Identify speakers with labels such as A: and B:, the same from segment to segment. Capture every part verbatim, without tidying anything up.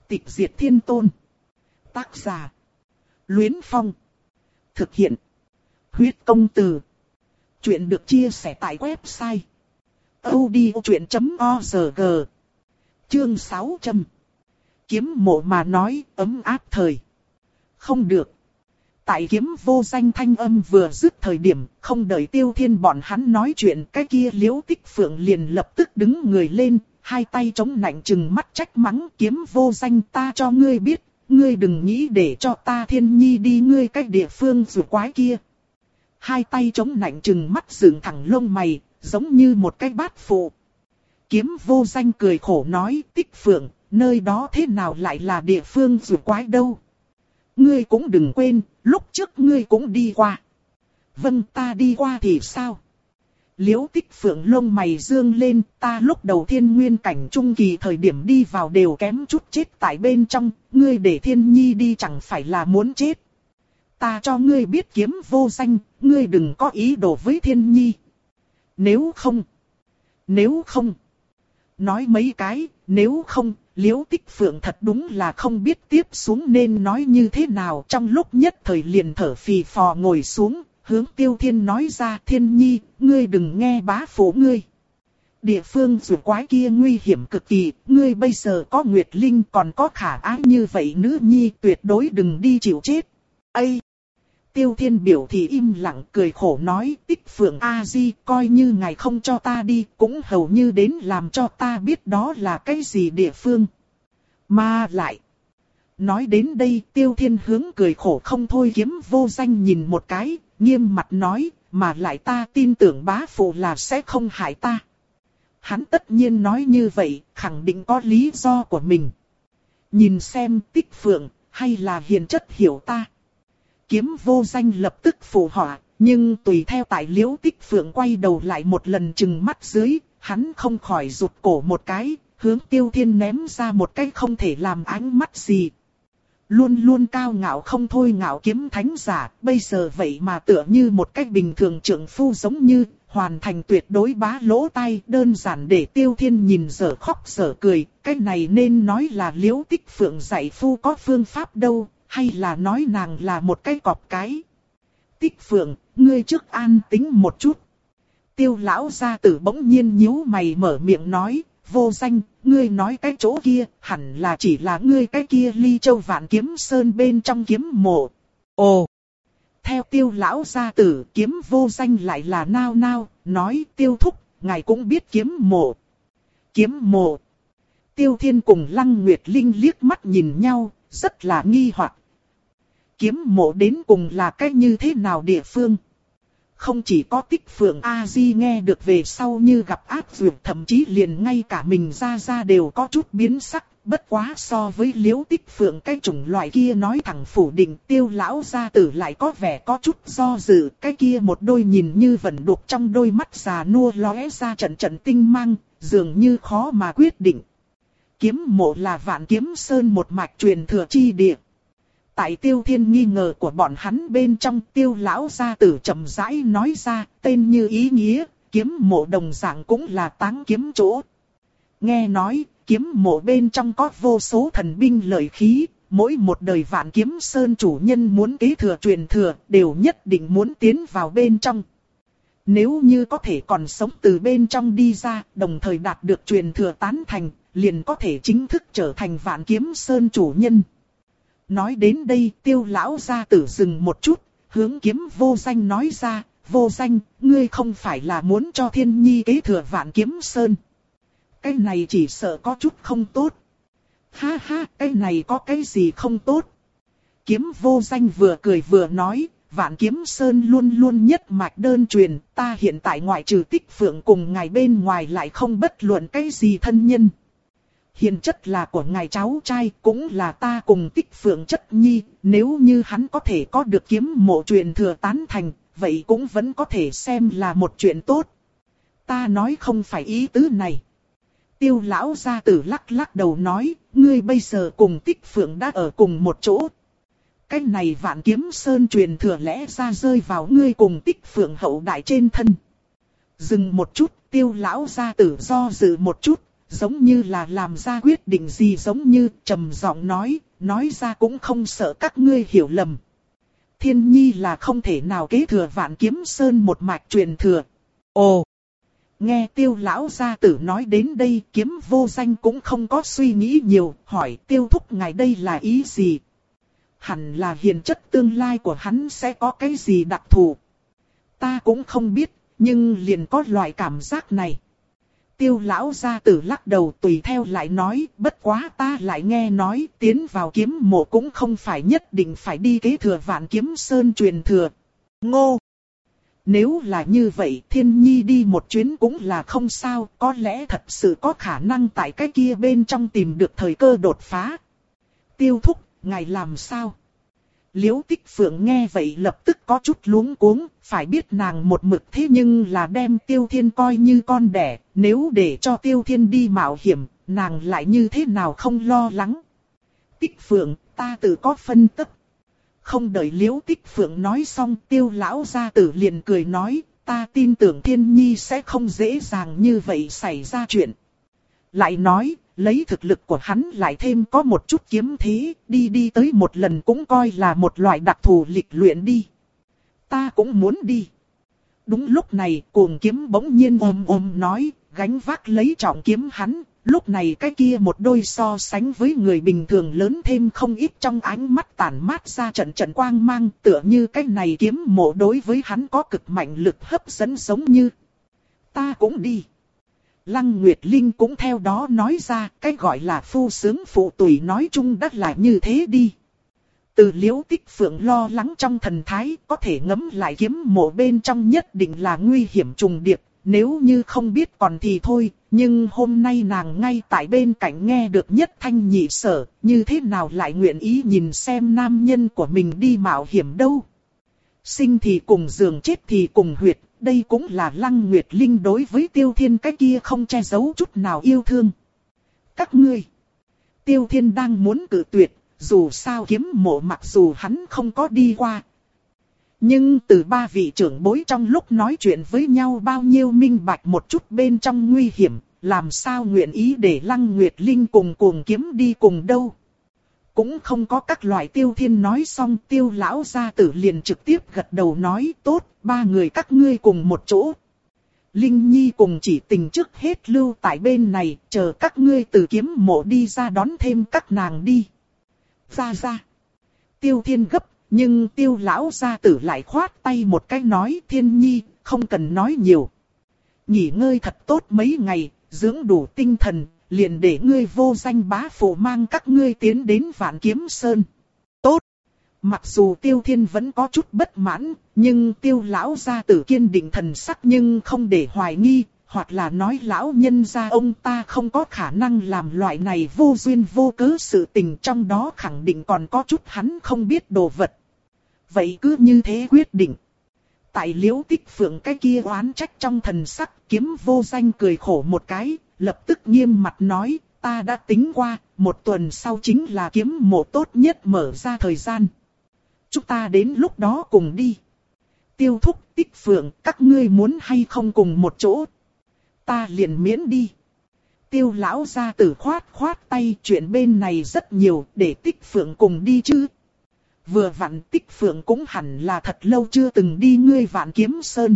A: Tịch diệt thiên tôn. Tác giả. Luyến Phong. Thực hiện. Huyết công từ. Chuyện được chia sẻ tại website audiochuyện chấm org. Chương sáu trăm. Kiếm mộ mà nói ấm áp thời. Không được. Tại kiếm vô danh thanh âm vừa dứt thời điểm, không đợi Tiêu Thiên bọn hắn nói chuyện, cái kia Liễu Tích Phượng liền lập tức đứng người lên, hai tay chống nạnh trừng mắt trách mắng: kiếm vô danh, ta cho ngươi biết, ngươi đừng nghĩ để cho ta Thiên Nhi đi ngươi cái địa phương rùa quái kia. Hai tay chống nạnh trừng mắt dựng thẳng lông mày, giống như một cái bát phụ. Kiếm vô danh cười khổ nói: Tích Phượng, nơi đó thế nào lại là địa phương rùa quái đâu? Ngươi cũng đừng quên, lúc trước ngươi cũng đi qua. Vâng, ta đi qua thì sao? Liễu Tích Phượng lông mày dương lên, ta lúc đầu thiên nguyên cảnh trung kỳ thời điểm đi vào đều kém chút chết tại bên trong, ngươi để Thiên Nhi đi chẳng phải là muốn chết. Ta cho ngươi biết kiếm vô danh, ngươi đừng có ý đồ với Thiên Nhi. Nếu không, nếu không, nói mấy cái, nếu không, Liễu Tích Phượng thật đúng là không biết tiếp xuống nên nói như thế nào, trong lúc nhất thời liền thở phì phò ngồi xuống, hướng Tiêu Thiên nói ra: Thiên Nhi, ngươi đừng nghe bá phụ ngươi. Địa phương rùa quái kia nguy hiểm cực kỳ, ngươi bây giờ có Nguyệt Linh còn có khả ái như vậy nữ nhi, tuyệt đối đừng đi chịu chết. Ây! Tiêu Thiên biểu thì im lặng cười khổ nói: Tích Phượng A-di, coi như ngài không cho ta đi, cũng hầu như đến làm cho ta biết đó là cái gì địa phương. Mà lại, nói đến đây Tiêu Thiên hướng cười khổ không thôi kiếm vô danh nhìn một cái, nghiêm mặt nói: mà lại ta tin tưởng bá phụ là sẽ không hại ta. Hắn tất nhiên nói như vậy, khẳng định có lý do của mình. Nhìn xem Tích Phượng, hay là hiền chất hiểu ta. Kiếm vô danh lập tức phụ họa, nhưng tùy theo tại Liễu Tích Phượng quay đầu lại một lần chừng mắt dưới, hắn không khỏi rụt cổ một cái, hướng Tiêu Thiên ném ra một cái không thể làm ánh mắt gì. Luôn luôn cao ngạo không thôi ngạo kiếm thánh giả, bây giờ vậy mà tựa như một cách bình thường trượng phu giống như, hoàn thành tuyệt đối bá lỗ tai, đơn giản để Tiêu Thiên nhìn dở khóc dở cười, cái này nên nói là Liễu Tích Phượng dạy phu có phương pháp đâu, hay là nói nàng là một cái cọp cái. Tích Phượng, ngươi trước an tĩnh một chút. Tiêu lão gia tử bỗng nhiên nhíu mày mở miệng nói: vô danh, ngươi nói cái chỗ kia, hẳn là chỉ là ngươi cái kia Ly Châu Vạn Kiếm Sơn bên trong kiếm mộ. Ồ! Theo tiêu lão gia tử, kiếm vô danh lại là nao nao, nói: Tiêu thúc, ngài cũng biết kiếm mộ. Kiếm mộ. Tiêu Thiên cùng Lăng Nguyệt Linh liếc mắt nhìn nhau, rất là nghi hoặc. Kiếm mộ đến cùng là cái như thế nào địa phương? Không chỉ có Tích Phượng A-di nghe được về sau như gặp ác dược, thậm chí liền ngay cả mình ra ra đều có chút biến sắc. Bất quá so với Liễu Tích Phượng cái chủng loại kia nói thẳng phủ định, tiêu lão gia tử lại có vẻ có chút do dự. Cái kia một đôi nhìn như vẩn đục trong đôi mắt già nua lóe ra trận trận tinh mang, dường như khó mà quyết định. Kiếm mộ là Vạn Kiếm Sơn một mạch truyền thừa chi địa. Tại Tiêu Thiên nghi ngờ của bọn hắn bên trong, tiêu lão gia tử chậm rãi nói ra, tên như ý nghĩa, kiếm mộ đồng dạng cũng là táng kiếm chỗ. Nghe nói, kiếm mộ bên trong có vô số thần binh lợi khí, mỗi một đời Vạn Kiếm Sơn chủ nhân muốn kế thừa truyền thừa, đều nhất định muốn tiến vào bên trong. Nếu như có thể còn sống từ bên trong đi ra, đồng thời đạt được truyền thừa tán thành, liền có thể chính thức trở thành Vạn Kiếm Sơn chủ nhân. Nói đến đây, tiêu lão gia tử dừng một chút, hướng kiếm vô danh nói ra: vô danh, ngươi không phải là muốn cho Thiên Nhi kế thừa Vạn Kiếm Sơn. Cái này chỉ sợ có chút không tốt. Ha ha, cái này có cái gì không tốt? Kiếm vô danh vừa cười vừa nói: Vạn Kiếm Sơn luôn luôn nhất mạch đơn truyền, ta hiện tại ngoại trừ Tích Phượng cùng ngài bên ngoài lại không bất luận cái gì thân nhân. Hiền chất là của ngài cháu trai, cũng là ta cùng Tích Phượng chất nhi, nếu như hắn có thể có được kiếm mộ truyền thừa tán thành, vậy cũng vẫn có thể xem là một chuyện tốt. Ta nói không phải ý tứ này. Tiêu lão gia tử lắc lắc đầu nói: ngươi bây giờ cùng Tích Phượng đã ở cùng một chỗ. Cái này Vạn Kiếm Sơn truyền thừa lẽ ra rơi vào ngươi cùng Tích Phượng hậu đại trên thân. Dừng một chút, tiêu lão gia tử do dự một chút, giống như là làm ra quyết định gì giống như trầm giọng nói, nói ra cũng không sợ các ngươi hiểu lầm. Thiên Nhi là không thể nào kế thừa Vạn Kiếm Sơn một mạch truyền thừa. Ồ! Nghe Tiêu lão gia tử nói đến đây, Kiếm Vô Danh cũng không có suy nghĩ nhiều, hỏi Tiêu thúc ngài đây là ý gì? Hẳn là hiền chất tương lai của hắn sẽ có cái gì đặc thù. Ta cũng không biết, nhưng liền có loại cảm giác này. Tiêu lão gia tử lắc đầu tùy theo lại nói, bất quá ta lại nghe nói tiến vào kiếm mộ cũng không phải nhất định phải đi kế thừa Vạn Kiếm Sơn truyền thừa. Ngô! Nếu là như vậy Thiên Nhi đi một chuyến cũng là không sao, có lẽ thật sự có khả năng tại cái kia bên trong tìm được thời cơ đột phá. Tiêu thúc, ngài làm sao? Liễu Tích Phượng nghe vậy lập tức có chút luống cuống, phải biết nàng một mực thế nhưng là đem Tiêu Thiên coi như con đẻ, nếu để cho Tiêu Thiên đi mạo hiểm, nàng lại như thế nào không lo lắng. Tích Phượng, ta tự có phân tích. Không đợi Liễu Tích Phượng nói xong, Tiêu lão gia tử liền cười nói, ta tin tưởng Thiên Nhi sẽ không dễ dàng như vậy xảy ra chuyện. Lại nói, lấy thực lực của hắn lại thêm có một chút kiếm thế, đi đi tới một lần cũng coi là một loại đặc thù lịch luyện đi. Ta cũng muốn đi. Đúng lúc này, Cuồng Kiếm bỗng nhiên ôm ôm nói, gánh vác lấy trọng kiếm hắn. Lúc này cái kia một đôi so sánh với người bình thường lớn thêm không ít trong ánh mắt tản mát ra trận trận quang mang, tựa như cái này kiếm mộ đối với hắn có cực mạnh lực hấp dẫn giống như. Ta cũng đi. Lăng Nguyệt Linh cũng theo đó nói ra, cái gọi là phu sướng phụ tùy nói chung đắt là như thế đi. Từ Liễu Tích Phượng lo lắng trong thần thái, có thể ngấm lại kiếm mộ bên trong nhất định là nguy hiểm trùng điệp, nếu như không biết còn thì thôi, nhưng hôm nay nàng ngay tại bên cạnh nghe được nhất thanh nhị sở, như thế nào lại nguyện ý nhìn xem nam nhân của mình đi mạo hiểm đâu. Sinh thì cùng giường, chết thì cùng huyệt. Đây cũng là Lăng Nguyệt Linh đối với Tiêu Thiên cái kia không che giấu chút nào yêu thương. Các ngươi. Tiêu Thiên đang muốn cự tuyệt, dù sao kiếm mộ mặc dù hắn không có đi qua. Nhưng từ ba vị trưởng bối trong lúc nói chuyện với nhau bao nhiêu minh bạch một chút bên trong nguy hiểm, làm sao nguyện ý để Lăng Nguyệt Linh cùng Cuồng Kiếm đi cùng đâu. Cũng không có các loại. Tiêu Thiên nói xong, Tiêu lão gia tử liền trực tiếp gật đầu nói, tốt, ba người các ngươi cùng một chỗ. Linh Nhi cùng Chỉ Tình trước hết lưu tại bên này, chờ các ngươi từ kiếm mộ đi ra đón thêm các nàng đi. Ra ra. Tiêu Thiên gấp, nhưng Tiêu lão gia tử lại khoát tay một cái nói, Thiên Nhi, không cần nói nhiều. Nghỉ ngơi thật tốt mấy ngày, dưỡng đủ tinh thần. Liền để ngươi Vô Danh bá phụ mang các ngươi tiến đến Vạn Kiếm Sơn. Tốt. Mặc dù Tiêu Thiên vẫn có chút bất mãn, nhưng Tiêu lão gia tử kiên định thần sắc nhưng không để hoài nghi, hoặc là nói lão nhân gia ông ta không có khả năng làm loại này vô duyên vô cớ sự tình, trong đó khẳng định còn có chút hắn không biết đồ vật. Vậy cứ như thế quyết định. Tại Liễu Tích Phượng cái kia oán trách trong thần sắc, Kiếm Vô Danh cười khổ một cái. Lập tức nghiêm mặt nói, ta đã tính qua, một tuần sau chính là kiếm mộ tốt nhất mở ra thời gian. Chúng ta đến lúc đó cùng đi. Tiêu thúc, Tích Phượng, các ngươi muốn hay không cùng một chỗ? Ta liền miễn đi. Tiêu lão gia tử khoát khoát tay, chuyện bên này rất nhiều, để Tích Phượng cùng đi chứ. Vừa vặn Tích Phượng cũng hẳn là thật lâu chưa từng đi ngươi Vạn Kiếm Sơn.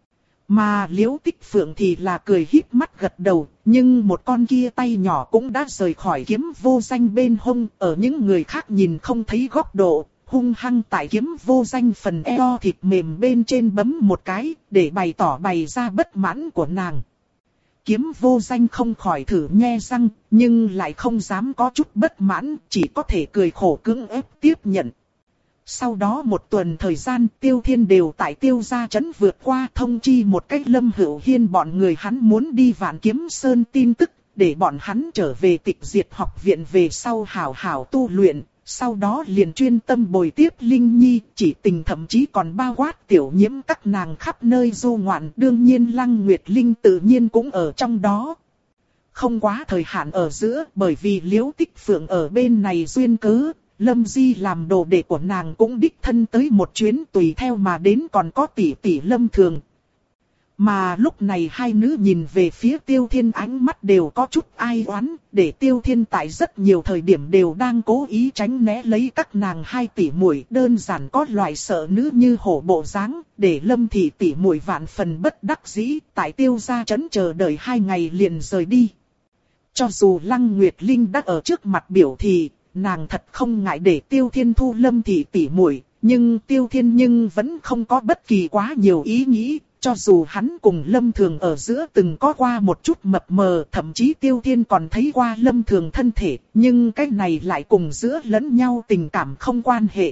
A: Mà Liễu Tích Phượng thì là cười híp mắt gật đầu, nhưng một con kia tay nhỏ cũng đã rời khỏi Kiếm Vô Danh bên hông, ở những người khác nhìn không thấy góc độ, hung hăng tại Kiếm Vô Danh phần eo thịt mềm bên trên bấm một cái, để bày tỏ bày ra bất mãn của nàng. Kiếm Vô Danh không khỏi thử nhe răng, nhưng lại không dám có chút bất mãn, chỉ có thể cười khổ cưỡng ép tiếp nhận. Sau đó một tuần thời gian, Tiêu Thiên đều tại Tiêu gia trấn vượt qua, thông chi một cách Lâm Hữu Hiên bọn người hắn muốn đi Vạn Kiếm Sơn tin tức, để bọn hắn trở về Tịch Diệt học viện về sau hảo hảo tu luyện, sau đó liền chuyên tâm bồi tiếp Linh Nhi, Chỉ Tình thậm chí còn bao quát Tiểu Nhiễm các nàng khắp nơi du ngoạn, đương nhiên Lăng Nguyệt Linh tự nhiên cũng ở trong đó. Không quá thời hạn ở giữa, bởi vì Liễu Tích Phượng ở bên này duyên cớ, Lâm Di làm đồ đệ của nàng cũng đích thân tới một chuyến, tùy theo mà đến còn có tỷ tỷ Lâm Thường. Mà lúc này hai nữ nhìn về phía Tiêu Thiên ánh mắt đều có chút ai oán, để Tiêu Thiên tại rất nhiều thời điểm đều đang cố ý tránh né lấy các nàng hai tỷ muội, đơn giản có loại sợ nữ như hổ bộ dáng, để Lâm thị tỷ muội vạn phần bất đắc dĩ, tại Tiêu gia trấn chờ đợi hai ngày liền rời đi. Cho dù Lăng Nguyệt Linh đã ở trước mặt biểu thị, nàng thật không ngại để Tiêu Thiên thu Lâm thị tỷ muội, nhưng Tiêu Thiên nhưng vẫn không có bất kỳ quá nhiều ý nghĩ. Cho dù hắn cùng Lâm Thường ở giữa từng có qua một chút mập mờ, thậm chí Tiêu Thiên còn thấy qua Lâm Thường thân thể, nhưng cái này lại cùng giữa lẫn nhau tình cảm không quan hệ.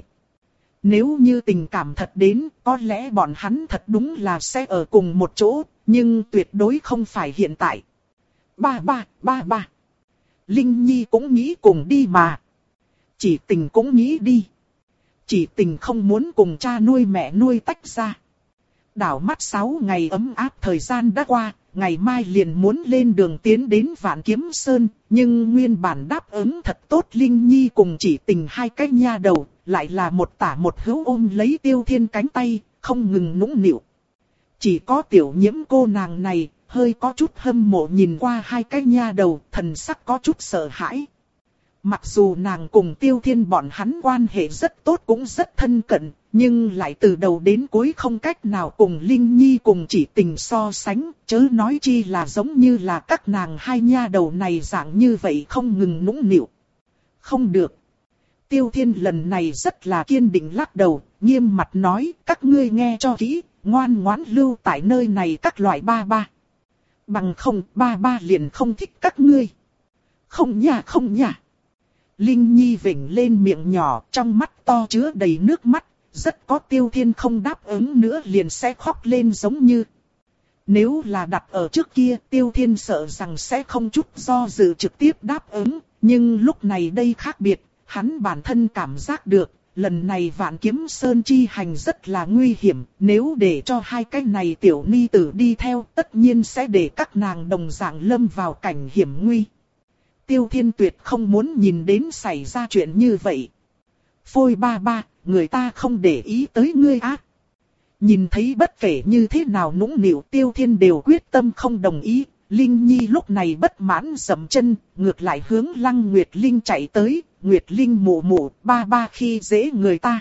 A: Nếu như tình cảm thật đến, có lẽ bọn hắn thật đúng là sẽ ở cùng một chỗ, nhưng tuyệt đối không phải hiện tại. Ba ba, ba ba. Linh Nhi cũng nghĩ cùng đi mà. Chỉ Tình cũng nghĩ đi. Chỉ Tình không muốn cùng cha nuôi mẹ nuôi tách ra. Đảo mắt sáu ngày ấm áp thời gian đã qua, ngày mai liền muốn lên đường tiến đến Vạn Kiếm Sơn, nhưng nguyên bản đáp ứng thật tốt Linh Nhi cùng Chỉ Tình hai cái nha đầu, lại là một tả một hữu ôm lấy Tiêu Thiên cánh tay, không ngừng nũng nịu. Chỉ có Tiểu Nhiễm cô nàng này, hơi có chút hâm mộ nhìn qua hai cái nha đầu, thần sắc có chút sợ hãi. Mặc dù nàng cùng Tiêu Thiên bọn hắn quan hệ rất tốt cũng rất thân cận, nhưng lại từ đầu đến cuối không cách nào cùng Linh Nhi cùng Chỉ Tình so sánh, chớ nói chi là giống như là các nàng hai nha đầu này dạng như vậy không ngừng nũng nịu. Không được. Tiêu Thiên lần này rất là kiên định lắc đầu, nghiêm mặt nói, các ngươi nghe cho kỹ, ngoan ngoãn lưu tại nơi này các loại ba ba. Bằng không, ba ba liền không thích các ngươi. Không nha không nha. Linh Nhi vểnh lên miệng nhỏ, trong mắt to chứa đầy nước mắt, rất có Tiêu Thiên không đáp ứng nữa liền sẽ khóc lên giống như. Nếu là đặt ở trước kia, Tiêu Thiên sợ rằng sẽ không chút do dự trực tiếp đáp ứng, nhưng lúc này đây khác biệt, hắn bản thân cảm giác được, lần này Vạn Kiếm Sơn chi hành rất là nguy hiểm, nếu để cho hai cái này tiểu ni tử đi theo, tất nhiên sẽ để các nàng đồng dạng lâm vào cảnh hiểm nguy. Tiêu Thiên tuyệt không muốn nhìn đến xảy ra chuyện như vậy. Phôi ba ba, người ta không để ý tới ngươi á. Nhìn thấy bất kể như thế nào nũng nịu Tiêu Thiên đều quyết tâm không đồng ý. Linh Nhi lúc này bất mãn dậm chân, ngược lại hướng Lăng Nguyệt Linh chạy tới. Nguyệt Linh mụ mụ, ba ba khi dễ người ta.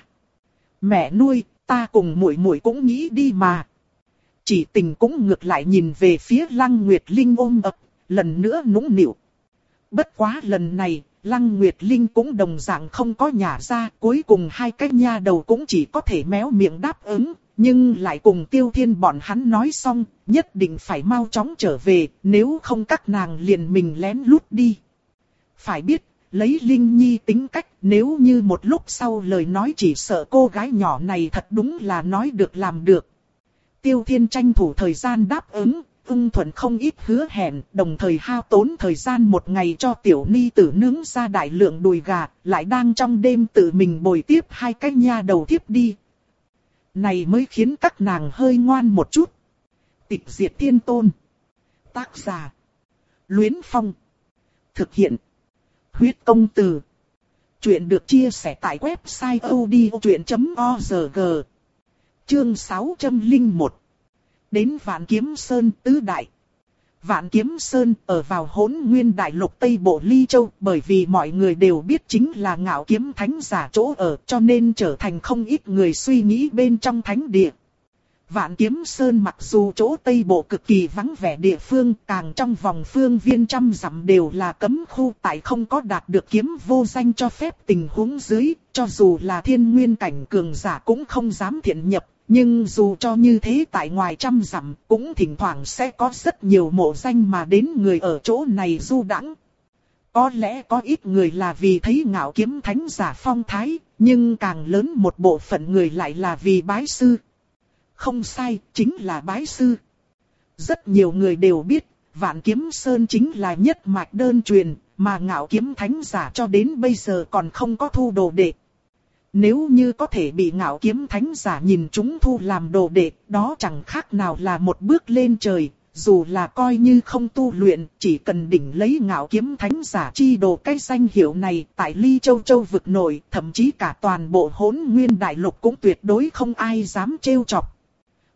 A: Mẹ nuôi, ta cùng muội muội cũng nghĩ đi mà. Chỉ Tình cũng ngược lại nhìn về phía Lăng Nguyệt Linh ôm ập, lần nữa nũng nịu. Bất quá lần này, Lăng Nguyệt Linh cũng đồng dạng không có nhả ra, cuối cùng hai cái nha đầu cũng chỉ có thể méo miệng đáp ứng, nhưng lại cùng Tiêu Thiên bọn hắn nói xong, nhất định phải mau chóng trở về, nếu không các nàng liền mình lén lút đi. Phải biết, lấy Linh Nhi tính cách, nếu như một lúc sau lời nói chỉ sợ cô gái nhỏ này thật đúng là nói được làm được. Tiêu Thiên tranh thủ thời gian đáp ứng. Ưng thuận không ít hứa hẹn, đồng thời hao tốn thời gian một ngày cho tiểu ni tử nướng ra đại lượng đùi gà, lại đang trong đêm tự mình bồi tiếp hai cái nha đầu tiếp đi. Này mới khiến các nàng hơi ngoan một chút. Tịch Diệt Thiên Tôn. Tác giả. Luyến Phong. Thực hiện. Huyết Công Từ. Chuyện được chia sẻ tại website odchuyện chấm org. Chương sáu trăm lẻ một. Đến Vạn Kiếm Sơn tứ đại. Vạn Kiếm Sơn ở vào Hỗn Nguyên Đại Lục Tây Bộ Ly Châu, bởi vì mọi người đều biết chính là Ngạo Kiếm Thánh giả chỗ ở, cho nên trở thành không ít người suy nghĩ bên trong thánh địa. Vạn Kiếm Sơn mặc dù chỗ Tây Bộ cực kỳ vắng vẻ địa phương, càng trong vòng phương viên trăm dặm đều là cấm khu, tại không có đạt được kiếm vô danh cho phép tình huống dưới, cho dù là thiên nguyên cảnh cường giả cũng không dám thiện nhập. Nhưng dù cho như thế tại ngoài trăm dặm cũng thỉnh thoảng sẽ có rất nhiều mộ danh mà đến người ở chỗ này du đãng. Có lẽ có ít người là vì thấy Ngạo Kiếm Thánh giả phong thái, nhưng càng lớn một bộ phận người lại là vì bái sư. Không sai, chính là bái sư. Rất nhiều người đều biết, Vạn Kiếm Sơn chính là nhất mạch đơn truyền, mà Ngạo Kiếm Thánh giả cho đến bây giờ còn không có thu đồ đệ. Nếu như có thể bị Ngạo Kiếm Thánh giả nhìn chúng thu làm đồ đệ, đó chẳng khác nào là một bước lên trời, dù là coi như không tu luyện, chỉ cần đỉnh lấy Ngạo Kiếm Thánh giả chi đồ cái danh hiệu này, tại Ly Châu Châu vực nội, thậm chí cả toàn bộ Hỗn Nguyên Đại Lục cũng tuyệt đối không ai dám trêu chọc.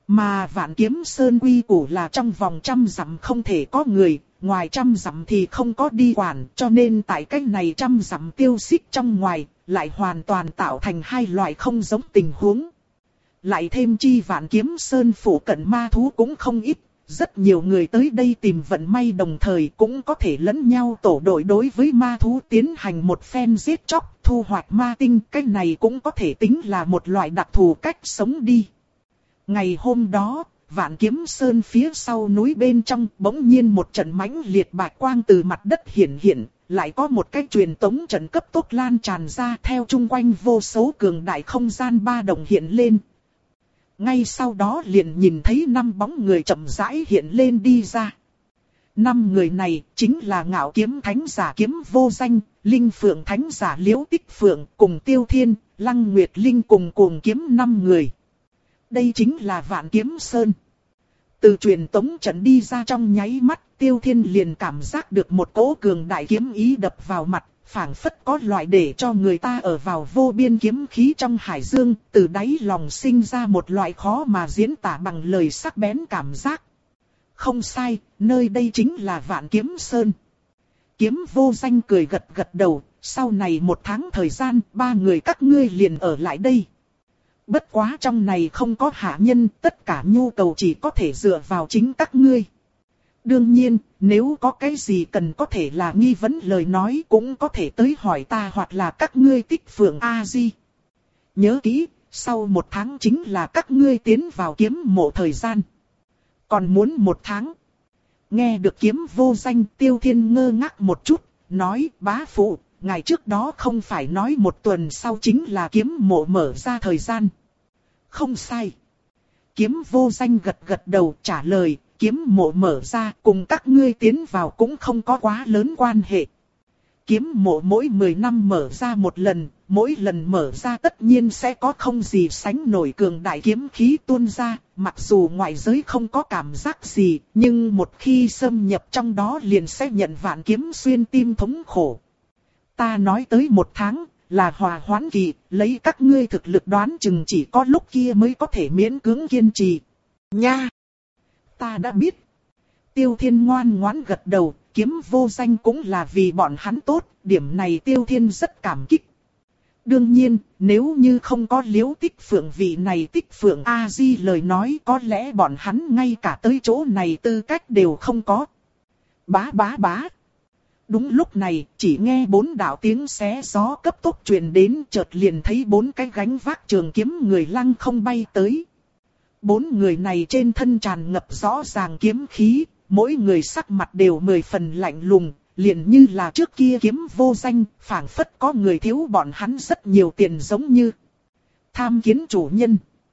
A: Mà Vạn Kiếm Sơn quy củ là trong vòng trăm dặm không thể có người, ngoài trăm dặm thì không có đi quản, cho nên tại cách này trăm dặm tiêu xích trong ngoài, lại hoàn toàn tạo thành hai loại không giống tình huống. Lại thêm chi Vạn Kiếm Sơn phủ cận ma thú cũng không ít, rất nhiều người tới đây tìm vận may đồng thời cũng có thể lẫn nhau tổ đội đối với ma thú tiến hành một phen giết chóc, thu hoạch ma tinh, cái này cũng có thể tính là một loại đặc thù cách sống đi. Ngày hôm đó, Vạn Kiếm Sơn phía sau núi bên trong bỗng nhiên một trận mãnh liệt bạch quang từ mặt đất hiển hiện, lại có một cái truyền tống trận cấp tốc lan tràn ra theo chung quanh vô số cường đại không gian ba động hiện lên. Ngay sau đó liền nhìn thấy năm bóng người chậm rãi hiện lên đi ra. Năm người này chính là Ngạo Kiếm Thánh Giả Kiếm Vô Danh, Linh Phượng Thánh Giả Liễu Tích Phượng cùng Tiêu Thiên, Lăng Nguyệt Linh cùng Cuồng Kiếm năm người. Đây chính là Vạn Kiếm Sơn. Từ truyền tống trận đi ra trong nháy mắt, Tiêu Thiên liền cảm giác được một cỗ cường đại kiếm ý đập vào mặt, phảng phất có loại để cho người ta ở vào vô biên kiếm khí trong hải dương, từ đáy lòng sinh ra một loại khó mà diễn tả bằng lời sắc bén cảm giác. Không sai, nơi đây chính là Vạn Kiếm Sơn. Kiếm Vô Danh cười gật gật đầu, sau này một tháng thời gian, ba người các ngươi liền ở lại đây. Bất quá trong này không có hạ nhân, tất cả nhu cầu chỉ có thể dựa vào chính các ngươi. Đương nhiên, nếu có cái gì cần có thể là nghi vấn lời nói cũng có thể tới hỏi ta hoặc là các ngươi Tích Phượng A-di. Nhớ kỹ, sau một tháng chính là các ngươi tiến vào kiếm mộ thời gian. Còn muốn một tháng. Nghe được Kiếm Vô Danh, Tiêu Thiên ngơ ngác một chút, nói bá phụ, ngày trước đó không phải nói một tuần sau chính là kiếm mộ mở ra thời gian. Không sai. Kiếm Vô Danh gật gật đầu trả lời, kiếm mộ mở ra cùng các ngươi tiến vào cũng không có quá lớn quan hệ. Kiếm mộ mỗi mười năm mở ra một lần, mỗi lần mở ra tất nhiên sẽ có không gì sánh nổi cường đại kiếm khí tuôn ra, mặc dù ngoại giới không có cảm giác gì, nhưng một khi xâm nhập trong đó liền sẽ nhận vạn kiếm xuyên tim thống khổ. Ta nói tới một tháng, là hòa hoãn kỳ, lấy các ngươi thực lực đoán chừng chỉ có lúc kia mới có thể miễn cưỡng kiên trì. Nha! Ta đã biết. Tiêu Thiên ngoan ngoãn gật đầu, Kiếm Vô Danh cũng là vì bọn hắn tốt, điểm này Tiêu Thiên rất cảm kích. Đương nhiên, nếu như không có Liễu Tích Phượng vị này Tích Phượng A-di lời nói có lẽ bọn hắn ngay cả tới chỗ này tư cách đều không có. Bá bá bá. Đúng lúc này, chỉ nghe bốn đạo tiếng xé gió cấp tốc truyền đến, chợt liền thấy bốn cái gánh vác trường kiếm người lăng không bay tới. Bốn người này trên thân tràn ngập rõ ràng kiếm khí, mỗi người sắc mặt đều mười phần lạnh lùng, liền như là trước kia Kiếm Vô Danh, phảng phất có người thiếu bọn hắn rất nhiều tiền giống như. Tham kiến chủ nhân.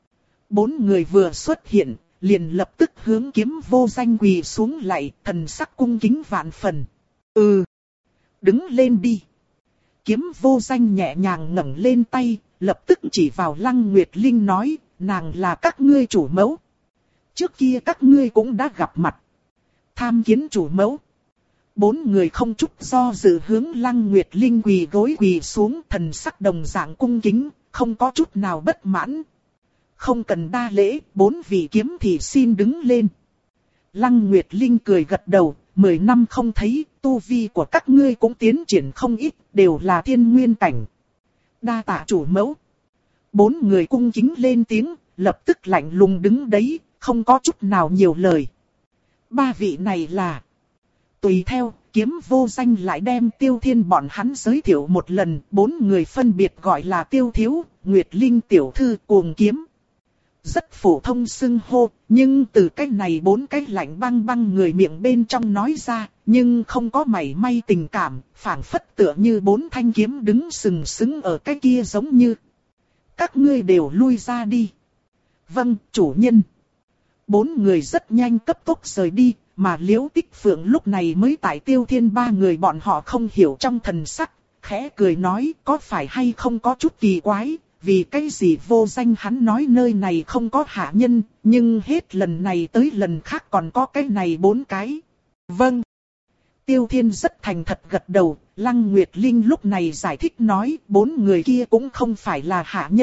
A: Bốn người vừa xuất hiện, liền lập tức hướng Kiếm Vô Danh quỳ xuống lạy, thần sắc cung kính vạn phần. Ừ. Đứng lên đi. Kiếm Vô Danh nhẹ nhàng ngẩng lên tay, lập tức chỉ vào Lăng Nguyệt Linh nói, nàng là các ngươi chủ mẫu. Trước kia các ngươi cũng đã gặp mặt. Tham kiến chủ mẫu. Bốn người không chút do dự hướng Lăng Nguyệt Linh quỳ gối quỳ xuống, thần sắc đồng dạng cung kính, không có chút nào bất mãn. Không cần đa lễ, bốn vị kiếm thì xin đứng lên. Lăng Nguyệt Linh cười gật đầu, mười năm không thấy, tu vi của các ngươi cũng tiến triển không ít, đều là thiên nguyên cảnh. Đa tạ chủ mẫu. Bốn người cung kính lên tiếng, lập tức lạnh lùng đứng đấy, không có chút nào nhiều lời. Ba vị này là... Tùy theo, Kiếm Vô Danh lại đem Tiêu Thiên bọn hắn giới thiệu một lần, bốn người phân biệt gọi là Tiêu Thiếu, Nguyệt Linh Tiểu Thư, Cuồng Kiếm. Rất phổ thông xưng hô, nhưng từ cái này bốn cái lạnh băng băng người miệng bên trong nói ra, nhưng không có mảy may tình cảm, phảng phất tựa như bốn thanh kiếm đứng sừng sững ở cái kia giống như. Các ngươi đều lui ra đi. Vâng, chủ nhân. Bốn người rất nhanh cấp tốc rời đi, mà Liễu Tích Phượng lúc này mới tại Tiêu Thiên ba người bọn họ không hiểu trong thần sắc, khẽ cười nói có phải hay không có chút kỳ quái, vì cái gì Vô Danh hắn nói nơi này không có hạ nhân, nhưng hết lần này tới lần khác còn có cái này bốn cái. Vâng. Tiêu Thiên rất thành thật gật đầu, Lăng Nguyệt Linh lúc này giải thích nói bốn người kia cũng không phải là hạ nhân,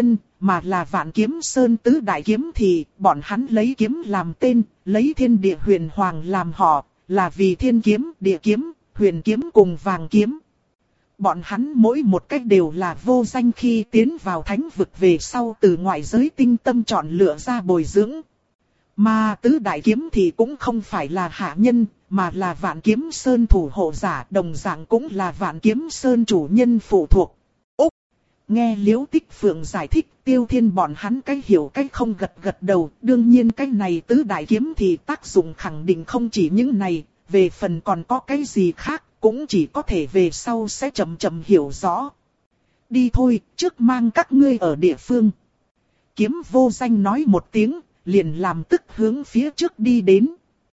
A: mà là Vạn Kiếm Sơn tứ đại kiếm thì, bọn hắn lấy kiếm làm tên, lấy thiên địa huyền hoàng làm họ, là vì thiên kiếm, địa kiếm, huyền kiếm cùng vàng kiếm. Bọn hắn mỗi một cách đều là vô danh khi tiến vào thánh vực về sau từ ngoại giới tinh tâm chọn lựa ra bồi dưỡng. Mà tứ đại kiếm thì cũng không phải là hạ nhân, mà là Vạn Kiếm Sơn thủ hộ giả, đồng dạng cũng là Vạn Kiếm Sơn chủ nhân phụ thuộc. Úc! Nghe Liễu Tích Phượng giải thích, Tiêu Thiên bọn hắn cái hiểu cái không gật gật đầu, đương nhiên cái này tứ đại kiếm thì tác dụng khẳng định không chỉ những này, về phần còn có cái gì khác, cũng chỉ có thể về sau sẽ chậm chậm hiểu rõ. Đi thôi, trước mang các ngươi ở địa phương. Kiếm Vô Danh nói một tiếng, liền làm tức hướng phía trước đi đến.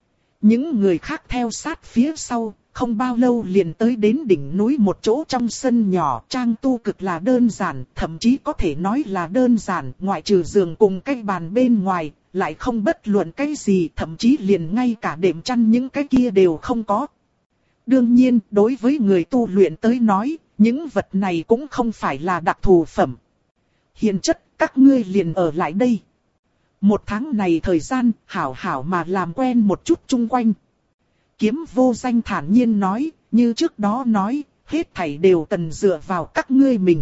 A: Những người khác theo sát phía sau, không bao lâu liền tới đến đỉnh núi một chỗ trong sân nhỏ, trang tu cực là đơn giản, thậm chí có thể nói là đơn giản, ngoại trừ giường cùng cái bàn bên ngoài, lại không bất luận cái gì, thậm chí liền ngay cả đệm chăn những cái kia đều không có. Đương nhiên, đối với người tu luyện tới nói, những vật này cũng không phải là đặc thù phẩm. Hiền chất, các ngươi liền ở lại đây. Một tháng này thời gian, hảo hảo mà làm quen một chút chung quanh. Kiếm Vô Danh thản nhiên nói, như trước đó nói, hết thảy đều cần dựa vào các ngươi mình.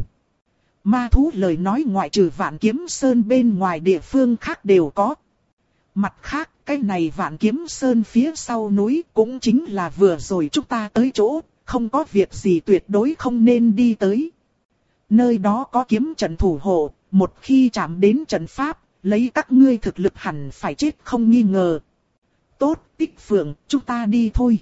A: Ma thú lời nói ngoại trừ Vạn Kiếm Sơn bên ngoài địa phương khác đều có. Mặt khác, cái này Vạn Kiếm Sơn phía sau núi cũng chính là vừa rồi chúng ta tới chỗ, không có việc gì tuyệt đối không nên đi tới. Nơi đó có kiếm trận thủ hộ, một khi chạm đến trận pháp, lấy các ngươi thực lực hẳn phải chết không nghi ngờ. Tốt, Tích Phượng, chúng ta đi thôi.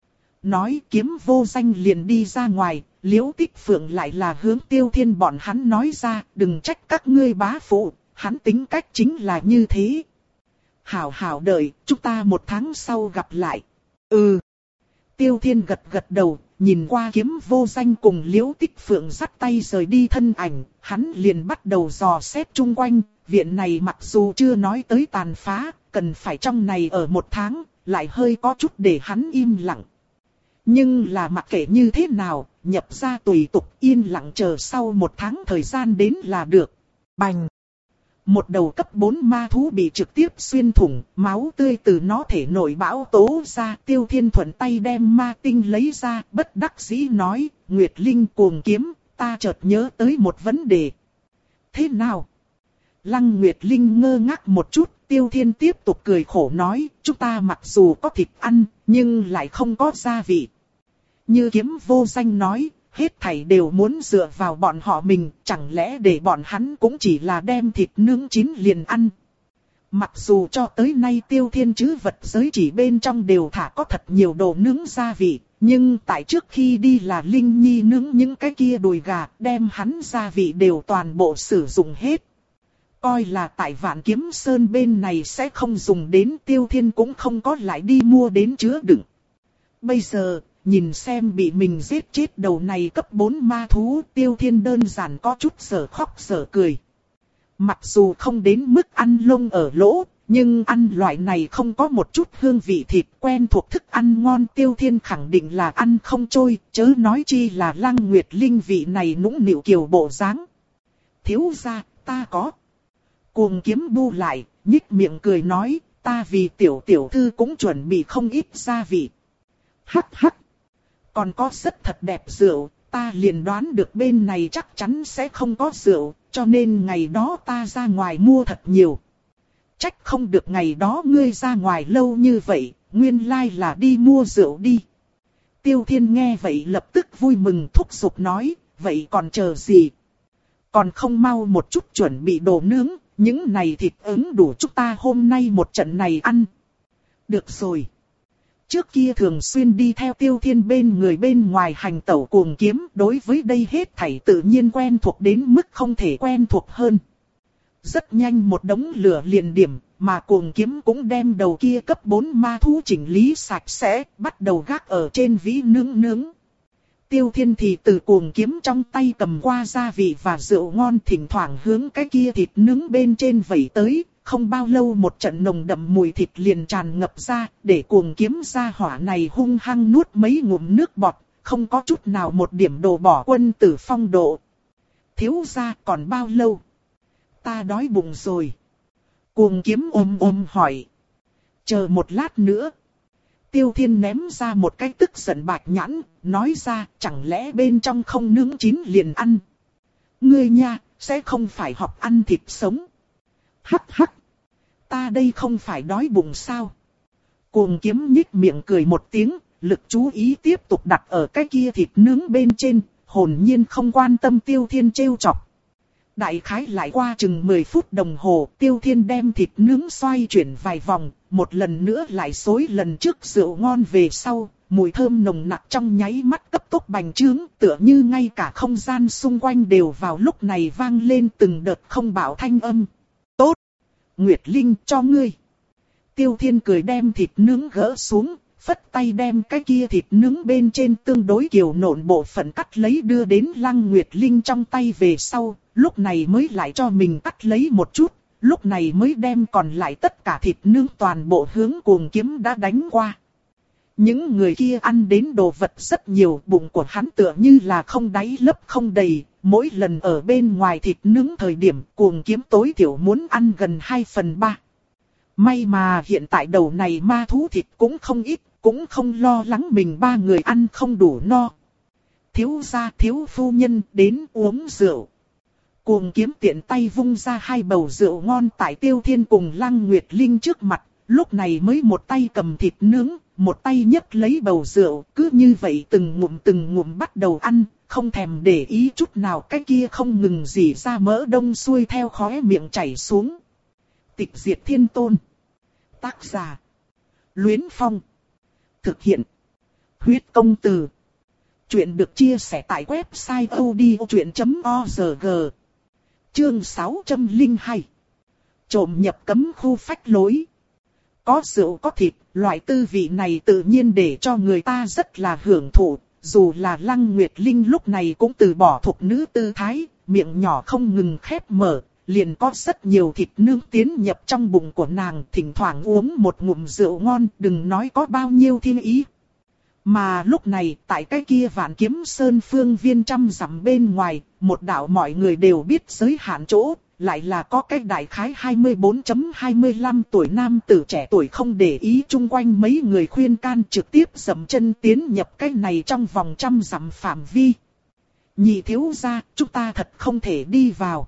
A: Nói Kiếm Vô Danh liền đi ra ngoài, Liễu Tích Phượng lại là hướng Tiêu Thiên bọn hắn nói ra, đừng trách các ngươi bá phụ, hắn tính cách chính là như thế. Hảo hảo đợi, chúng ta một tháng sau gặp lại. Ừ. Tiêu Thiên gật gật đầu, nhìn qua Kiếm Vô Danh cùng Liễu Tích Phượng dắt tay rời đi thân ảnh, hắn liền bắt đầu dò xét chung quanh. Viện này mặc dù chưa nói tới tàn phá, cần phải trong này ở một tháng, lại hơi có chút để hắn im lặng. Nhưng là mặc kệ như thế nào, nhập ra tùy tục yên lặng chờ sau một tháng thời gian đến là được. Bành! Một đầu cấp bốn ma thú bị trực tiếp xuyên thủng, máu tươi từ nó thể nội bão tố ra. Tiêu Thiên thuận tay đem ma tinh lấy ra, bất đắc dĩ nói, Nguyệt Linh cuồng kiếm, ta chợt nhớ tới một vấn đề. Thế nào? Lăng Nguyệt Linh ngơ ngác một chút, Tiêu Thiên tiếp tục cười khổ nói, chúng ta mặc dù có thịt ăn, nhưng lại không có gia vị. Như Kiếm Vô Danh nói, hết thảy đều muốn dựa vào bọn họ mình, chẳng lẽ để bọn hắn cũng chỉ là đem thịt nướng chín liền ăn. Mặc dù cho tới nay Tiêu Thiên chứ vật giới chỉ bên trong đều thả có thật nhiều đồ nướng gia vị, nhưng tại trước khi đi là Linh Nhi nướng những cái kia đùi gà, đem hắn gia vị đều toàn bộ sử dụng hết. Coi là tại Vạn Kiếm Sơn bên này sẽ không dùng đến, Tiêu Thiên cũng không có lại đi mua đến chứa đựng. Bây giờ, nhìn xem bị mình giết chết đầu này cấp bốn ma thú, Tiêu Thiên đơn giản có chút sở khóc sở cười. Mặc dù không đến mức ăn lông ở lỗ, nhưng ăn loại này không có một chút hương vị thịt quen thuộc thức ăn ngon, Tiêu Thiên khẳng định là ăn không trôi, chớ nói chi là Lăng Nguyệt Linh vị này nũng nịu kiều bộ dáng. Thiếu gia, ta có. Cuồng Kiếm bu lại, nhích miệng cười nói, ta vì tiểu tiểu thư cũng chuẩn bị không ít gia vị. Hắc hắc. Còn có rất thật đẹp rượu, ta liền đoán được bên này chắc chắn sẽ không có rượu, cho nên ngày đó ta ra ngoài mua thật nhiều. Trách không được ngày đó ngươi ra ngoài lâu như vậy, nguyên lai là đi mua rượu đi. Tiêu Thiên nghe vậy lập tức vui mừng thúc giục nói, vậy còn chờ gì? Còn không mau một chút chuẩn bị đồ nướng, những này thịt ứng đủ chúng ta hôm nay một trận này ăn. Được rồi. Trước kia thường xuyên đi theo Tiêu Thiên bên người bên ngoài hành tẩu Cuồng Kiếm, đối với đây hết thảy tự nhiên quen thuộc đến mức không thể quen thuộc hơn. Rất nhanh một đống lửa liền điểm, mà Cuồng Kiếm cũng đem đầu kia cấp bốn ma thú chỉnh lý sạch sẽ, bắt đầu gác ở trên vĩ nướng nướng. Tiêu Thiên thì từ Cuồng Kiếm trong tay cầm qua gia vị và rượu ngon, thỉnh thoảng hướng cái kia thịt nướng bên trên vẩy tới. Không bao lâu một trận nồng đậm mùi thịt liền tràn ngập ra, để Cuồng Kiếm gia hỏa này hung hăng nuốt mấy ngụm nước bọt, không có chút nào một điểm đồ bỏ quân tử phong độ. Thiếu gia còn bao lâu? Ta đói bụng rồi. Cuồng kiếm ôm ôm hỏi. Chờ một lát nữa. Tiêu Thiên ném ra một cái tức giận bạch nhãn, nói ra chẳng lẽ bên trong không nướng chín liền ăn. Ngươi nha, sẽ không phải học ăn thịt sống. Hắc hắc. Ta đây không phải đói bụng sao. Cuồng kiếm nhích miệng cười một tiếng, lực chú ý tiếp tục đặt ở cái kia thịt nướng bên trên, hồn nhiên không quan tâm Tiêu Thiên trêu chọc. Đại khái lại qua chừng mười phút đồng hồ, Tiêu Thiên đem thịt nướng xoay chuyển vài vòng, một lần nữa lại xối lần trước rượu ngon về sau, mùi thơm nồng nặc trong nháy mắt cấp tốc bành trướng, tựa như ngay cả không gian xung quanh đều vào lúc này vang lên từng đợt không bạo thanh âm. Tốt! Nguyệt Linh cho ngươi! Tiêu Thiên cười đem thịt nướng gỡ xuống, phất tay đem cái kia thịt nướng bên trên tương đối kiều nộn bộ phận cắt lấy đưa đến Lăng Nguyệt Linh trong tay về sau, lúc này mới lại cho mình cắt lấy một chút, lúc này mới đem còn lại tất cả thịt nướng toàn bộ hướng Cuồng kiếm đã đánh qua. Những người kia ăn đến đồ vật rất nhiều, bụng của hắn tựa như là không đáy lấp không đầy, mỗi lần ở bên ngoài thịt nướng thời điểm Cuồng kiếm tối thiểu muốn ăn gần hai phần ba. May mà hiện tại đầu này ma thú thịt cũng không ít, cũng không lo lắng mình ba người ăn không đủ no. Thiếu gia thiếu phu nhân đến uống rượu. Cuồng kiếm tiện tay vung ra hai bầu rượu ngon tại Tiêu Thiên cùng Lăng Nguyệt Linh trước mặt, lúc này mới một tay cầm thịt nướng, một tay nhấc lấy bầu rượu, cứ như vậy từng ngụm từng ngụm bắt đầu ăn, không thèm để ý chút nào cái kia không ngừng rỉ ra mỡ đông xuôi theo khóe miệng chảy xuống. Tịch Diệt Thiên Tôn. Tác giả. Luyến Phong. Thực hiện. Huyết Công Từ. Chuyện được chia sẻ tại website odchuyện chấm org. Chương sáu trăm lẻ hai. Trộm nhập cấm khu phách lối. Có rượu có thịt, loại tư vị này tự nhiên để cho người ta rất là hưởng thụ. Dù là Lăng Nguyệt Linh lúc này cũng từ bỏ thục nữ tư thái, miệng nhỏ không ngừng khép mở. Liền có rất nhiều thịt nướng tiến nhập trong bụng của nàng, thỉnh thoảng uống một ngụm rượu ngon, đừng nói có bao nhiêu thiên ý. Mà lúc này, tại cái kia Vạn Kiếm Sơn phương viên trăm dặm bên ngoài, một đạo mọi người đều biết giới hạn chỗ, lại là có cái đại khái hai mươi bốn chấm hai mươi lăm tuổi nam tử trẻ tuổi không để ý chung quanh mấy người khuyên can trực tiếp dậm chân tiến nhập cái này trong vòng trăm dặm phạm vi. Nhị thiếu gia, chúng ta thật không thể đi vào.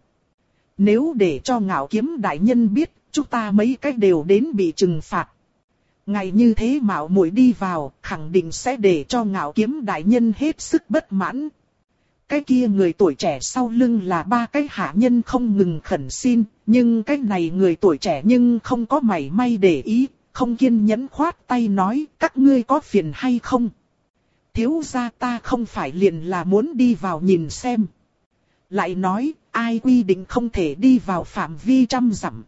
A: Nếu để cho Ngạo Kiếm đại nhân biết, chúng ta mấy cái đều đến bị trừng phạt. Ngày như thế mạo muội đi vào, khẳng định sẽ để cho Ngạo Kiếm đại nhân hết sức bất mãn. Cái kia người tuổi trẻ sau lưng là ba cái hạ nhân không ngừng khẩn xin, nhưng cái này người tuổi trẻ nhưng không có mảy may để ý, không kiên nhẫn khoát tay nói, các ngươi có phiền hay không? Thiếu gia ta không phải liền là muốn đi vào nhìn xem. Lại nói, ai quy định không thể đi vào phạm vi trăm dặm.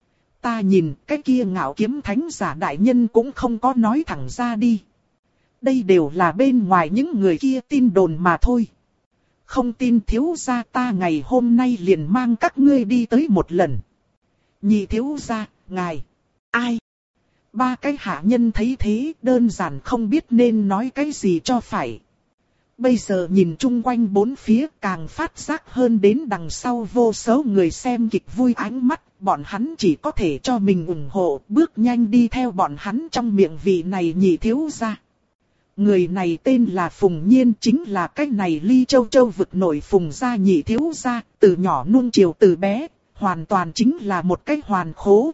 A: Ta nhìn cái kia Ngạo Kiếm thánh giả đại nhân cũng không có nói thẳng ra đi. Đây đều là bên ngoài những người kia tin đồn mà thôi. Không tin thiếu gia ta ngày hôm nay liền mang các ngươi đi tới một lần. Nhị thiếu gia, ngài, ai? Ba cái hạ nhân thấy thế đơn giản không biết nên nói cái gì cho phải. Bây giờ nhìn chung quanh bốn phía càng phát giác hơn đến đằng sau vô số người xem kịch vui ánh mắt, bọn hắn chỉ có thể cho mình ủng hộ, bước nhanh đi theo bọn hắn trong miệng vị này nhị thiếu gia. Người này tên là Phùng Nhiên, chính là cái này Ly Châu Châu vực nổi Phùng gia nhị thiếu gia, từ nhỏ nuông chiều từ bé, hoàn toàn chính là một cái hoàn khố.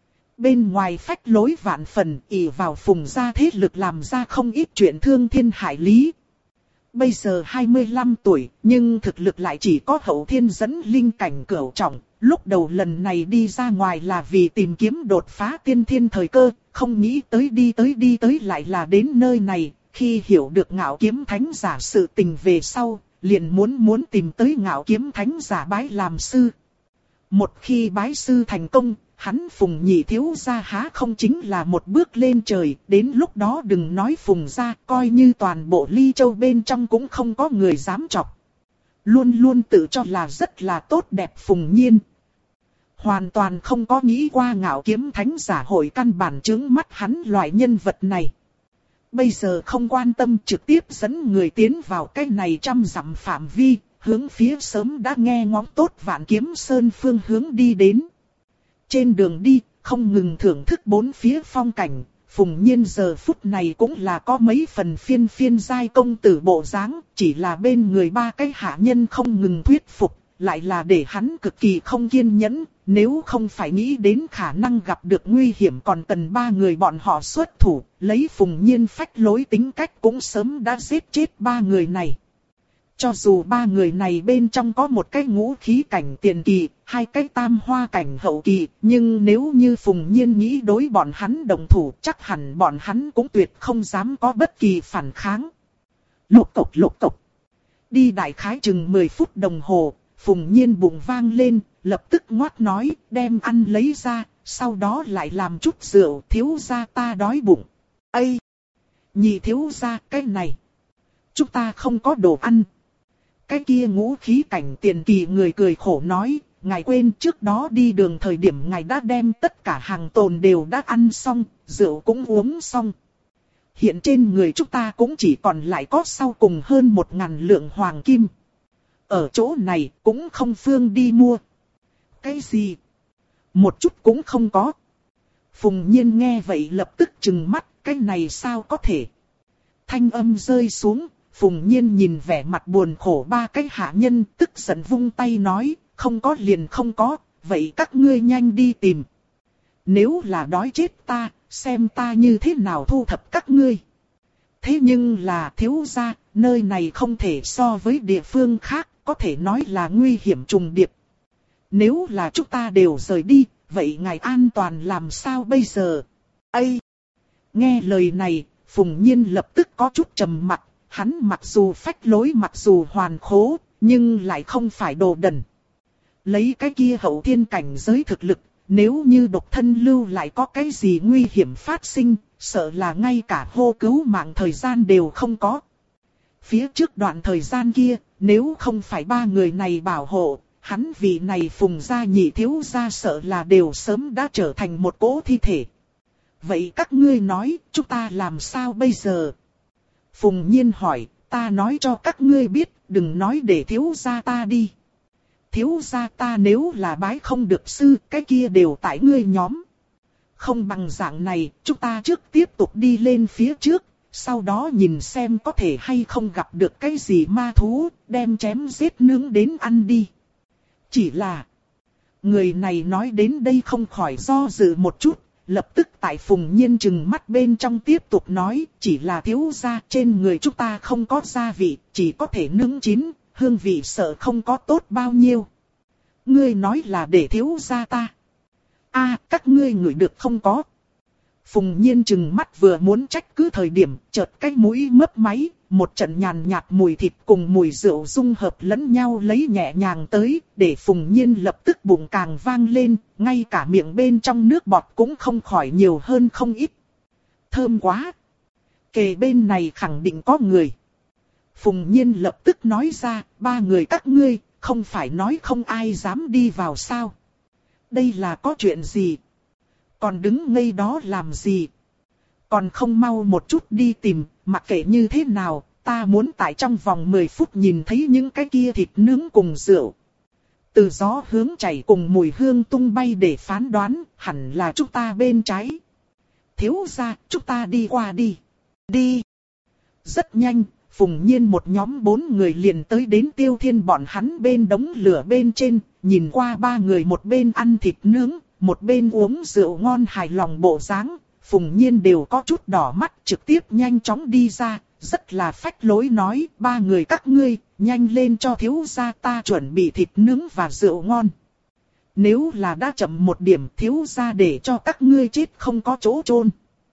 A: Bên ngoài phách lối vạn phần, ỷ vào Phùng gia thế lực làm ra không ít chuyện thương thiên hại lý. Bây giờ hai mươi lăm tuổi, nhưng thực lực lại chỉ có hậu thiên dẫn linh cảnh cửu trọng. Lúc đầu lần này đi ra ngoài là vì tìm kiếm đột phá tiên thiên thời cơ, không nghĩ tới đi tới đi tới lại là đến nơi này. Khi hiểu được Ngạo Kiếm thánh giả sự tình về sau, liền muốn muốn tìm tới Ngạo Kiếm thánh giả bái làm sư. Một khi bái sư thành công, hắn Phùng nhị thiếu gia há không chính là một bước lên trời, đến lúc đó đừng nói Phùng gia, coi như toàn bộ Ly Châu bên trong cũng không có người dám chọc. Luôn luôn tự cho là rất là tốt đẹp Phùng Nhiên. Hoàn toàn không có nghĩ qua Ngạo Kiếm thánh giả hội căn bản chướng mắt hắn loại nhân vật này. Bây giờ không quan tâm trực tiếp dẫn người tiến vào cái này trăm dặm phạm vi, hướng phía sớm đã nghe ngóng tốt Vạn Kiếm Sơn phương hướng đi đến. Trên đường đi, không ngừng thưởng thức bốn phía phong cảnh, Phùng Nhiên giờ phút này cũng là có mấy phần phiên phiên giai công tử bộ dáng, chỉ là bên người ba cái hạ nhân không ngừng thuyết phục, lại là để hắn cực kỳ không kiên nhẫn, nếu không phải nghĩ đến khả năng gặp được nguy hiểm còn cần ba người bọn họ xuất thủ, lấy Phùng Nhiên phách lối tính cách cũng sớm đã giết chết ba người này. Cho dù ba người này bên trong có một cái ngũ khí cảnh tiền kỳ, hai cái tam hoa cảnh hậu kỳ, nhưng nếu như Phùng Nhiên nghĩ đối bọn hắn đồng thủ, chắc hẳn bọn hắn cũng tuyệt không dám có bất kỳ phản kháng. Lục cộc lục cộc. Đi đại khái chừng mười phút đồng hồ, Phùng Nhiên bụng vang lên, lập tức ngoác nói, đem ăn lấy ra, sau đó lại làm chút rượu, thiếu gia ta đói bụng. Ây! Nhị thiếu gia cái này. Chúng ta không có đồ ăn. Cái kia ngũ khí cảnh tiền kỳ người cười khổ nói, ngài quên trước đó đi đường thời điểm ngài đã đem tất cả hàng tồn đều đã ăn xong, rượu cũng uống xong. Hiện trên người chúng ta cũng chỉ còn lại có sau cùng hơn một ngàn lượng hoàng kim. Ở chỗ này cũng không phương đi mua. Cái gì? Một chút cũng không có. Phùng Nhiên nghe vậy lập tức trừng mắt, cái này sao có thể? Thanh âm rơi xuống. Phùng Nhiên nhìn vẻ mặt buồn khổ ba cái hạ nhân, tức giận vung tay nói, không có liền không có, vậy các ngươi nhanh đi tìm. Nếu là đói chết ta, xem ta như thế nào thu thập các ngươi. Thế nhưng là thiếu gia, nơi này không thể so với địa phương khác, có thể nói là nguy hiểm trùng điệp. Nếu là chúng ta đều rời đi, vậy ngài an toàn làm sao bây giờ? Ây! Nghe lời này, Phùng Nhiên lập tức có chút trầm mặc. Hắn mặc dù phách lối mặc dù hoàn khố, nhưng lại không phải đồ đần. Lấy cái kia hậu thiên cảnh giới thực lực, nếu như độc thân lưu lại có cái gì nguy hiểm phát sinh, sợ là ngay cả hô cứu mạng thời gian đều không có. Phía trước đoạn thời gian kia, nếu không phải ba người này bảo hộ, hắn vị này Phùng gia nhị thiếu gia sợ là đều sớm đã trở thành một cỗ thi thể. Vậy các ngươi nói, chúng ta làm sao bây giờ? Phùng Nhiên hỏi, ta nói cho các ngươi biết, đừng nói để thiếu gia ta đi. Thiếu gia ta nếu là bái không được sư, cái kia đều tại ngươi nhóm. Không bằng dạng này, chúng ta trước tiếp tục đi lên phía trước, sau đó nhìn xem có thể hay không gặp được cái gì ma thú, đem chém giết nướng đến ăn đi. Chỉ là, người này nói đến đây không khỏi do dự một chút. Lập tức tại Phùng Nhiên chừng mắt bên trong tiếp tục nói, chỉ là thiếu gia trên người chúng ta không có gia vị, chỉ có thể nướng chín, hương vị sợ không có tốt bao nhiêu. Ngươi nói là để thiếu gia ta. A, à, các ngươi ngửi được không có. Phùng Nhiên chừng mắt vừa muốn trách cứ thời điểm, chợt cái mũi mấp máy, một trận nhàn nhạt mùi thịt cùng mùi rượu dung hợp lẫn nhau lấy nhẹ nhàng tới, để Phùng Nhiên lập tức bụng càng vang lên, ngay cả miệng bên trong nước bọt cũng không khỏi nhiều hơn không ít. Thơm quá! Kề bên này khẳng định có người. Phùng Nhiên lập tức nói ra, ba người các ngươi, không phải nói không ai dám đi vào sao? Đây là có chuyện gì? Còn đứng ngây đó làm gì? Còn không mau một chút đi tìm, mặc kệ như thế nào, ta muốn tại trong vòng mười phút nhìn thấy những cái kia thịt nướng cùng rượu. Từ gió hướng chảy cùng mùi hương tung bay để phán đoán, hẳn là chúng ta bên trái. Thiếu gia, chúng ta đi qua đi. Đi. Rất nhanh, Phùng Nhiên một nhóm bốn người liền tới đến Tiêu Thiên bọn hắn bên đống lửa bên trên, nhìn qua ba người một bên ăn thịt nướng, một bên uống rượu ngon hài lòng bộ dáng. Phùng Nhiên đều có chút đỏ mắt, trực tiếp nhanh chóng đi ra, rất là phách lối nói, ba người các ngươi, nhanh lên cho thiếu gia ta chuẩn bị thịt nướng và rượu ngon. Nếu là đã chậm một điểm thiếu gia để cho các ngươi chết không có chỗ chôn.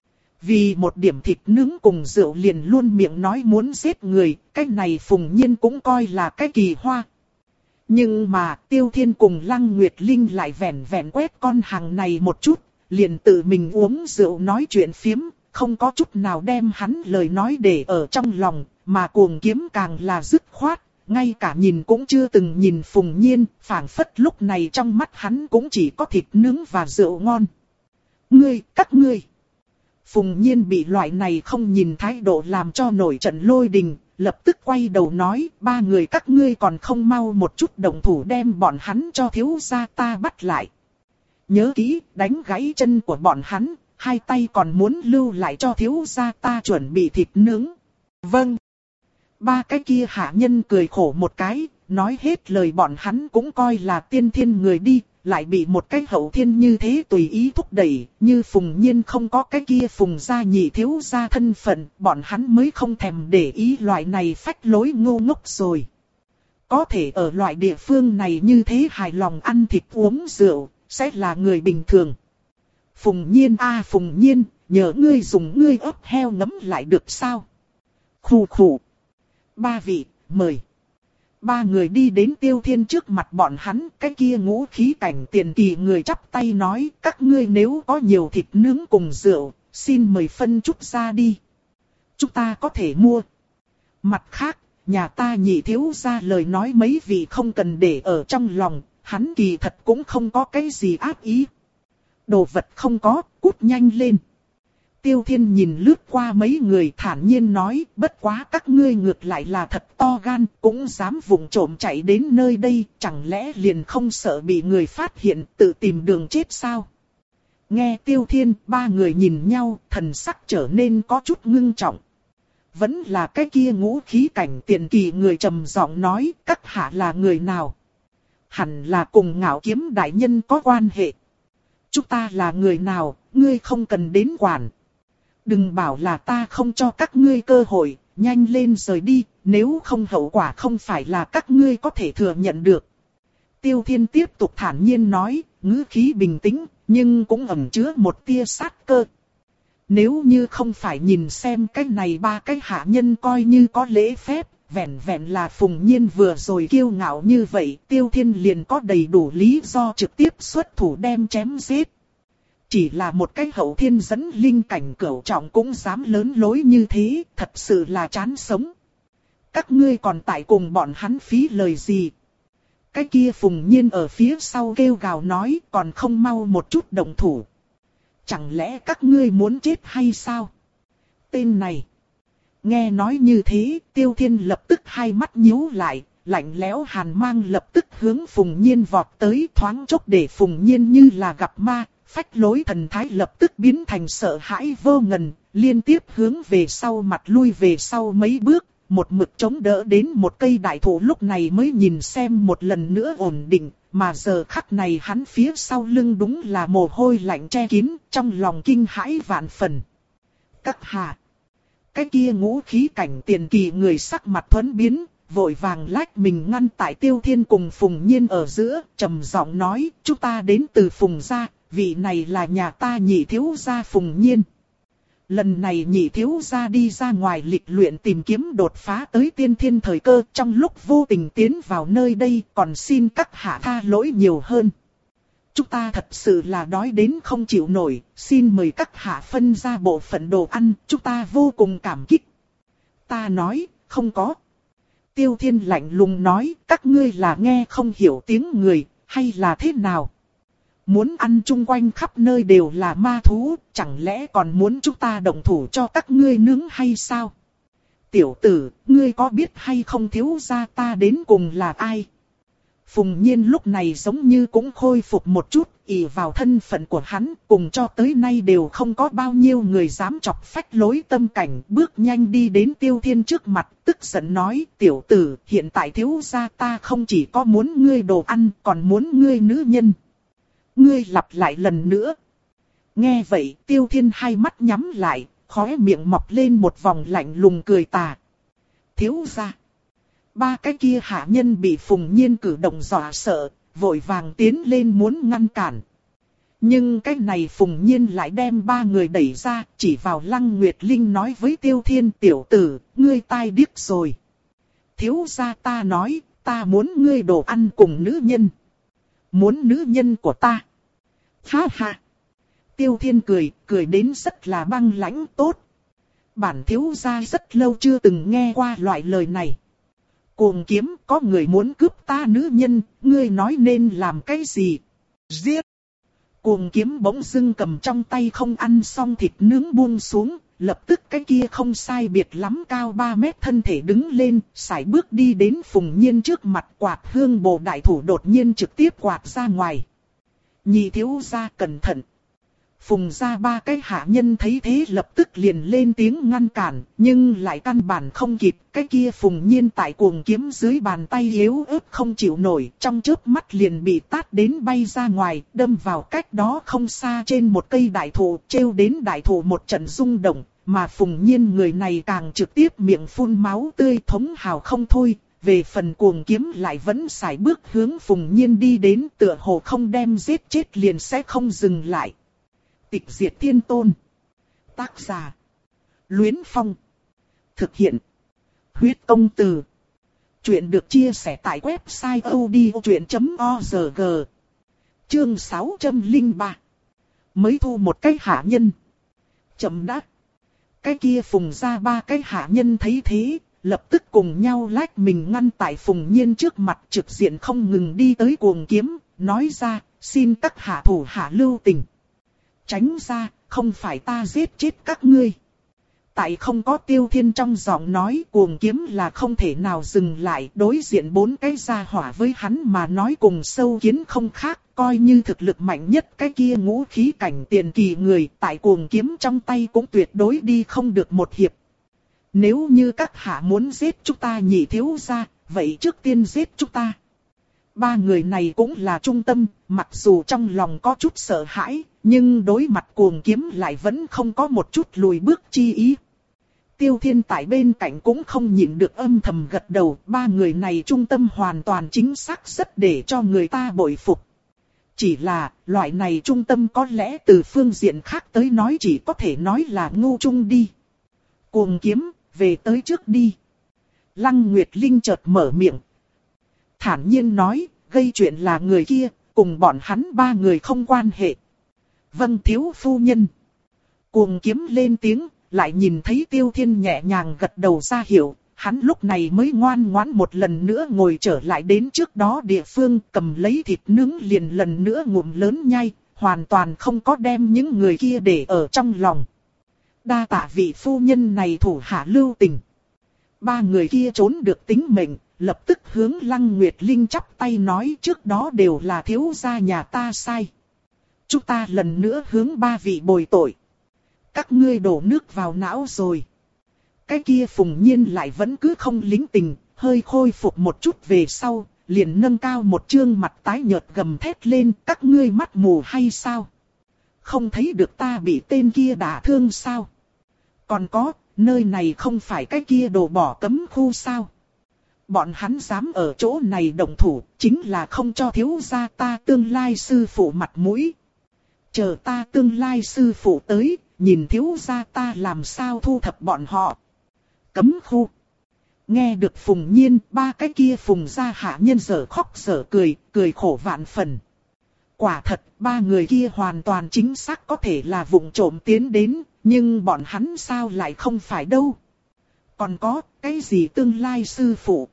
A: Vì một điểm thịt nướng cùng rượu liền luôn miệng nói muốn giết người, cái này Phùng Nhiên cũng coi là cái kỳ hoa. Nhưng mà Tiêu Thiên cùng Lăng Nguyệt Linh lại vẻn vẻn quét con hàng này một chút. Liền tự mình uống rượu nói chuyện phiếm, không có chút nào đem hắn lời nói để ở trong lòng, mà cuồng kiếm càng là dứt khoát, ngay cả nhìn cũng chưa từng nhìn Phùng Nhiên, phảng phất lúc này trong mắt hắn cũng chỉ có thịt nướng và rượu ngon. Ngươi, các ngươi. Phùng Nhiên bị loại này không nhìn thái độ làm cho nổi trận lôi đình, lập tức quay đầu nói, ba người các ngươi còn không mau một chút động thủ đem bọn hắn cho thiếu gia ta bắt lại. Nhớ kỹ, đánh gãy chân của bọn hắn, hai tay còn muốn lưu lại cho thiếu gia ta chuẩn bị thịt nướng. Vâng. Ba cái kia hạ nhân cười khổ một cái, nói hết lời bọn hắn cũng coi là tiên thiên người đi, lại bị một cái hậu thiên như thế tùy ý thúc đẩy, như Phùng Nhiên không có cái kia Phùng gia nhị thiếu gia thân phận, bọn hắn mới không thèm để ý loại này phách lối ngu ngốc rồi. Có thể ở loại địa phương này như thế hài lòng ăn thịt uống rượu, sẽ là người bình thường. Phùng Nhiên a à, Phùng Nhiên, nhờ ngươi dùng ngươi ớt heo ngấm lại được sao? Khù khù. Ba vị, mời. Ba người đi đến Tiêu Thiên trước mặt bọn hắn, cái kia ngũ khí cảnh tiền kỳ người chắp tay nói, các ngươi nếu có nhiều thịt nướng cùng rượu, xin mời phân chút ra đi. Chúng ta có thể mua. Mặt khác, nhà ta nhị thiếu gia lời nói mấy vị không cần để ở trong lòng, hắn kỳ thật cũng không có cái gì ác ý. Đồ vật không có, cút nhanh lên. Tiêu Thiên nhìn lướt qua mấy người thản nhiên nói, bất quá các ngươi ngược lại là thật to gan, cũng dám vụng trộm chạy đến nơi đây, chẳng lẽ liền không sợ bị người phát hiện, tự tìm đường chết sao? Nghe Tiêu Thiên, ba người nhìn nhau, thần sắc trở nên có chút ngưng trọng. Vẫn là cái kia ngũ khí cảnh tiền kỳ người trầm giọng nói, các hạ là người nào? Hẳn là cùng Ngạo Kiếm đại nhân có quan hệ. Chúng ta là người nào, ngươi không cần đến quản. Đừng bảo là ta không cho các ngươi cơ hội, nhanh lên rời đi, nếu không hậu quả không phải là các ngươi có thể thừa nhận được. Tiêu Thiên tiếp tục thản nhiên nói, ngữ khí bình tĩnh, nhưng cũng ẩn chứa một tia sát cơ. Nếu như không phải nhìn xem cái này ba cái hạ nhân coi như có lễ phép, vẹn vẹn là Phùng Nhiên vừa rồi kiêu ngạo như vậy, Tiêu Thiên liền có đầy đủ lý do trực tiếp xuất thủ đem chém giết. Chỉ là một cái hậu thiên dẫn linh cảnh cửu trọng cũng dám lớn lối như thế, thật sự là chán sống. Các ngươi còn tại cùng bọn hắn phí lời gì? Cái kia Phùng Nhiên ở phía sau kêu gào nói, còn không mau một chút động thủ. Chẳng lẽ các ngươi muốn chết hay sao? Tên này. Nghe nói như thế, Tiêu Thiên lập tức hai mắt nhíu lại, lạnh lẽo hàn mang lập tức hướng Phùng Nhiên vọt tới, thoáng chốc để Phùng Nhiên như là gặp ma. Phách lối thần thái lập tức biến thành sợ hãi vô ngần, liên tiếp hướng về sau mặt lui về sau mấy bước, một mực chống đỡ đến một cây đại thụ lúc này mới nhìn xem một lần nữa ổn định, mà giờ khắc này hắn phía sau lưng đúng là mồ hôi lạnh che kín, trong lòng kinh hãi vạn phần. Các hạ, cái kia ngũ khí cảnh tiền kỳ người sắc mặt thuẫn biến, vội vàng lách mình ngăn tại Tiêu Thiên cùng Phùng Nhiên ở giữa, trầm giọng nói, chúng ta đến từ Phùng gia. Vị này là nhà ta nhị thiếu gia Phùng Nhiên. Lần này nhị thiếu gia đi ra ngoài lịch luyện tìm kiếm đột phá tới tiên thiên thời cơ, trong lúc vô tình tiến vào nơi đây, còn xin các hạ tha lỗi nhiều hơn. Chúng ta thật sự là đói đến không chịu nổi, xin mời các hạ phân ra bộ phận đồ ăn, chúng ta vô cùng cảm kích. Ta nói, không có. Tiêu Thiên lạnh lùng nói, các ngươi là nghe không hiểu tiếng người, hay là thế nào? Muốn ăn chung quanh khắp nơi đều là ma thú, chẳng lẽ còn muốn chúng ta động thủ cho các ngươi nướng hay sao? Tiểu tử, ngươi có biết hay không thiếu gia ta đến cùng là ai? Phùng Nhiên lúc này giống như cũng khôi phục một chút, ỷ vào thân phận của hắn, cùng cho tới nay đều không có bao nhiêu người dám chọc phách lối tâm cảnh, bước nhanh đi đến Tiêu Thiên trước mặt, tức giận nói, tiểu tử, hiện tại thiếu gia ta không chỉ có muốn ngươi đồ ăn, còn muốn ngươi nữ nhân. Ngươi lặp lại lần nữa. Nghe vậy, Tiêu Thiên hai mắt nhắm lại, khóe miệng mọc lên một vòng lạnh lùng cười tà. Thiếu gia. Ba cái kia hạ nhân bị Phùng Nhiên cử động dọa sợ, vội vàng tiến lên muốn ngăn cản. Nhưng cái này Phùng Nhiên lại đem ba người đẩy ra, chỉ vào Lăng Nguyệt Linh nói với Tiêu Thiên, tiểu tử, ngươi tai điếc rồi. Thiếu gia ta nói, ta muốn ngươi đồ ăn cùng nữ nhân. Muốn nữ nhân của ta. Ha ha. Tiêu Thiên cười, cười đến rất là băng lãnh tốt. Bản thiếu gia rất lâu chưa từng nghe qua loại lời này. Cuồng Kiếm, có người muốn cướp ta nữ nhân, ngươi nói nên làm cái gì? Giết. Cuồng kiếm bỗng dưng cầm trong tay không ăn xong thịt nướng buông xuống, lập tức cái kia không sai biệt lắm cao ba mét thân thể đứng lên, sải bước đi đến Phùng Nhiên trước mặt, quạt hương bồ đại thủ đột nhiên trực tiếp quạt ra ngoài. Nhị thiếu gia cẩn thận. Phùng gia ba cái hạ nhân thấy thế lập tức liền lên tiếng ngăn cản, nhưng lại căn bản không kịp. Cái kia Phùng Nhiên tại cuồng kiếm dưới bàn tay yếu ớt không chịu nổi, trong chớp mắt liền bị tát đến bay ra ngoài, đâm vào cách đó không xa trên một cây đại thụ, treo đến đại thụ một trận rung động, mà Phùng Nhiên người này càng trực tiếp miệng phun máu tươi thống hào không thôi. Về phần cuồng kiếm lại vẫn sải bước hướng Phùng Nhiên đi đến, tựa hồ không đem giết chết liền sẽ không dừng lại. Tịch diệt thiên tôn. Tác giả: Luyến Phong. Thực hiện: Huyết Công Từ. Chuyện được chia sẻ tại website odchuyện chấm org. Chương sáu trăm lẻ ba. Mới thu một cái hạ nhân. Chậm đã. Cái kia Phùng ra ba cái hạ nhân thấy thế, lập tức cùng nhau lách mình ngăn tại Phùng Nhiên trước mặt, trực diện không ngừng đi tới cuồng kiếm, nói ra, xin các hạ thủ hạ lưu tình. Tránh ra, không phải ta giết chết các ngươi. Tại không có Tiêu Thiên trong giọng nói, cuồng kiếm là không thể nào dừng lại, đối diện bốn cái gia hỏa với hắn mà nói cùng sâu kiến không khác, coi như thực lực mạnh nhất cái kia ngũ khí cảnh tiền kỳ người, tại cuồng kiếm trong tay cũng tuyệt đối đi không được một hiệp. Nếu như các hạ muốn giết chúng ta nhị thiếu gia, vậy trước tiên giết chúng ta. Ba người này cũng là trung tâm, mặc dù trong lòng có chút sợ hãi, nhưng đối mặt cuồng kiếm lại vẫn không có một chút lùi bước chi ý. Tiêu Thiên tại bên cạnh cũng không nhịn được âm thầm gật đầu, ba người này trung tâm hoàn toàn chính xác rất để cho người ta bội phục. Chỉ là, loại này trung tâm có lẽ từ phương diện khác tới nói chỉ có thể nói là ngu trung đi. Cuồng kiếm, về tới trước đi. Lăng Nguyệt Linh chợt mở miệng. Thản nhiên nói, gây chuyện là người kia, cùng bọn hắn ba người không quan hệ. Vâng thiếu phu nhân. Cuồng kiếm lên tiếng, lại nhìn thấy Tiêu Thiên nhẹ nhàng gật đầu ra hiệu, hắn lúc này mới ngoan ngoãn một lần nữa ngồi trở lại đến trước đó địa phương, cầm lấy thịt nướng liền lần nữa ngụm lớn nhai, hoàn toàn không có đem những người kia để ở trong lòng. Đa tạ vị phu nhân này thủ hạ lưu tình. Ba người kia trốn được tính mệnh, lập tức hướng Lăng Nguyệt Linh chắp tay nói, trước đó đều là thiếu gia nhà ta sai. Chúng ta lần nữa hướng ba vị bồi tội. Các ngươi đổ nước vào não rồi. Cái kia Phùng Nhiên lại vẫn cứ không lính tình, hơi khôi phục một chút về sau, liền nâng cao một trương mặt tái nhợt gầm thét lên, các ngươi mắt mù hay sao? Không thấy được ta bị tên kia đả thương sao? Còn có, nơi này không phải cái kia đồ bỏ cấm khu sao? Bọn hắn dám ở chỗ này động thủ, chính là không cho thiếu gia ta tương lai sư phụ mặt mũi. Chờ ta tương lai sư phụ tới, nhìn thiếu gia ta làm sao thu thập bọn họ. Cấm khu. Nghe được Phùng Nhiên, ba cái kia Phùng gia hạ nhân dở khóc dở cười, cười khổ vạn phần. Quả thật, ba người kia hoàn toàn chính xác có thể là vụng trộm tiến đến, nhưng bọn hắn sao lại không phải đâu. Còn có, cái gì tương lai sư phụ?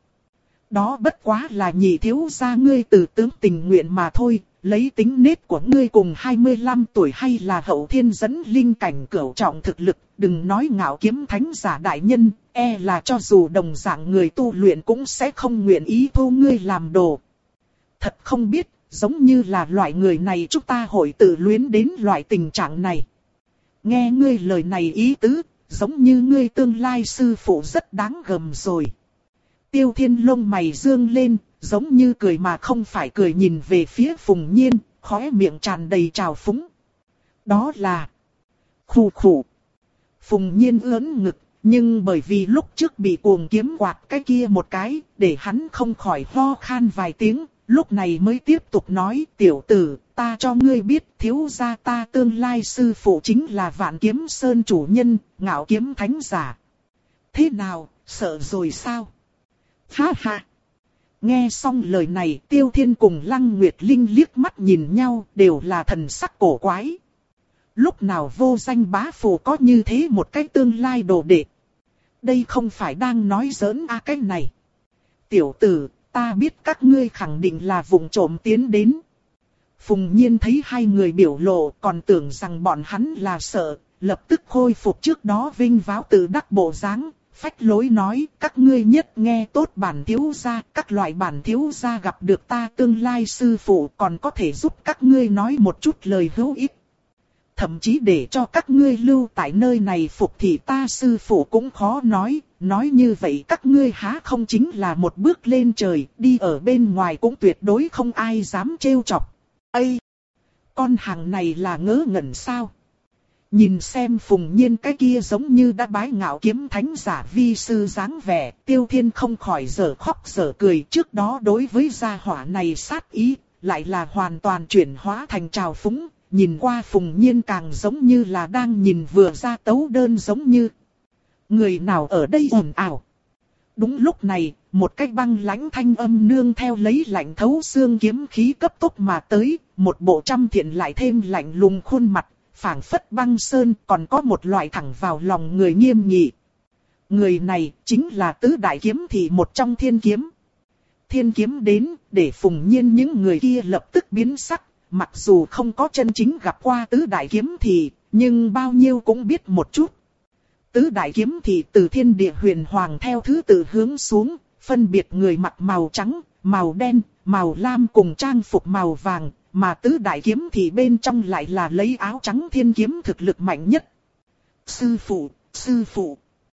A: Đó bất quá là nhị thiếu gia ngươi từ tướng tình nguyện mà thôi, lấy tính nết của ngươi cùng hai mươi lăm tuổi hay là hậu thiên dẫn linh cảnh cửu trọng thực lực, đừng nói ngạo kiếm thánh giả đại nhân, e là cho dù đồng dạng người tu luyện cũng sẽ không nguyện ý thu ngươi làm đồ. Thật không biết, giống như là loại người này chúng ta hội tự luyến đến loại tình trạng này. Nghe ngươi lời này ý tứ, giống như ngươi tương lai sư phụ rất đáng gờm rồi. Tiêu Thiên lông mày dương lên, giống như cười mà không phải cười nhìn về phía Phùng Nhiên, khóe miệng tràn đầy trào phúng. Đó là... Khủ khủ. Phùng Nhiên ưỡn ngực, nhưng bởi vì lúc trước bị cuồng kiếm quạt cái kia một cái, để hắn không khỏi ho khan vài tiếng, lúc này mới tiếp tục nói, tiểu tử, ta cho ngươi biết thiếu gia ta tương lai sư phụ chính là Vạn Kiếm Sơn chủ nhân, ngạo kiếm thánh giả. Thế nào, sợ rồi sao? Ha ha! Nghe xong lời này, Tiêu Thiên cùng Lăng Nguyệt Linh liếc mắt nhìn nhau, đều là thần sắc cổ quái. Lúc nào vô danh bá phụ có như thế một cái tương lai đồ đệ? Đây không phải đang nói giỡn à cái này. Tiểu tử, ta biết các ngươi khẳng định là vụng trộm tiến đến. Phùng Nhiên thấy hai người biểu lộ còn tưởng rằng bọn hắn là sợ, lập tức khôi phục trước đó vinh váo tự đắc bộ dáng, phách lối nói các ngươi nhất nghe tốt bản thiếu gia, các loại bản thiếu gia gặp được ta tương lai sư phụ còn có thể giúp các ngươi nói một chút lời hữu ích. Thậm chí để cho các ngươi lưu tại nơi này phục thì ta sư phụ cũng khó nói, nói như vậy các ngươi há không chính là một bước lên trời, đi ở bên ngoài cũng tuyệt đối không ai dám trêu chọc. Ây! Con hàng này là ngớ ngẩn sao? Nhìn xem Phùng Nhiên cái kia giống như đã bái ngạo kiếm thánh giả vi sư dáng vẻ, Tiêu Thiên không khỏi dở khóc dở cười, trước đó đối với gia hỏa này sát ý, lại là hoàn toàn chuyển hóa thành trào phúng, nhìn qua Phùng Nhiên càng giống như là đang nhìn vừa ra tấu đơn giống như. Người nào ở đây ồn ào? Đúng lúc này, một cái băng lãnh thanh âm nương theo lấy lạnh thấu xương kiếm khí cấp tốc mà tới, một bộ trăm thiện lại thêm lạnh lùng khuôn mặt, phảng phất băng sơn, còn có một loại thẳng vào lòng người nghiêm nghị. Người này chính là tứ đại kiếm thị một trong thiên kiếm. Thiên kiếm đến, để Phùng Nhiên những người kia lập tức biến sắc, mặc dù không có chân chính gặp qua tứ đại kiếm thị, nhưng bao nhiêu cũng biết một chút. Tứ đại kiếm thị từ thiên địa huyền hoàng theo thứ tự hướng xuống, phân biệt người mặc màu trắng, màu đen, màu lam cùng trang phục màu vàng, mà tứ đại kiếm thị bên trong lại là lấy áo trắng thiên kiếm thực lực mạnh nhất. Sư phụ, sư phụ.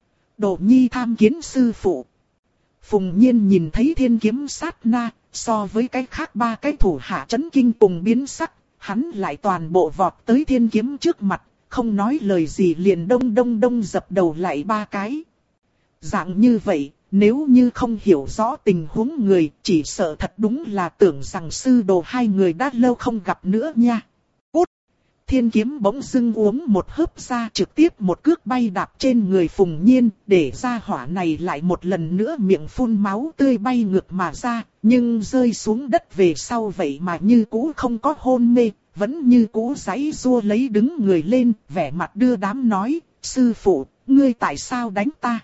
A: Đồ nhi tham kiến sư phụ. Phùng Nhiên nhìn thấy thiên kiếm sát na, so với cái khác ba cái thủ hạ chấn kinh cùng biến sắc, hắn lại toàn bộ vọt tới thiên kiếm trước mặt, không nói lời gì liền đông đông đông dập đầu lại ba cái. Dạng như vậy, nếu như không hiểu rõ tình huống người, chỉ sợ thật đúng là tưởng rằng sư đồ hai người đã lâu không gặp nữa nha. Cút! Thiên kiếm bỗng dưng uống một hớp ra trực tiếp một cước bay đạp trên người Phùng Nhiên, để ra hỏa này lại một lần nữa miệng phun máu tươi bay ngược mà ra, nhưng rơi xuống đất về sau vậy mà như cũ không có hôn mê, vẫn như cũ giãy giụa lấy đứng người lên, vẻ mặt đưa đám nói, sư phụ, ngươi tại sao đánh ta?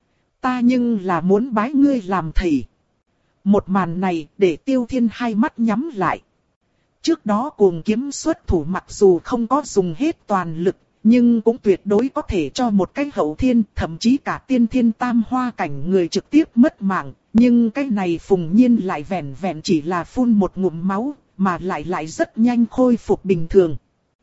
A: Ta nhưng là muốn bái ngươi làm thầy. Một màn này để Tiêu Thiên hai mắt nhắm lại. Trước đó cuồng kiếm xuất thủ mặc dù không có dùng hết toàn lực, nhưng cũng tuyệt đối có thể cho một cái hậu thiên, thậm chí cả tiên thiên tam hoa cảnh người trực tiếp mất mạng. Nhưng cái này Phùng Nhiên lại vẹn vẹn chỉ là phun một ngụm máu, mà lại lại rất nhanh khôi phục bình thường.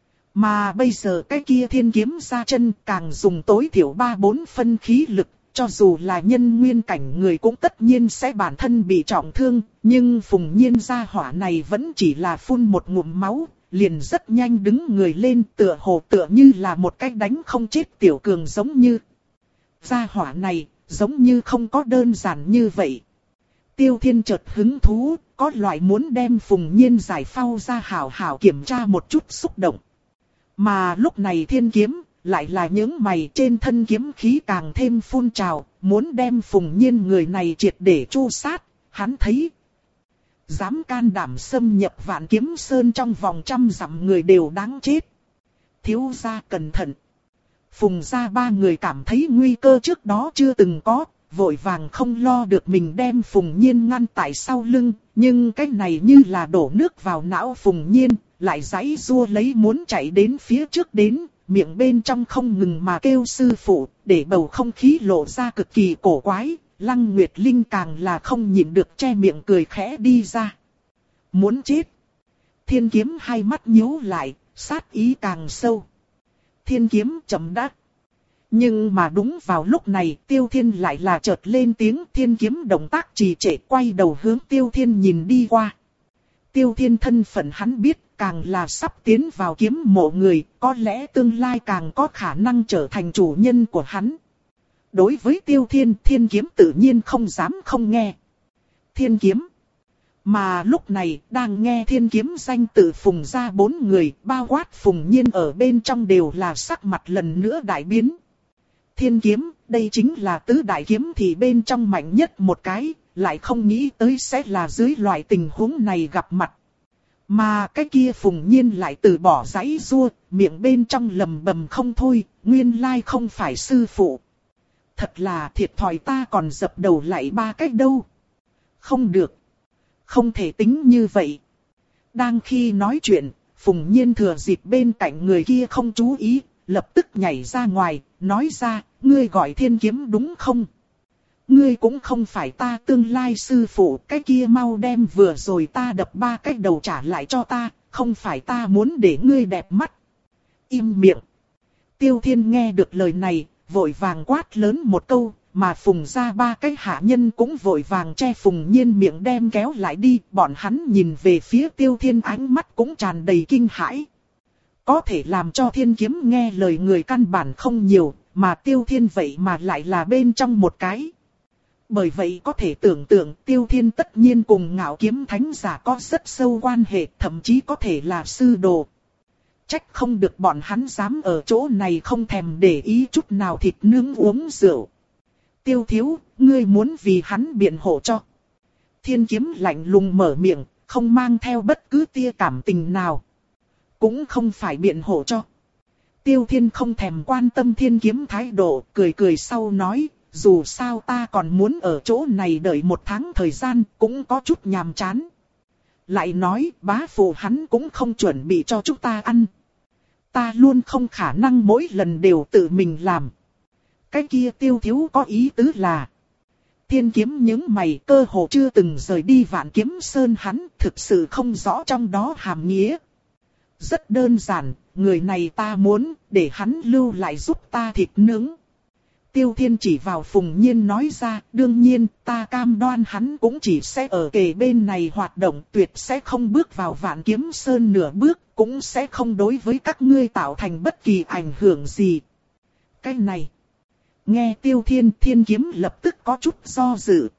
A: Mà bây giờ cái kia thiên kiếm ra chân càng dùng tối thiểu ba bốn phân khí lực. Cho dù là nhân nguyên cảnh người cũng tất nhiên sẽ bản thân bị trọng thương, nhưng Phùng Nhiên gia hỏa này vẫn chỉ là phun một ngụm máu, liền rất nhanh đứng người lên tựa hồ tựa như là một cái đánh không chết tiểu cường giống như. Gia hỏa này, giống như không có đơn giản như vậy. Tiêu Thiên chợt hứng thú, có loại muốn đem Phùng Nhiên giải phao ra hảo hảo kiểm tra một chút xúc động. Mà lúc này thiên kiếm lại là những mày trên thân kiếm khí càng thêm phun trào, muốn đem Phùng Nhiên người này triệt để tru sát, hắn thấy. Dám can đảm xâm nhập Vạn Kiếm Sơn trong vòng trăm dặm người đều đáng chết. Thiếu gia cẩn thận. Phùng gia ba người cảm thấy nguy cơ trước đó chưa từng có, vội vàng không lo được mình đem Phùng Nhiên ngăn tại sau lưng, nhưng cái này như là đổ nước vào não Phùng Nhiên, lại giãy giụa lấy muốn chạy đến phía trước đến. Miệng bên trong không ngừng mà kêu sư phụ, để bầu không khí lộ ra cực kỳ cổ quái, Lăng Nguyệt Linh càng là không nhịn được che miệng cười khẽ đi ra. Muốn chết. Thiên kiếm hai mắt nhíu lại, sát ý càng sâu. Thiên kiếm chậm đáp. Nhưng mà đúng vào lúc này Tiêu Thiên lại là chợt lên tiếng, thiên kiếm động tác trì trệ quay đầu hướng Tiêu Thiên nhìn đi qua. Tiêu Thiên thân phận hắn biết, càng là sắp tiến vào kiếm mộ người, có lẽ tương lai càng có khả năng trở thành chủ nhân của hắn. Đối với Tiêu Thiên, thiên kiếm tự nhiên không dám không nghe. Thiên kiếm. Mà lúc này, đang nghe thiên kiếm danh tự Phùng ra bốn người, bao quát Phùng Nhiên ở bên trong đều là sắc mặt lần nữa đại biến. Thiên kiếm, đây chính là tứ đại kiếm thì bên trong mạnh nhất một cái, lại không nghĩ tới sẽ là dưới loại tình huống này gặp mặt. Mà cái kia Phùng Nhiên lại từ bỏ giãy giụa, miệng bên trong lầm bầm không thôi, nguyên lai không phải sư phụ. Thật là thiệt thòi, ta còn dập đầu lại ba cách đâu. Không được. Không thể tính như vậy. Đang khi nói chuyện, Phùng Nhiên thừa dịp bên cạnh người kia không chú ý, lập tức nhảy ra ngoài, nói ra, ngươi gọi Thiên Kiếm đúng không? Ngươi cũng không phải ta tương lai sư phụ, cái kia mau đem vừa rồi ta đập ba cái đầu trả lại cho ta, không phải ta muốn để ngươi đẹp mắt. Im miệng. Tiêu Thiên nghe được lời này, vội vàng quát lớn một câu, mà Phùng gia ba cái hạ nhân cũng vội vàng che Phùng Nhiên miệng đem kéo lại đi, bọn hắn nhìn về phía Tiêu Thiên ánh mắt cũng tràn đầy kinh hãi. Có thể làm cho Thiên Kiếm nghe lời người căn bản không nhiều, mà Tiêu Thiên vậy mà lại là bên trong một cái. Bởi vậy có thể tưởng tượng Tiêu Thiên tất nhiên cùng Ngạo Kiếm Thánh giả có rất sâu quan hệ, thậm chí có thể là sư đồ. Trách không được bọn hắn dám ở chỗ này không thèm để ý chút nào thịt nướng uống rượu. Tiêu thiếu, ngươi muốn vì hắn biện hộ cho. Thiên Kiếm lạnh lùng mở miệng, không mang theo bất cứ tia cảm tình nào. Cũng không phải biện hộ cho. Tiêu Thiên không thèm quan tâm Thiên Kiếm thái độ, cười cười sau nói, dù sao ta còn muốn ở chỗ này đợi một tháng thời gian, cũng có chút nhàm chán. Lại nói, bá phụ hắn cũng không chuẩn bị cho chúng ta ăn. Ta luôn không khả năng mỗi lần đều tự mình làm. Cái kia Tiêu thiếu có ý tứ là, Thiên Kiếm những mày cơ hồ chưa từng rời đi Vạn Kiếm Sơn, hắn thực sự không rõ trong đó hàm nghĩa. Rất đơn giản, người này ta muốn, để hắn lưu lại giúp ta thịt nướng. Tiêu Thiên chỉ vào Phùng Nhiên nói ra, đương nhiên, ta cam đoan hắn cũng chỉ sẽ ở kề bên này hoạt động, tuyệt sẽ không bước vào Vạn Kiếm Sơn nửa bước, cũng sẽ không đối với các ngươi tạo thành bất kỳ ảnh hưởng gì. Cái này, nghe Tiêu Thiên, Thiên Kiếm lập tức có chút do dự.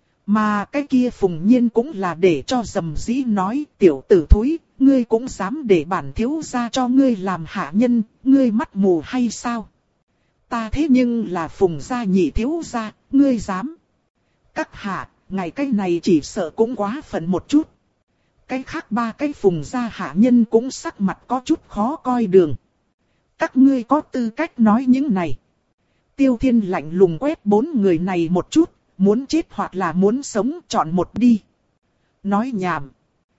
A: Mà cái kia Phùng Nhiên cũng là để cho dầm dĩ nói, tiểu tử thúi, ngươi cũng dám để bản thiếu gia cho ngươi làm hạ nhân, ngươi mắt mù hay sao? Ta thế nhưng là Phùng gia nhị thiếu gia, ngươi dám. Các hạ, ngày cái này chỉ sợ cũng quá phận một chút. Cái khác ba cái Phùng gia hạ nhân cũng sắc mặt có chút khó coi đường. Các ngươi có tư cách nói những này. Tiêu Thiên lạnh lùng quét bốn người này một chút, muốn chết hoặc là muốn sống chọn một đi. Nói nhảm.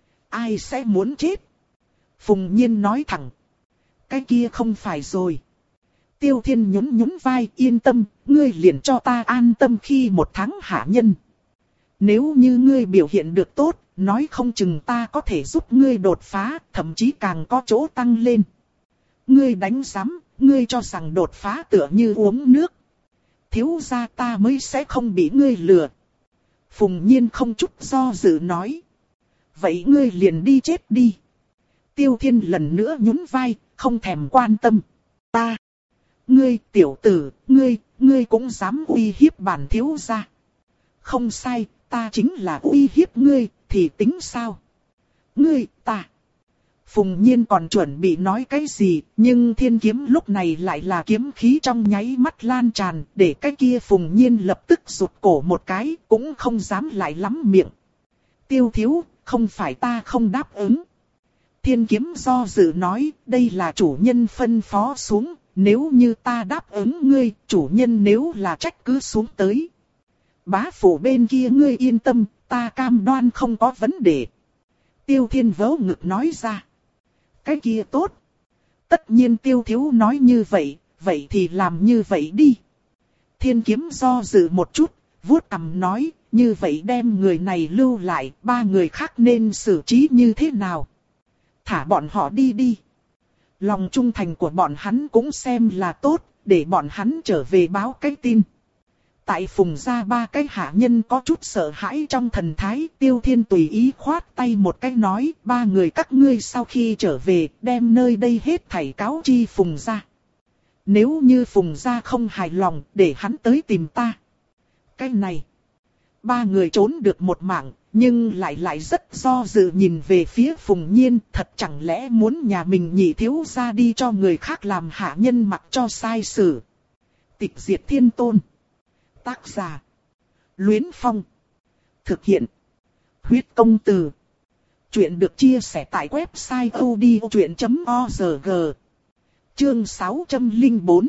A: Ai sẽ muốn chết? Phùng Nhiên nói thẳng. Cái kia không phải rồi. Tiêu Thiên nhún nhún vai, yên tâm, ngươi liền cho ta an tâm khi một tháng hạ nhân. Nếu như ngươi biểu hiện được tốt, nói không chừng ta có thể giúp ngươi đột phá, thậm chí càng có chỗ tăng lên. Ngươi đánh giám, ngươi cho rằng đột phá tựa như uống nước. Thiếu gia ta mới sẽ không bị ngươi lừa. Phùng Nhiên không chút do dự nói. Vậy ngươi liền đi chết đi. Tiêu Thiên lần nữa nhún vai, không thèm quan tâm. Ta. Ngươi tiểu tử, ngươi, ngươi cũng dám uy hiếp bản thiếu gia. Không sai, ta chính là uy hiếp ngươi, thì tính sao? Ngươi, ta. Phùng Nhiên còn chuẩn bị nói cái gì, nhưng Thiên Kiếm lúc này lại là kiếm khí trong nháy mắt lan tràn, để cái kia Phùng Nhiên lập tức rụt cổ một cái, cũng không dám lại lắm miệng. Tiêu thiếu, không phải ta không đáp ứng. Thiên Kiếm do dự nói, đây là chủ nhân phân phó xuống, nếu như ta đáp ứng ngươi, chủ nhân nếu là trách cứ xuống tới. Bá phủ bên kia ngươi yên tâm, ta cam đoan không có vấn đề. Tiêu Thiên vớ ngực nói ra. Cái kia tốt. Tất nhiên Tiêu thiếu nói như vậy, vậy thì làm như vậy đi. Thiên Kiếm do dự một chút, vuốt cằm nói, như vậy đem người này lưu lại, ba người khác nên xử trí như thế nào? Thả bọn họ đi đi. Lòng trung thành của bọn hắn cũng xem là tốt, để bọn hắn trở về báo cái tin. Tại Phùng gia ba cái hạ nhân có chút sợ hãi trong thần thái, Tiêu Thiên tùy ý khoát tay một cái nói, ba người các ngươi sau khi trở về, đem nơi đây hết thảy cáo chi Phùng gia. Nếu như Phùng gia không hài lòng, để hắn tới tìm ta. Cái này, ba người trốn được một mạng, nhưng lại lại rất do dự nhìn về phía Phùng Nhiên, thật chẳng lẽ muốn nhà mình nhị thiếu gia đi cho người khác làm hạ nhân mặc cho sai sử. Tịch diệt thiên tôn. Tác giả. Luyến Phong. Thực hiện. Huyết công từ. Chuyện được chia sẻ tại website odchuyện chấm org. Chương sáu trăm lẻ bốn.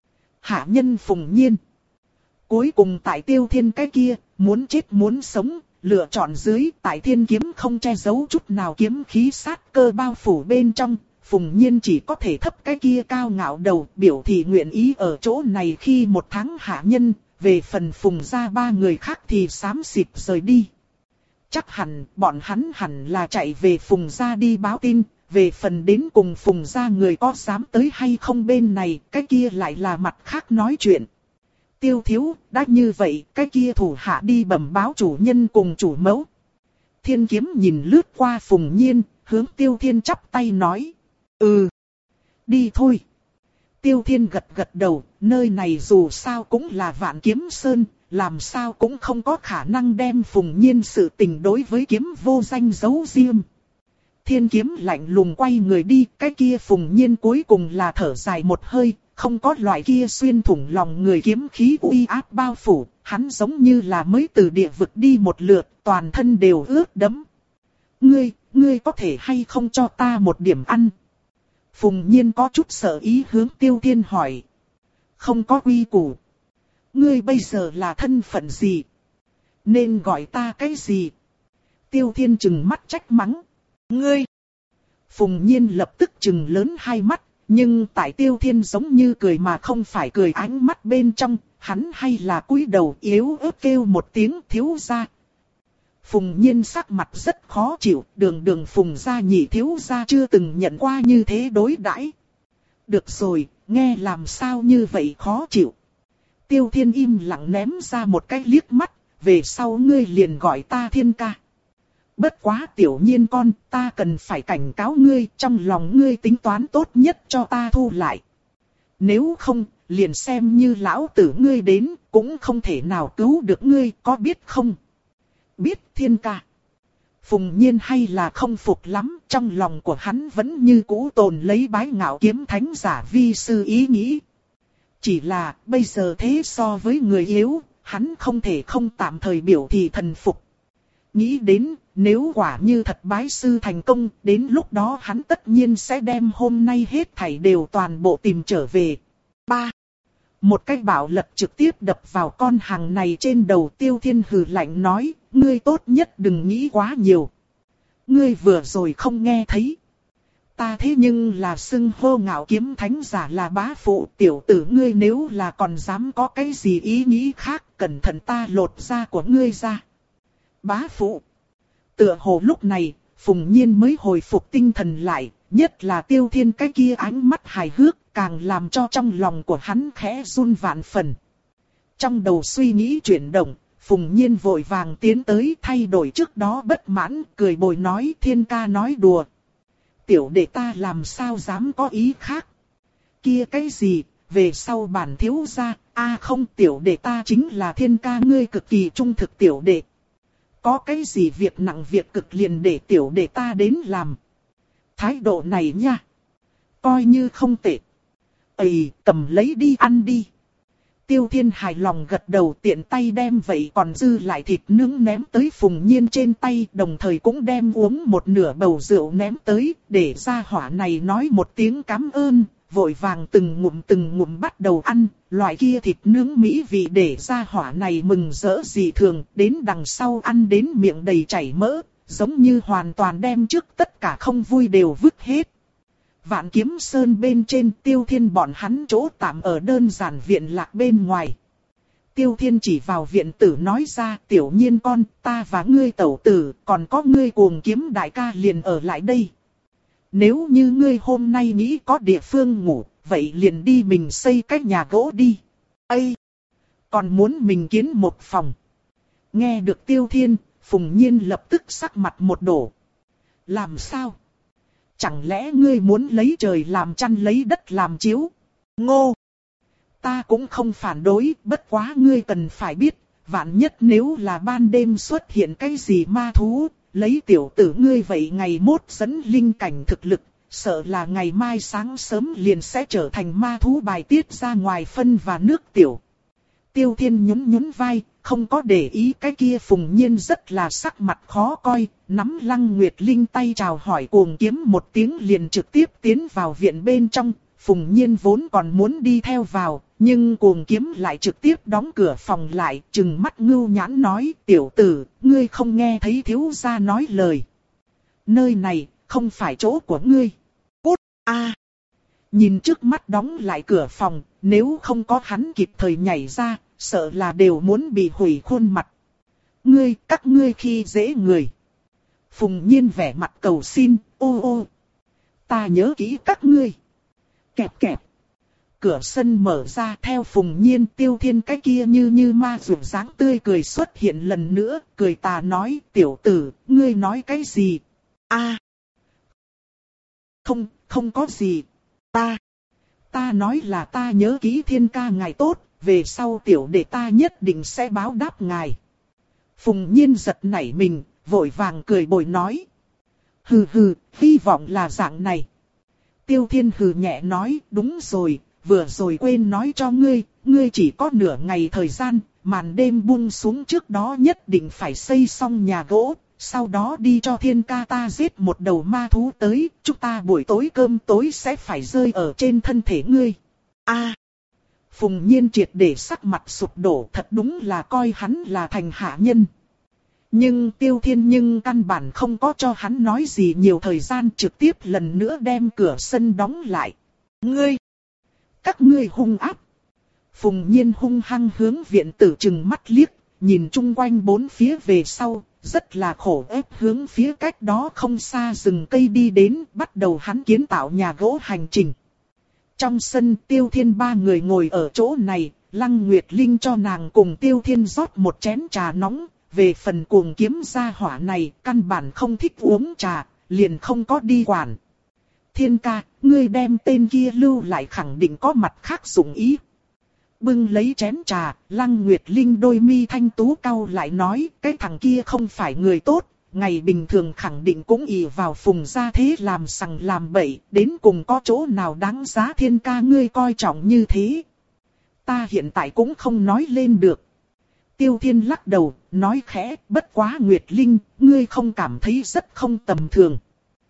A: Hạ nhân Phùng Nhiên. Cuối cùng tại Tiêu Thiên cái kia, muốn chết muốn sống, lựa chọn dưới, tại thiên kiếm không che giấu chút nào kiếm khí sát cơ bao phủ bên trong, Phùng Nhiên chỉ có thể thấp cái kia cao ngạo đầu, biểu thị nguyện ý ở chỗ này khi một tháng hạ nhân, về phần Phùng gia ba người khác thì xám xịt rời đi. Chắc hẳn, bọn hắn hẳn là chạy về Phùng gia đi báo tin, về phần đến cùng Phùng gia người có dám tới hay không bên này, cái kia lại là mặt khác nói chuyện. Tiêu thiếu, đã như vậy, cái kia thủ hạ đi bẩm báo chủ nhân cùng chủ mẫu. Thiên kiếm nhìn lướt qua Phùng Nhiên, hướng Tiêu Thiên chắp tay nói. Ừ, đi thôi. Tiêu Thiên gật gật đầu, nơi này dù sao cũng là Vạn Kiếm Sơn, làm sao cũng không có khả năng đem Phùng Nhiên sự tình đối với kiếm vô danh giấu riêng. Thiên kiếm lạnh lùng quay người đi, cái kia Phùng Nhiên cuối cùng là thở dài một hơi, không có loại kia xuyên thủng lòng người kiếm khí uy áp bao phủ, hắn giống như là mới từ địa vực đi một lượt, toàn thân đều ướt đẫm. Ngươi, ngươi có thể hay không cho ta một điểm ăn? Phùng Nhiên có chút sợ ý hướng Tiêu Thiên hỏi. Không có quy củ. Ngươi bây giờ là thân phận gì? Nên gọi ta cái gì? Tiêu Thiên trừng mắt trách mắng. Ngươi! Phùng Nhiên lập tức trừng lớn hai mắt, nhưng tại Tiêu Thiên giống như cười mà không phải cười ánh mắt bên trong, hắn hay là cúi đầu yếu ớt kêu một tiếng thiếu gia. Phùng Nhiên sắc mặt rất khó chịu, đường đường Phùng gia nhị thiếu gia chưa từng nhận qua như thế đối đãi. Được rồi, nghe làm sao như vậy khó chịu. Tiêu Thiên im lặng ném ra một cái liếc mắt, về sau ngươi liền gọi ta Thiên ca. Bất quá tiểu Nhiên con, ta cần phải cảnh cáo ngươi, trong lòng ngươi tính toán tốt nhất cho ta thu lại. Nếu không, liền xem như lão tử ngươi đến, cũng không thể nào cứu được ngươi, có biết không? Biết Thiên ca. Phùng Nhiên hay là không phục lắm, trong lòng của hắn vẫn như cũ tồn lấy bái ngạo kiếm thánh giả vi sư ý nghĩ. Chỉ là, bây giờ thế so với người yếu, hắn không thể không tạm thời biểu thị thần phục. Nghĩ đến, nếu quả như thật bái sư thành công, đến lúc đó hắn tất nhiên sẽ đem hôm nay hết thảy đều toàn bộ tìm trở về. ba. Một cái bạo lật trực tiếp đập vào con hàng này trên đầu. Tiêu Thiên hừ lạnh nói, ngươi tốt nhất đừng nghĩ quá nhiều. Ngươi vừa rồi không nghe thấy. Ta thế nhưng là xưng hô ngạo kiếm thánh giả là bá phụ, tiểu tử ngươi nếu là còn dám có cái gì ý nghĩ khác, cẩn thận ta lột da của ngươi ra. Bá phụ. Tựa hồ lúc này, Phùng Nhiên mới hồi phục tinh thần lại, nhất là Tiêu Thiên cái kia ánh mắt hài hước, càng làm cho trong lòng của hắn khẽ run vạn phần. Trong đầu suy nghĩ chuyển động, Phùng Nhiên vội vàng tiến tới thay đổi trước đó bất mãn, cười bồi nói Thiên ca nói đùa. Tiểu đệ ta làm sao dám có ý khác. Kia cái gì, về sau bản thiếu gia, a không tiểu đệ ta chính là Thiên ca ngươi cực kỳ trung thực tiểu đệ. Có cái gì việc nặng việc cực liền để tiểu đệ ta đến làm. Thái độ này nha, coi như không tệ. Ây, cầm lấy đi ăn đi. Tiêu Thiên hài lòng gật đầu, tiện tay đem vậy còn dư lại thịt nướng ném tới Phùng Nhiên trên tay, đồng thời cũng đem uống một nửa bầu rượu ném tới, để ra hỏa này nói một tiếng cảm ơn, vội vàng từng ngụm từng ngụm bắt đầu ăn, loại kia thịt nướng mỹ vị để ra hỏa này mừng rỡ dị thường, đến đằng sau ăn đến miệng đầy chảy mỡ, giống như hoàn toàn đem trước tất cả không vui đều vứt hết. Vạn Kiếm Sơn bên trên, Tiêu Thiên bọn hắn chỗ tạm ở đơn giản viện lạc bên ngoài. Tiêu Thiên chỉ vào viện tử nói ra, tiểu Nhiên con, ta và ngươi tẩu tử, còn có ngươi cuồng kiếm đại ca liền ở lại đây. Nếu như ngươi hôm nay nghĩ có địa phương ngủ, vậy liền đi mình xây cái nhà gỗ đi. Ây! Còn muốn mình kiến một phòng. Nghe được Tiêu Thiên, Phùng Nhiên lập tức sắc mặt một đổ. Làm sao? Chẳng lẽ ngươi muốn lấy trời làm chăn lấy đất làm chiếu? Ngô! Ta cũng không phản đối, bất quá ngươi cần phải biết, vạn nhất nếu là ban đêm xuất hiện cái gì ma thú, lấy tiểu tử ngươi vậy ngày mốt dẫn linh cảnh thực lực, sợ là ngày mai sáng sớm liền sẽ trở thành ma thú bài tiết ra ngoài phân và nước tiểu. Tiêu Thiên nhún nhún vai, không có để ý cái kia. Phùng Nhiên rất là sắc mặt khó coi, nắm Lăng Nguyệt Linh tay chào hỏi cuồng kiếm một tiếng liền trực tiếp tiến vào viện bên trong, Phùng Nhiên vốn còn muốn đi theo vào, nhưng Cuồng Kiếm lại trực tiếp đóng cửa phòng lại, trừng mắt ngưu nhãn nói, tiểu tử, ngươi không nghe thấy thiếu gia nói lời. Nơi này, không phải chỗ của ngươi. Cút, a! Nhìn trước mắt đóng lại cửa phòng, nếu không có hắn kịp thời nhảy ra, sợ là đều muốn bị hủy khuôn mặt. Ngươi, các ngươi khi dễ người. Phùng Nhiên vẻ mặt cầu xin, ô ô. Ta nhớ kỹ các ngươi. Kẹp kẹp. Cửa sân mở ra theo Phùng Nhiên, Tiêu Thiên cái kia như như ma rượu dáng tươi cười xuất hiện lần nữa, cười tà nói, tiểu tử, ngươi nói cái gì? A, Không, không có gì. Ta, ta nói là ta nhớ kỹ Thiên ca ngài tốt, về sau tiểu đệ ta nhất định sẽ báo đáp ngài. Phùng Nhiên giật nảy mình, vội vàng cười bồi nói. Hừ hừ, hy vọng là dạng này. Tiêu Thiên hừ nhẹ nói, đúng rồi, vừa rồi quên nói cho ngươi, ngươi chỉ có nửa ngày thời gian, màn đêm buông xuống trước đó nhất định phải xây xong nhà gỗ, sau đó đi cho Thiên ca ta giết một đầu ma thú tới, chúng ta buổi tối cơm tối sẽ phải rơi ở trên thân thể ngươi. A, Phùng Nhiên triệt để sắc mặt sụp đổ, thật đúng là coi hắn là thành hạ nhân. Nhưng Tiêu Thiên nhưng căn bản không có cho hắn nói gì nhiều thời gian, trực tiếp lần nữa đem cửa sân đóng lại. Ngươi! Các ngươi hung áp! Phùng Nhiên hung hăng hướng viện tử trừng mắt liếc, nhìn chung quanh bốn phía về sau, rất là khổ ép hướng phía cách đó không xa rừng cây đi đến, bắt đầu hắn kiến tạo nhà gỗ hành trình. Trong sân Tiêu Thiên ba người ngồi ở chỗ này, Lăng Nguyệt Linh cho nàng cùng Tiêu Thiên rót một chén trà nóng. Về phần Cuồng Kiếm gia hỏa này, căn bản không thích uống trà, liền không có đi quản. Thiên ca, ngươi đem tên kia lưu lại khẳng định có mặt khác dụng ý. Bưng lấy chén trà, Lăng Nguyệt Linh đôi mi thanh tú cau lại nói, cái thằng kia không phải người tốt, ngày bình thường khẳng định cũng ỷ vào Phùng gia thế làm sằng làm bậy, đến cùng có chỗ nào đáng giá Thiên ca ngươi coi trọng như thế. Ta hiện tại cũng không nói lên được. Tiêu Thiên lắc đầu, nói khẽ, bất quá Nguyệt Linh, ngươi không cảm thấy rất không tầm thường.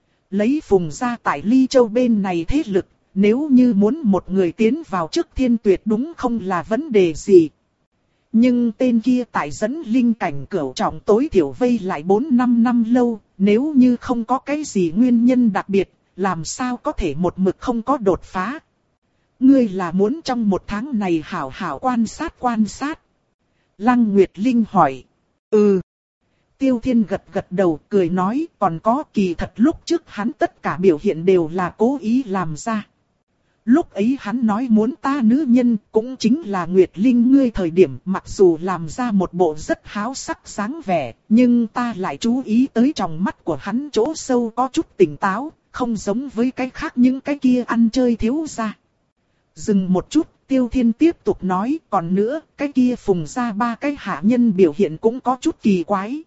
A: Lấy Phùng gia tại Ly Châu bên này thế lực, nếu như muốn một người tiến vào trước thiên tuyệt đúng không là vấn đề gì. Nhưng tên kia tại dẫn linh cảnh cửu trọng tối thiểu vây lại bốn năm năm lâu, nếu như không có cái gì nguyên nhân đặc biệt, làm sao có thể một mực không có đột phá. Ngươi là muốn trong một tháng này hảo hảo quan sát quan sát. Lăng Nguyệt Linh hỏi. Ừ. Tiêu Thiên gật gật đầu cười nói, còn có kỳ thật lúc trước hắn tất cả biểu hiện đều là cố ý làm ra. Lúc ấy hắn nói muốn ta nữ nhân cũng chính là Nguyệt Linh ngươi thời điểm, mặc dù làm ra một bộ rất háo sắc sáng vẻ, nhưng ta lại chú ý tới trong mắt của hắn chỗ sâu có chút tỉnh táo, không giống với cái khác những cái kia ăn chơi thiếu gia. Dừng một chút, Tiêu Thiên tiếp tục nói, còn nữa, cái kia Phùng gia ba cái hạ nhân biểu hiện cũng có chút kỳ quái.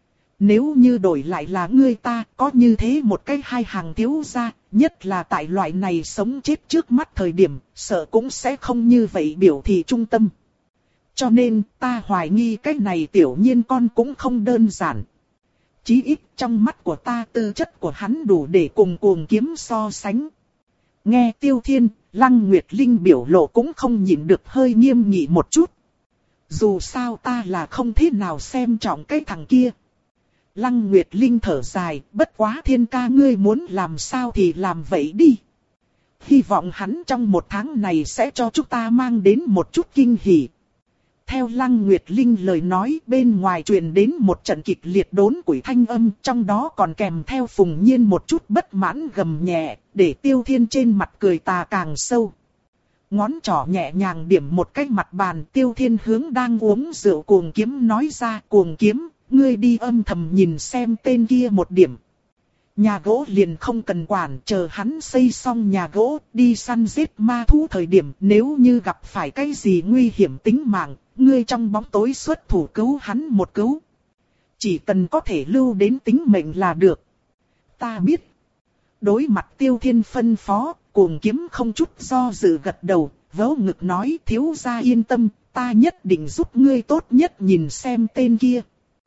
A: Nếu như đổi lại là ngươi ta, có như thế một cái hai hàng thiếu gia, nhất là tại loại này sống chết trước mắt thời điểm, sợ cũng sẽ không như vậy biểu thị trung tâm. Cho nên, ta hoài nghi cái này tiểu nhiên con cũng không đơn giản. Chí ít trong mắt của ta tư chất của hắn đủ để cùng Cuồng Kiếm so sánh. Nghe Tiêu Thiên, Lăng Nguyệt Linh biểu lộ cũng không nhịn được hơi nghiêm nghị một chút. Dù sao ta là không thế nào xem trọng cái thằng kia. Lăng Nguyệt Linh thở dài, bất quá Thiên ca ngươi muốn làm sao thì làm vậy đi. Hy vọng hắn trong một tháng này sẽ cho chúng ta mang đến một chút kinh hỉ. Theo Lăng Nguyệt Linh lời nói, bên ngoài truyền đến một trận kịch liệt đốn quỷ thanh âm, trong đó còn kèm theo Phùng Nhiên một chút bất mãn gầm nhẹ, để Tiêu Thiên trên mặt cười tà càng sâu. Ngón trỏ nhẹ nhàng điểm một cái mặt bàn, Tiêu Thiên hướng đang uống rượu Cuồng Kiếm nói ra, Cuồng Kiếm, ngươi đi âm thầm nhìn xem tên kia một điểm. Nhà gỗ liền không cần quản, chờ hắn xây xong nhà gỗ, đi săn giết ma thú thời điểm, nếu như gặp phải cái gì nguy hiểm tính mạng, ngươi trong bóng tối xuất thủ cứu hắn một cứu. Chỉ cần có thể lưu đến tính mệnh là được. Ta biết. Đối mặt Tiêu Thiên phân phó, Cuồng Kiếm không chút do dự gật đầu, vớ ngực nói, thiếu gia yên tâm, ta nhất định giúp ngươi tốt nhất nhìn xem tên kia.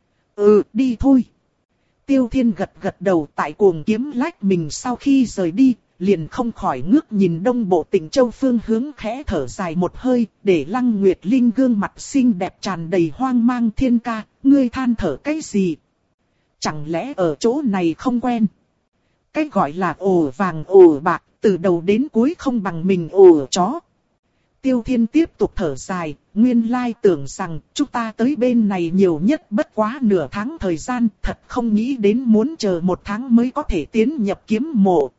A: Ừ, đi thôi. Tiêu Thiên gật gật đầu, tại Cuồng Kiếm lách mình sau khi rời đi, liền không khỏi ngước nhìn đông bộ Tịnh Châu phương hướng khẽ thở dài một hơi, để Lăng Nguyệt Linh gương mặt xinh đẹp tràn đầy hoang mang. Thiên ca, ngươi than thở cái gì? Chẳng lẽ ở chỗ này không quen? Cái gọi là ổ vàng ổ bạc, từ đầu đến cuối không bằng mình ổ chó. Tiêu Thiên tiếp tục thở dài, nguyên lai tưởng rằng chúng ta tới bên này nhiều nhất bất quá nửa tháng thời gian, thật không nghĩ đến muốn chờ một tháng mới có thể tiến nhập kiếm mộ.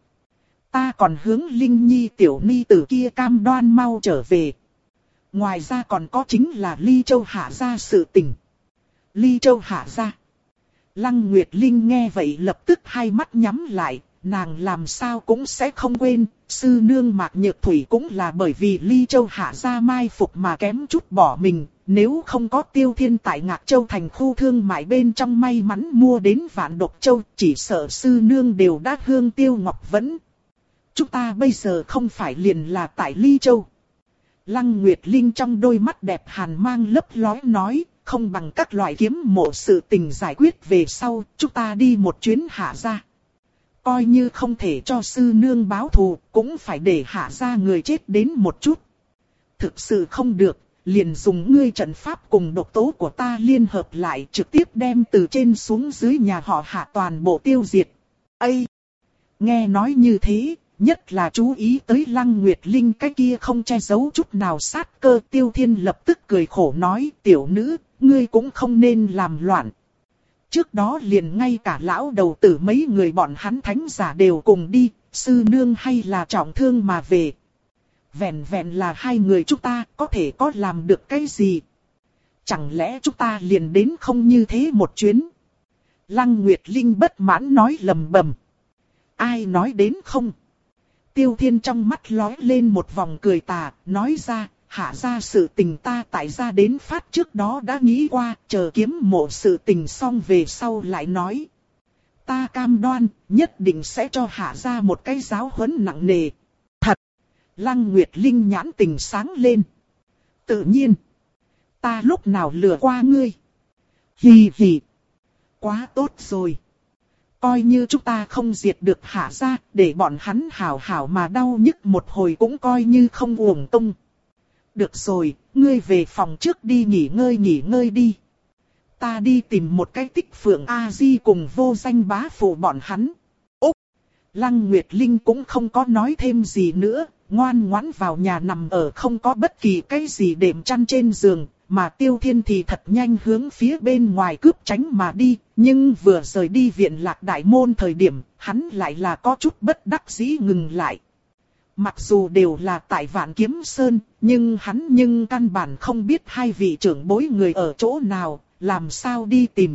A: Ta còn hướng Linh Nhi tiểu ni tử kia cam đoan mau trở về. Ngoài ra còn có chính là Ly Châu hạ gia sự tình. Ly Châu hạ gia. Lăng Nguyệt Linh nghe vậy lập tức hai mắt nhắm lại, nàng làm sao cũng sẽ không quên, sư nương Mạc Nhược Thủy cũng là bởi vì Ly Châu hạ gia mai phục mà kém chút bỏ mình, nếu không có Tiêu Thiên tại Ngạc Châu thành khu thương mại bên trong may mắn mua đến Vạn Độc Châu, chỉ sợ sư nương đều đã hương tiêu ngọc vẫn. Chúng ta bây giờ không phải liền là tại Ly Châu. Lăng Nguyệt Linh trong đôi mắt đẹp hàn mang lấp lóe nói, không bằng các loại kiếm mộ sự tình giải quyết về sau, chúng ta đi một chuyến hạ gia. Coi như không thể cho sư nương báo thù, cũng phải để hạ gia người chết đến một chút. Thực sự không được, liền dùng ngươi trận pháp cùng độc tố của ta liên hợp lại, trực tiếp đem từ trên xuống dưới nhà họ Hạ toàn bộ tiêu diệt. Ây! Nghe nói như thế, nhất là chú ý tới Lăng Nguyệt Linh cái kia không che giấu chút nào sát cơ. Tiêu Thiên lập tức cười khổ nói, tiểu nữ, ngươi cũng không nên làm loạn. Trước đó liền ngay cả lão đầu tử mấy người bọn hắn thánh giả đều cùng đi, sư nương hay là trọng thương mà về. Vẹn vẹn là hai người chúng ta có thể có làm được cái gì? Chẳng lẽ chúng ta liền đến không như thế một chuyến? Lăng Nguyệt Linh bất mãn nói lầm bầm. Ai nói đến không? Tiêu Thiên trong mắt lóe lên một vòng cười tà, nói ra, hạ ra sự tình ta tại gia đến phát trước đó đã nghĩ qua, chờ kiếm mộ sự tình xong về sau lại nói. Ta cam đoan, nhất định sẽ cho hạ ra một cái giáo huấn nặng nề. Thật! Lăng Nguyệt Linh nhãn tình sáng lên. Tự nhiên! Ta lúc nào lừa qua ngươi? Hì hì! Quá tốt rồi! Coi như chúng ta không diệt được hạ ra, để bọn hắn hảo hảo mà đau nhức một hồi cũng coi như không uổng công. Được rồi, ngươi về phòng trước đi nghỉ ngơi nghỉ ngơi đi. Ta đi tìm một cái Tích Phượng A-di cùng vô danh bá phụ bọn hắn. Úc! Lăng Nguyệt Linh cũng không có nói thêm gì nữa, ngoan ngoãn vào nhà nằm ở không có bất kỳ cái gì đệm chăn trên giường. Mà Tiêu Thiên thì thật nhanh hướng phía bên ngoài cướp tránh mà đi, nhưng vừa rời đi viện Lạc Đại Môn thời điểm, hắn lại là có chút bất đắc dĩ ngừng lại. Mặc dù đều là tại Vạn Kiếm Sơn, nhưng hắn nhưng căn bản không biết hai vị trưởng bối người ở chỗ nào, làm sao đi tìm.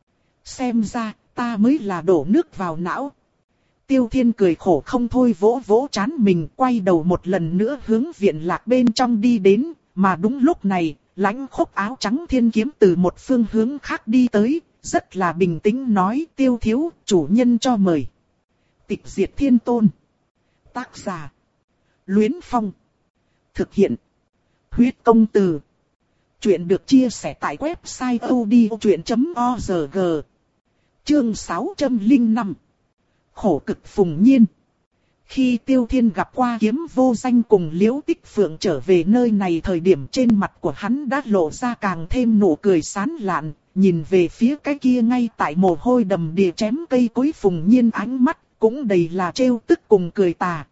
A: Xem ra, ta mới là đổ nước vào não. Tiêu Thiên cười khổ không thôi vỗ vỗ trán mình, quay đầu một lần nữa hướng viện Lạc bên trong đi đến, mà đúng lúc này, Lãnh Khốc áo trắng thiên kiếm từ một phương hướng khác đi tới, rất là bình tĩnh nói, Tiêu thiếu, chủ nhân cho mời. Tịch diệt thiên tôn. Tác giả. Luyến Phong. Thực hiện. Huyết công từ. Chuyện được chia sẻ tại website odchuyện chấm org. Chương sáu trăm lẻ năm. Khổ cực Phùng Nhiên. Khi Tiêu Thiên gặp qua Kiếm Vô Danh cùng Liễu Tích Phượng trở về nơi này thời điểm, trên mặt của hắn đã lộ ra càng thêm nụ cười sán lạn, nhìn về phía cái kia ngay tại mồ hôi đầm đìa chém cây cối Phùng Nhiên, ánh mắt cũng đầy là trêu tức cùng cười tà.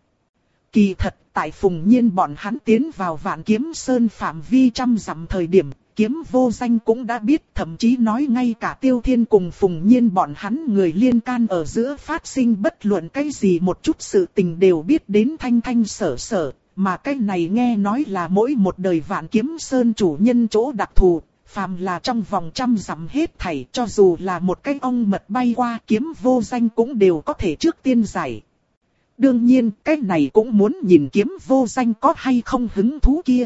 A: Kỳ thật, tại Phùng Nhiên bọn hắn tiến vào Vạn Kiếm Sơn phạm vi trăm dặm thời điểm, Kiếm Vô Danh cũng đã biết, thậm chí nói ngay cả Tiêu Thiên cùng Phùng Nhiên bọn hắn người liên can ở giữa phát sinh bất luận cái gì một chút sự tình đều biết đến thanh thanh sở sở, mà cái này nghe nói là mỗi một đời Vạn Kiếm Sơn chủ nhân chỗ đặc thù, phàm là trong vòng trăm dặm hết thảy, cho dù là một cái ong mật bay qua, Kiếm Vô Danh cũng đều có thể trước tiên giải. Đương nhiên, cái này cũng muốn nhìn Kiếm Vô Danh có hay không hứng thú kia.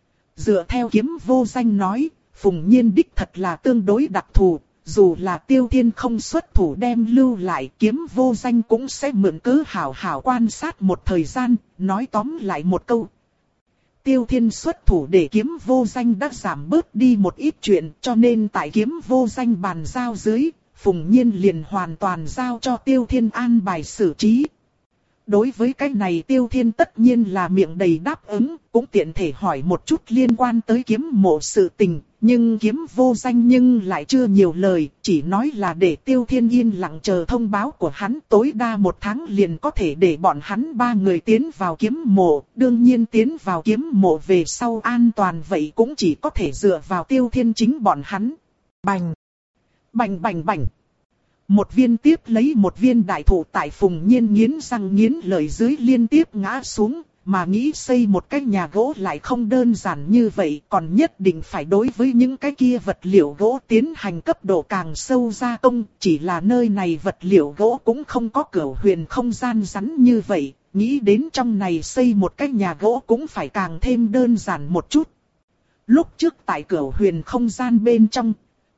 A: Dựa theo Kiếm Vô Danh nói, Phùng Nhiên đích thật là tương đối đặc thù, dù là Tiêu Thiên không xuất thủ đem lưu lại, Kiếm Vô Danh cũng sẽ mượn cớ hảo hảo quan sát một thời gian, nói tóm lại một câu. Tiêu Thiên xuất thủ để Kiếm Vô Danh đã giảm bớt đi một ít chuyện, cho nên tại Kiếm Vô Danh bàn giao dưới, Phùng Nhiên liền hoàn toàn giao cho Tiêu Thiên an bài xử trí. đối với cái này Tiêu Thiên tất nhiên là miệng đầy đáp ứng, cũng tiện thể hỏi một chút liên quan tới kiếm mộ sự tình, nhưng kiếm vô danh nhưng lại chưa nhiều lời, chỉ nói là để Tiêu Thiên yên lặng chờ thông báo của hắn, tối đa một tháng liền có thể để bọn hắn ba người tiến vào kiếm mộ, đương nhiên tiến vào kiếm mộ về sau an toàn vậy cũng chỉ có thể dựa vào Tiêu Thiên chính bọn hắn. Bành! Bành bành bành! Một viên tiếp lấy một viên đại thụ tại Phùng Nhiên nghiến răng nghiến lợi dưới liên tiếp ngã xuống, mà nghĩ xây một cái nhà gỗ lại không đơn giản như vậy, còn nhất định phải đối với những cái kia vật liệu gỗ tiến hành cấp độ càng sâu gia công, chỉ là nơi này vật liệu gỗ cũng không có cửu huyền không gian rắn như vậy, nghĩ đến trong này xây một cái nhà gỗ cũng phải càng thêm đơn giản một chút. Lúc trước tại cửu huyền không gian bên trong,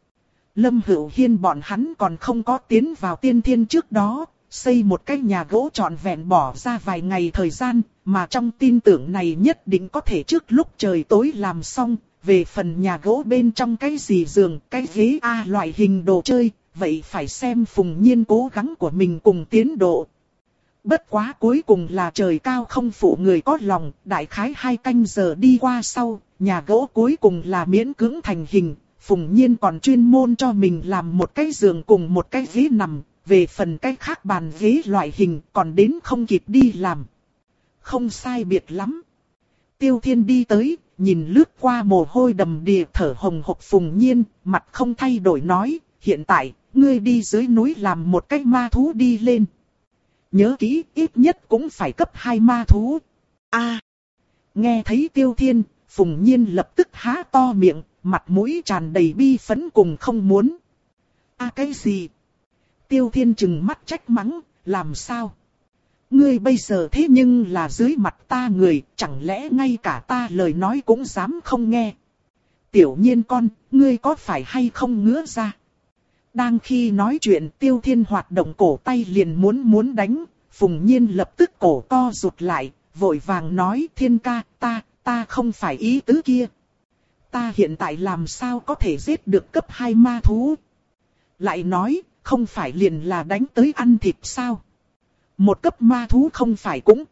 A: Lâm Hữu Hiên bọn hắn còn không có tiến vào tiên thiên trước đó, xây một cái nhà gỗ trọn vẹn bỏ ra vài ngày thời gian, mà trong tin tưởng này nhất định có thể trước lúc trời tối làm xong. Về phần nhà gỗ bên trong cái gì giường, cái ghế A loại hình đồ chơi, vậy phải xem Phùng Nhiên cố gắng của mình cùng tiến độ. Bất quá cuối cùng là trời cao không phụ người có lòng, đại khái hai canh giờ đi qua sau, nhà gỗ cuối cùng là miễn cưỡng thành hình. Phùng Nhiên còn chuyên môn cho mình làm một cái giường cùng một cái ghế nằm, về phần cái khác bàn ghế loại hình còn đến không kịp đi làm. Không sai biệt lắm. Tiêu Thiên đi tới, nhìn lướt qua mồ hôi đầm đìa thở hồng hộc Phùng Nhiên, mặt không thay đổi nói, hiện tại, ngươi đi dưới núi làm một cái ma thú đi lên. Nhớ kỹ, ít nhất cũng phải cấp hai ma thú. A, nghe thấy Tiêu Thiên, Phùng Nhiên lập tức há to miệng, mặt mũi tràn đầy bi phẫn cùng không muốn. A à, cái gì? Tiêu Thiên trừng mắt trách mắng, làm sao? Ngươi bây giờ thế nhưng là dưới mặt ta người, chẳng lẽ ngay cả ta lời nói cũng dám không nghe? Tiểu Nhiên con, ngươi có phải hay không ngứa ra? Đang khi nói chuyện Tiêu Thiên hoạt động cổ tay liền muốn muốn đánh, Phùng Nhiên lập tức cổ co rụt lại, vội vàng nói Thiên ca, ta, ta không phải ý tứ kia. Ta hiện tại làm sao có thể giết được cấp hai ma thú? Lại nói, không phải liền là đánh tới ăn thịt sao? Một cấp ma thú không phải cũng.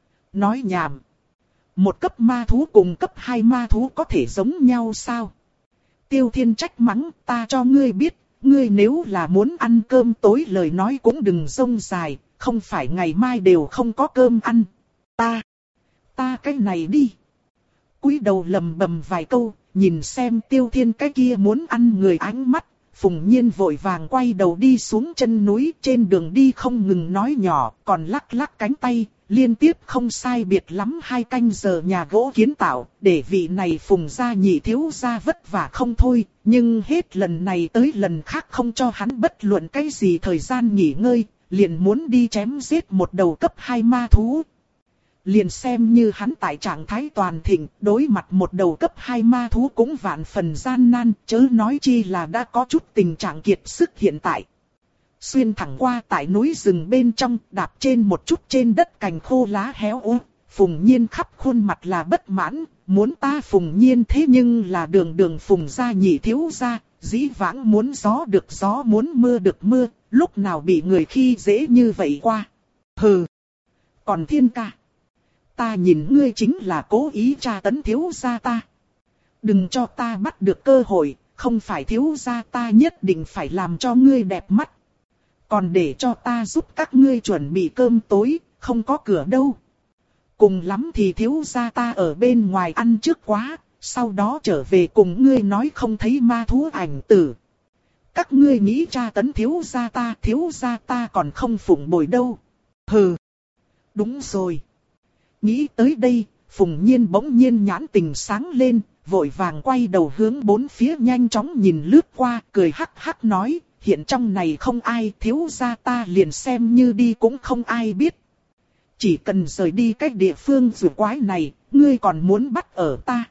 A: Nói nhảm. Một cấp ma thú cùng cấp hai ma thú có thể giống nhau sao? Tiêu Thiên trách mắng, ta cho ngươi biết, ngươi nếu là muốn ăn cơm tối lời nói cũng đừng rông dài, không phải ngày mai đều không có cơm ăn. Ta, ta cái này đi. Cúi đầu lầm bầm vài câu, nhìn xem Tiêu Thiên cái kia muốn ăn người ánh mắt, Phùng Nhiên vội vàng quay đầu đi xuống chân núi, trên đường đi không ngừng nói nhỏ, còn lắc lắc cánh tay, liên tiếp không sai biệt lắm hai canh giờ nhà gỗ kiến tạo, để vị này Phùng gia nhị thiếu gia vất vả không thôi, nhưng hết lần này tới lần khác không cho hắn bất luận cái gì thời gian nghỉ ngơi, liền muốn đi chém giết một đầu cấp hai ma thú. Liền xem như hắn tại trạng thái toàn thịnh, đối mặt một đầu cấp hai ma thú cũng vạn phần gian nan, chớ nói chi là đã có chút tình trạng kiệt sức hiện tại. Xuyên thẳng qua tại núi rừng bên trong, đạp trên một chút trên đất cành khô lá héo úa, Phùng Nhiên khắp khuôn mặt là bất mãn, muốn ta Phùng Nhiên thế nhưng là đường đường Phùng gia nhị thiếu gia, dĩ vãng muốn gió được gió muốn mưa được mưa, lúc nào bị người khi dễ như vậy qua. Hừ, còn Thiên ca. Ta nhìn ngươi chính là cố ý tra tấn thiếu gia ta. Đừng cho ta bắt được cơ hội, không phải thiếu gia ta nhất định phải làm cho ngươi đẹp mắt. Còn để cho ta giúp các ngươi chuẩn bị cơm tối, không có cửa đâu. Cùng lắm thì thiếu gia ta ở bên ngoài ăn trước quá, sau đó trở về cùng ngươi nói không thấy ma thú ảnh tử. Các ngươi nghĩ tra tấn thiếu gia ta, thiếu gia ta còn không phụng bồi đâu. Hừ, đúng rồi. Nghĩ tới đây, Phùng Nhiên bỗng nhiên nhãn tình sáng lên, vội vàng quay đầu hướng bốn phía nhanh chóng nhìn lướt qua, cười hắc hắc nói, hiện trong này không ai, thiếu gia ta liền xem như đi cũng không ai biết. Chỉ cần rời đi cách địa phương rùa quái này, ngươi còn muốn bắt ở ta.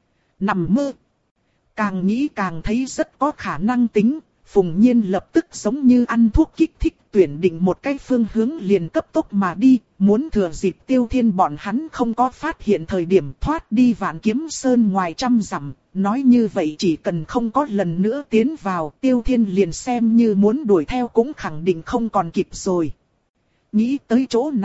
A: Nằm mơ. Càng nghĩ càng thấy rất có khả năng tính, Phùng Nhiên lập tức giống như ăn thuốc kích thích, tuyển định một cái phương hướng liền cấp tốc mà đi, muốn thừa dịp Tiêu Thiên bọn hắn không có phát hiện thời điểm thoát đi Vạn Kiếm Sơn ngoài trăm dặm, nói như vậy chỉ cần không có lần nữa tiến vào, Tiêu Thiên liền xem như muốn đuổi theo cũng khẳng định không còn kịp rồi. Nghĩ tới chỗ này,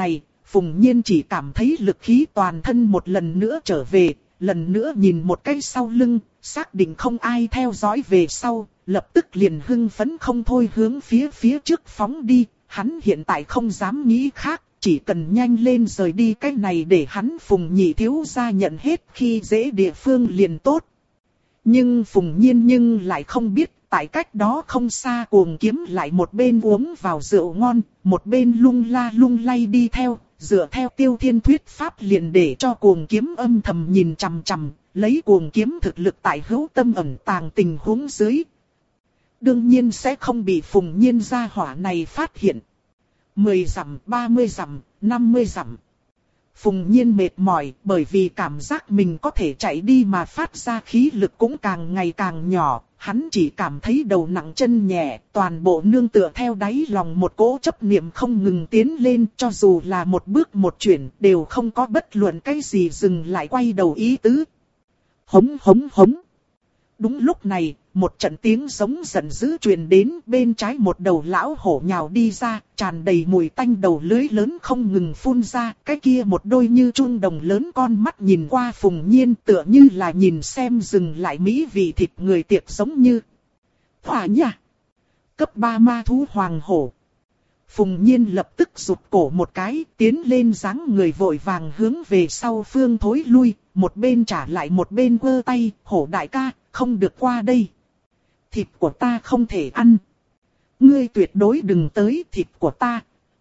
A: Phùng Nhiên chỉ cảm thấy lực khí toàn thân một lần nữa trở về, lần nữa nhìn một cái sau lưng, xác định không ai theo dõi về sau, lập tức liền hưng phấn không thôi hướng phía phía trước phóng đi. Hắn hiện tại không dám nghĩ khác, chỉ cần nhanh lên rời đi cái này để hắn Phùng nhị thiếu gia nhận hết khi dễ địa phương liền tốt. Nhưng Phùng Nhiên nhưng lại không biết, tại cách đó không xa Cuồng Kiếm lại một bên uống vào rượu ngon, một bên lung la lung lay đi theo, dựa theo Tiêu Thiên thuyết pháp liền để cho Cuồng Kiếm âm thầm nhìn chằm chằm, lấy Cuồng Kiếm thực lực tại hữu tâm ẩn tàng tình huống dưới. Đương nhiên sẽ không bị Phùng Nhiên gia hỏa này phát hiện. mười dặm, ba mươi dặm, năm mươi dặm. Phùng Nhiên mệt mỏi bởi vì cảm giác mình có thể chạy đi mà phát ra khí lực cũng càng ngày càng nhỏ. Hắn chỉ cảm thấy đầu nặng chân nhẹ, toàn bộ nương tựa theo đáy lòng một cỗ chấp niệm không ngừng tiến lên, cho dù là một bước một chuyển đều không có bất luận cái gì dừng lại quay đầu ý tứ. Hống hống hống. Đúng lúc này, một trận tiếng giống giận dữ truyền đến, bên trái một đầu lão hổ nhào đi ra, tràn đầy mùi tanh đầu lưới lớn không ngừng phun ra, cái kia một đôi như chuông đồng lớn con mắt nhìn qua Phùng Nhiên tựa như là nhìn xem dừng lại mỹ vị thịt người tiệc giống như. Hỏa nha! Cấp ba ma thú hoàng hổ. Phùng Nhiên lập tức rụt cổ một cái, tiến lên dáng người vội vàng hướng về sau phương thối lui, một bên trả lại một bên quơ tay, hổ đại ca, không được qua đây. Thịt của ta không thể ăn. Ngươi tuyệt đối đừng tới thịt của ta.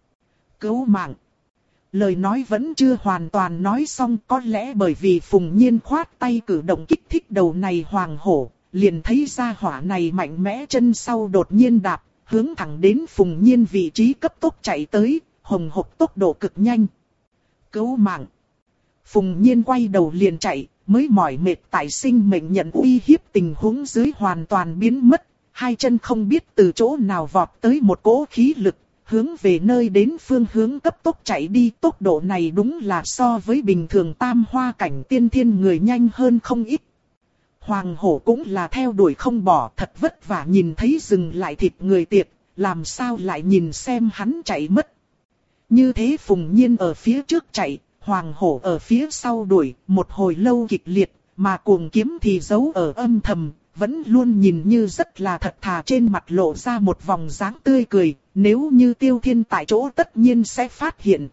A: Cứu mạng. Lời nói vẫn chưa hoàn toàn nói xong, có lẽ bởi vì Phùng Nhiên khoát tay cử động kích thích đầu này hoàng hổ, liền thấy ra hỏa này mạnh mẽ chân sau đột nhiên đạp, hướng thẳng đến Phùng Nhiên vị trí cấp tốc chạy tới, hồng hộc tốc độ cực nhanh. Cứu mạng. Phùng Nhiên quay đầu liền chạy, mới mỏi mệt tại sinh mệnh nhận uy hiếp tình huống dưới hoàn toàn biến mất, hai chân không biết từ chỗ nào vọt tới một cỗ khí lực, hướng về nơi đến phương hướng cấp tốc chạy đi. Tốc độ này đúng là so với bình thường tam hoa cảnh tiên thiên người nhanh hơn không ít. Hoàng hổ cũng là theo đuổi không bỏ, thật vất vả nhìn thấy dừng lại thịt người tiệc, làm sao lại nhìn xem hắn chạy mất. Như thế Phùng Nhiên ở phía trước chạy, Hoàng hổ ở phía sau đuổi, một hồi lâu kịch liệt, mà Cuồng Kiếm thì giấu ở âm thầm, vẫn luôn nhìn như rất là thật thà, trên mặt lộ ra một vòng dáng tươi cười, nếu như Tiêu Thiên tại chỗ tất nhiên sẽ phát hiện.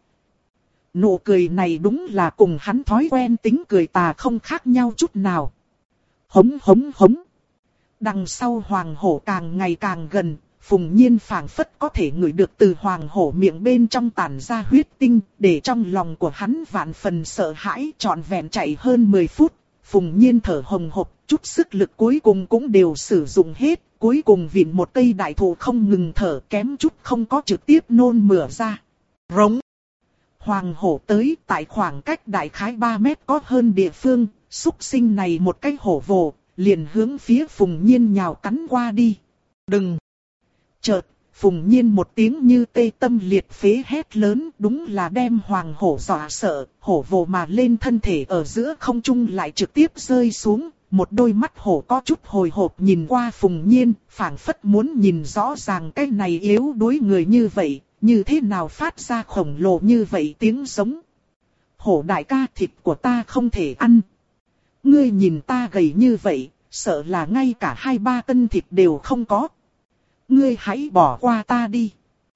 A: Nụ cười này đúng là cùng hắn thói quen tính cười tà không khác nhau chút nào. Hống hống hống. Đằng sau Hoàng hổ càng ngày càng gần. Phùng Nhiên phảng phất có thể ngửi được từ hoàng hổ miệng bên trong tản ra huyết tinh, để trong lòng của hắn vạn phần sợ hãi. Trọn vẹn chạy hơn mười phút, Phùng Nhiên thở hồng hộc, chút sức lực cuối cùng cũng đều sử dụng hết, cuối cùng vịn một cây đại thụ không ngừng thở, kém chút không có trực tiếp nôn mửa ra. Rống. Hoàng hổ tới, tại khoảng cách đại khái ba mét có hơn địa phương, xúc sinh này một cái hổ vồ, liền hướng phía Phùng Nhiên nhào cắn qua đi. Đừng! Chợt, Phùng Nhiên một tiếng như tê tâm liệt phế hét lớn, đúng là đem hoàng hổ dọa sợ, hổ vồ mà lên thân thể ở giữa không trung lại trực tiếp rơi xuống, một đôi mắt hổ có chút hồi hộp nhìn qua Phùng Nhiên, phảng phất muốn nhìn rõ ràng cái này yếu đuối người như vậy, như thế nào phát ra khổng lồ như vậy tiếng giống. Hổ đại ca, thịt của ta không thể ăn. Ngươi nhìn ta gầy như vậy, sợ là ngay cả hai ba cân thịt đều không có. Ngươi hãy bỏ qua ta đi.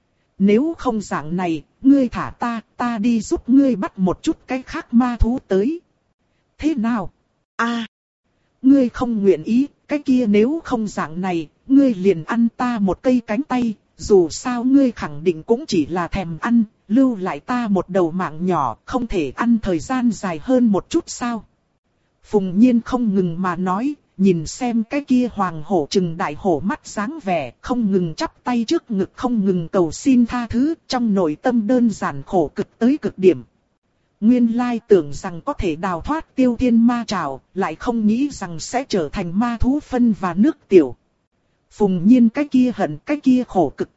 A: Nếu không dạng này, ngươi thả ta, ta đi giúp ngươi bắt một chút cái khác ma thú tới. Thế nào? A, à, ngươi không nguyện ý, cái kia nếu không dạng này, ngươi liền ăn ta một cây cánh tay, dù sao ngươi khẳng định cũng chỉ là thèm ăn, lưu lại ta một đầu mạng nhỏ, không thể ăn thời gian dài hơn một chút sao? Phùng Nhiên không ngừng mà nói. Nhìn xem cái kia hoàng hổ trừng đại hổ mắt dáng vẻ, không ngừng chắp tay trước ngực, không ngừng cầu xin tha thứ, trong nội tâm đơn giản khổ cực tới cực điểm. Nguyên lai tưởng rằng có thể đào thoát Tiêu Thiên ma trảo, lại không nghĩ rằng sẽ trở thành ma thú phân và nước tiểu. Phùng Nhiên cái kia hận cái kia khổ cực.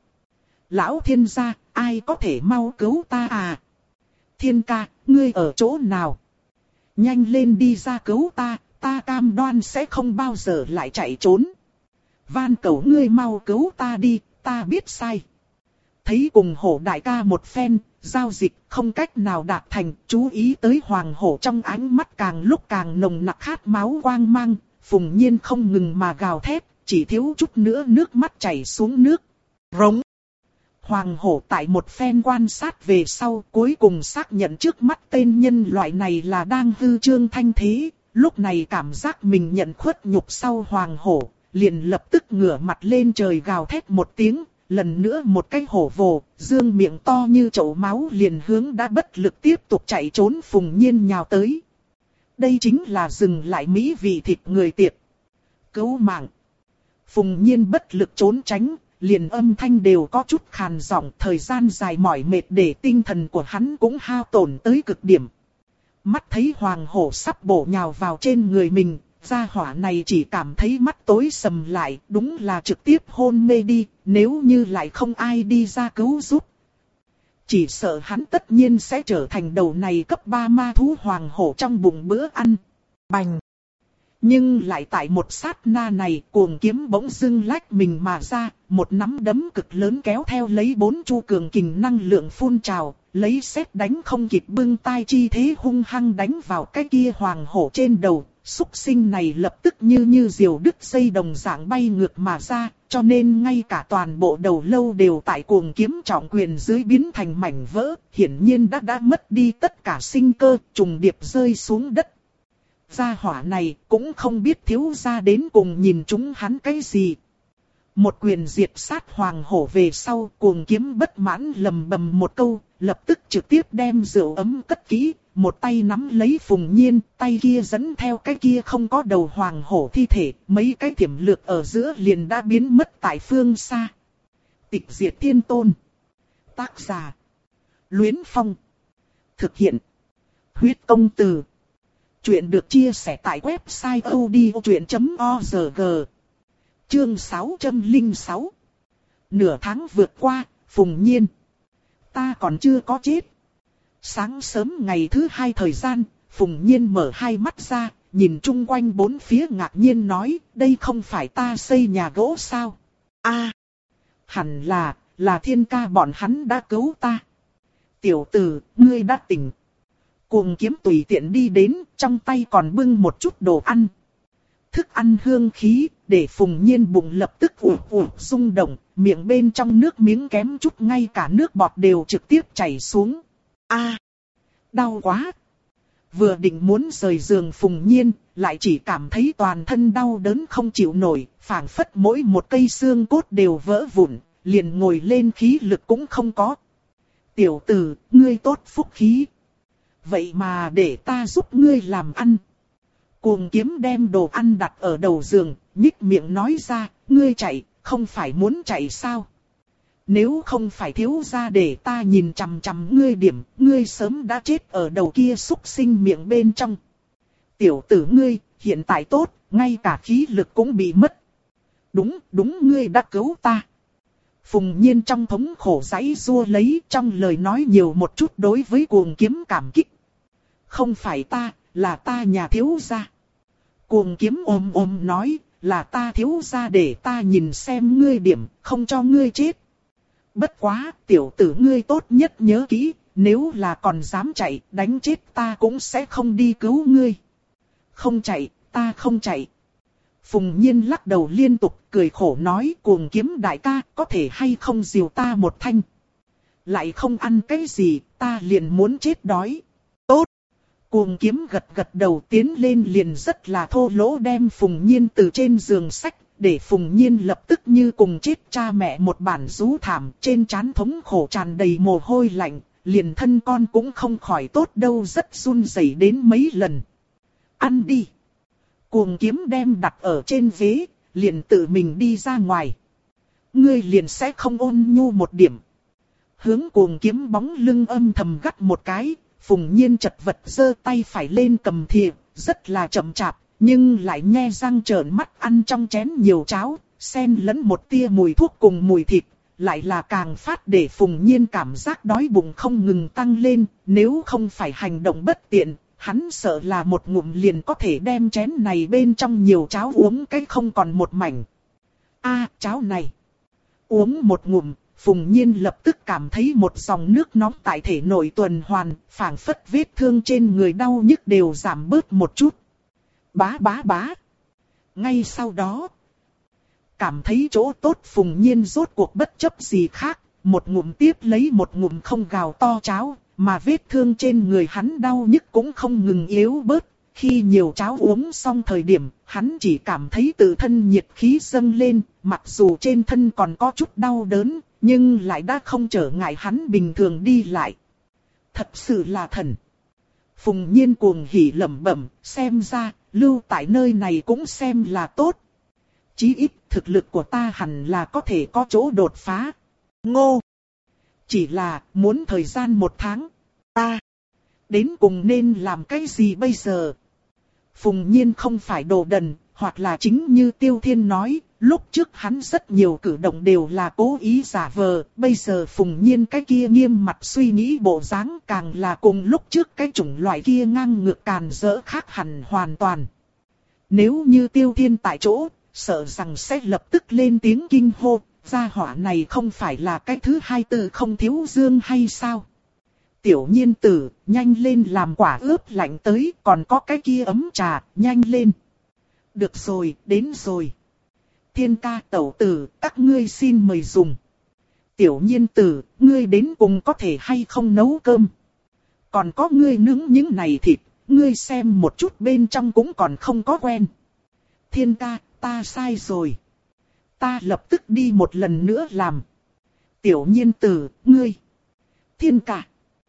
A: Lão thiên gia, ai có thể mau cứu ta à? Thiên ca, ngươi ở chỗ nào? Nhanh lên đi ra cứu ta. Ta cam đoan sẽ không bao giờ lại chạy trốn. Van cầu ngươi mau cứu ta đi, ta biết sai. Thấy cùng hổ đại ca một phen, giao dịch không cách nào đạt thành, chú ý tới hoàng hổ trong ánh mắt càng lúc càng nồng nặc khát máu quang mang, Phùng Nhiên không ngừng mà gào thét, chỉ thiếu chút nữa nước mắt chảy xuống nước. Rống. Hoàng hổ tại một phen quan sát về sau cuối cùng xác nhận trước mắt tên nhân loại này là đang hư trương thanh thế, lúc này cảm giác mình nhận khuất nhục sau hoàng hổ, liền lập tức ngửa mặt lên trời gào thét một tiếng, lần nữa một cái hổ vồ, dương miệng to như chậu máu liền hướng đã bất lực tiếp tục chạy trốn Phùng Nhiên nhào tới. Đây chính là dừng lại mỹ vị thịt người tiệp. Cứu mạng. Phùng Nhiên bất lực trốn tránh, liền âm thanh đều có chút khàn giọng, thời gian dài mỏi mệt để tinh thần của hắn cũng hao tổn tới cực điểm. Mắt thấy hoàng hổ sắp bổ nhào vào trên người mình, gia hỏa này chỉ cảm thấy mắt tối sầm lại, đúng là trực tiếp hôn mê đi, nếu như lại không ai đi ra cứu giúp. Chỉ sợ hắn tất nhiên sẽ trở thành đầu này cấp ba ma thú hoàng hổ trong bụng bữa ăn. Bành! Nhưng lại tại một sát na này, cuồng kiếm bỗng dưng lách mình mà ra, một nắm đấm cực lớn kéo theo lấy bốn chu cường kình năng lượng phun trào, lấy sét đánh không kịp bưng tai chi thế hung hăng đánh vào cái kia hoàng hổ trên đầu. Súc sinh này lập tức như như diều đứt dây đồng dạng bay ngược mà ra, cho nên ngay cả toàn bộ đầu lâu đều tại cuồng kiếm trọng quyền dưới biến thành mảnh vỡ, hiển nhiên đã đã mất đi tất cả sinh cơ, trùng điệp rơi xuống đất. Gia hỏa này cũng không biết thiếu gia đến cùng nhìn chúng hắn cái gì. Một quyền diệt sát hoàng hổ về sau, cuồng kiếm bất mãn lầm bầm một câu, lập tức trực tiếp đem rượu ấm cất kỹ, một tay nắm lấy Phùng Nhiên, tay kia dẫn theo cái kia không có đầu hoàng hổ thi thể, mấy cái thiểm lược ở giữa liền đã biến mất tại phương xa. Tịch diệt thiên tôn. Tác giả. Luyến Phong. Thực hiện. Huyết công từ. Chuyện được chia sẻ tại website odchuyện chấm org. Chương sáu trăm lẻ sáu. Nửa tháng vượt qua, Phùng Nhiên. Ta còn chưa có chết. Sáng sớm ngày thứ hai thời gian, Phùng Nhiên mở hai mắt ra, nhìn chung quanh bốn phía ngạc nhiên nói, đây không phải ta xây nhà gỗ sao? A, à, hẳn là, là Thiên ca bọn hắn đã cứu ta. Tiểu tử, ngươi đã tỉnh. Cuồng kiếm tùy tiện đi đến, trong tay còn bưng một chút đồ ăn. Thức ăn hương khí, để Phùng Nhiên bụng lập tức ủ ủ rung động, miệng bên trong nước miếng kém chút ngay cả nước bọt đều trực tiếp chảy xuống. A, à, đau quá. Vừa định muốn rời giường Phùng Nhiên, lại chỉ cảm thấy toàn thân đau đớn không chịu nổi, phảng phất mỗi một cây xương cốt đều vỡ vụn, liền ngồi lên khí lực cũng không có. Tiểu tử, ngươi tốt phúc khí. Vậy mà để ta giúp ngươi làm ăn. Cuồng kiếm đem đồ ăn đặt ở đầu giường, nhích miệng nói ra, ngươi chạy, không phải muốn chạy sao? Nếu không phải thiếu gia để ta nhìn chằm chằm ngươi điểm, ngươi sớm đã chết ở đầu kia xúc sinh miệng bên trong. Tiểu tử ngươi, hiện tại tốt, ngay cả khí lực cũng bị mất. Đúng, đúng ngươi đã cứu ta. Phùng Nhiên trong thống khổ giãy giụa lấy, trong lời nói nhiều một chút đối với cuồng kiếm cảm kích. Không phải ta, là ta nhà thiếu gia. Cuồng kiếm ôm ôm nói, là ta thiếu gia để ta nhìn xem ngươi điểm, không cho ngươi chết. Bất quá, tiểu tử ngươi tốt nhất nhớ kỹ, nếu là còn dám chạy, đánh chết ta cũng sẽ không đi cứu ngươi. Không chạy, ta không chạy. Phùng Nhiên lắc đầu liên tục, cười khổ nói, cuồng kiếm đại ca, có thể hay không dìu ta một thanh. Lại không ăn cái gì, ta liền muốn chết đói. Tốt. Cuồng kiếm gật gật đầu tiến lên liền rất là thô lỗ đem Phùng Nhiên từ trên giường xách, để Phùng Nhiên lập tức như cùng chết cha mẹ một bản rú thảm, trên trán thống khổ tràn đầy mồ hôi lạnh, liền thân con cũng không khỏi tốt đâu, rất run rẩy đến mấy lần. Ăn đi. Cuồng kiếm đem đặt ở trên ghế, liền tự mình đi ra ngoài. Ngươi liền sẽ không ôn nhu một điểm. Hướng cuồng kiếm bóng lưng âm thầm gắt một cái, Phùng Nhiên chật vật giơ tay phải lên cầm thìa, rất là chậm chạp, nhưng lại nhe răng trợn mắt ăn trong chén nhiều cháo, xen lẫn một tia mùi thuốc cùng mùi thịt, lại là càng phát để Phùng Nhiên cảm giác đói bụng không ngừng tăng lên, nếu không phải hành động bất tiện, hắn sợ là một ngụm liền có thể đem chén này bên trong nhiều cháo uống cái không còn một mảnh. A, cháo này. Uống một ngụm, Phùng Nhiên lập tức cảm thấy một dòng nước nóng tại thể nội tuần hoàn, phảng phất vết thương trên người đau nhức đều giảm bớt một chút. Bá bá bá. Ngay sau đó, cảm thấy chỗ tốt Phùng Nhiên rốt cuộc bất chấp gì khác, một ngụm tiếp lấy một ngụm không gào to cháo, mà vết thương trên người hắn đau nhức cũng không ngừng yếu bớt. Khi nhiều cháo uống xong thời điểm, hắn chỉ cảm thấy tự thân nhiệt khí dâng lên, mặc dù trên thân còn có chút đau đớn, nhưng lại đã không trở ngại hắn bình thường đi lại. Thật sự là thần. Phùng Nhiên cuồng hỉ lẩm bẩm, xem ra, lưu tại nơi này cũng xem là tốt. Chí ít, thực lực của ta hẳn là có thể có chỗ đột phá. Ngô! Chỉ là, muốn thời gian một tháng. Ta! Đến cùng nên làm cái gì bây giờ? Phùng Nhiên không phải đồ đần, hoặc là chính như Tiêu Thiên nói, lúc trước hắn rất nhiều cử động đều là cố ý giả vờ, bây giờ Phùng Nhiên cái kia nghiêm mặt suy nghĩ bộ dáng càng là cùng lúc trước cái chủng loại kia ngang ngược càn rỡ khác hẳn hoàn toàn. Nếu như Tiêu Thiên tại chỗ, sợ rằng sẽ lập tức lên tiếng kinh hô, gia hỏa này không phải là cái thứ hai từ không thiếu dương hay sao? Tiểu Nhiên tử, nhanh lên làm quả ướp lạnh tới, còn có cái kia ấm trà, nhanh lên. Được rồi, đến rồi. Thiên ca tẩu tử, các ngươi xin mời dùng. Tiểu Nhiên tử, ngươi đến cùng có thể hay không nấu cơm. Còn có ngươi nướng những này thịt, ngươi xem một chút bên trong cũng còn không có quen. Thiên ca, ta sai rồi. Ta lập tức đi một lần nữa làm. Tiểu Nhiên tử, ngươi. Thiên ca.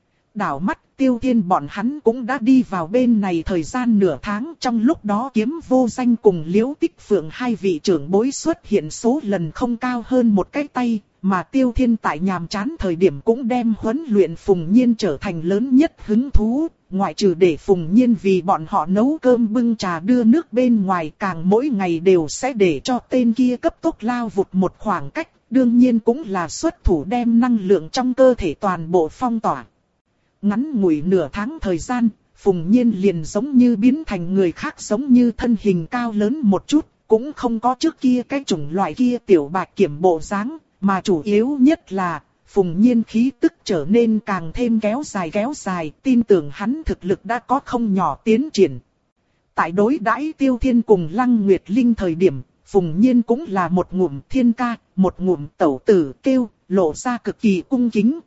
A: Đảo mắt Tiêu Thiên bọn hắn cũng đã đi vào bên này thời gian nửa tháng, trong lúc đó Kiếm Vô Danh cùng Liễu Tích Phượng hai vị trưởng bối xuất hiện số lần không cao hơn một cái tay, mà Tiêu Thiên tại nhàm chán thời điểm cũng đem huấn luyện Phùng Nhiên trở thành lớn nhất hứng thú, ngoại trừ để Phùng Nhiên vì bọn họ nấu cơm bưng trà đưa nước bên ngoài, càng mỗi ngày đều sẽ để cho tên kia cấp tốc lao vụt một khoảng cách, đương nhiên cũng là xuất thủ đem năng lượng trong cơ thể toàn bộ phong tỏa. Ngắn ngủi nửa tháng thời gian, Phùng Nhiên liền giống như biến thành người khác, giống như thân hình cao lớn một chút, cũng không có trước kia cái chủng loại kia tiểu bạch kiểm bộ dáng, mà chủ yếu nhất là, Phùng Nhiên khí tức trở nên càng thêm kéo dài kéo dài, tin tưởng hắn thực lực đã có không nhỏ tiến triển. Tại đối đãi Tiêu Thiên cùng Lăng Nguyệt Linh thời điểm, Phùng Nhiên cũng là một ngụm thiên ca, một ngụm tẩu tử kêu, lộ ra cực kỳ cung kính.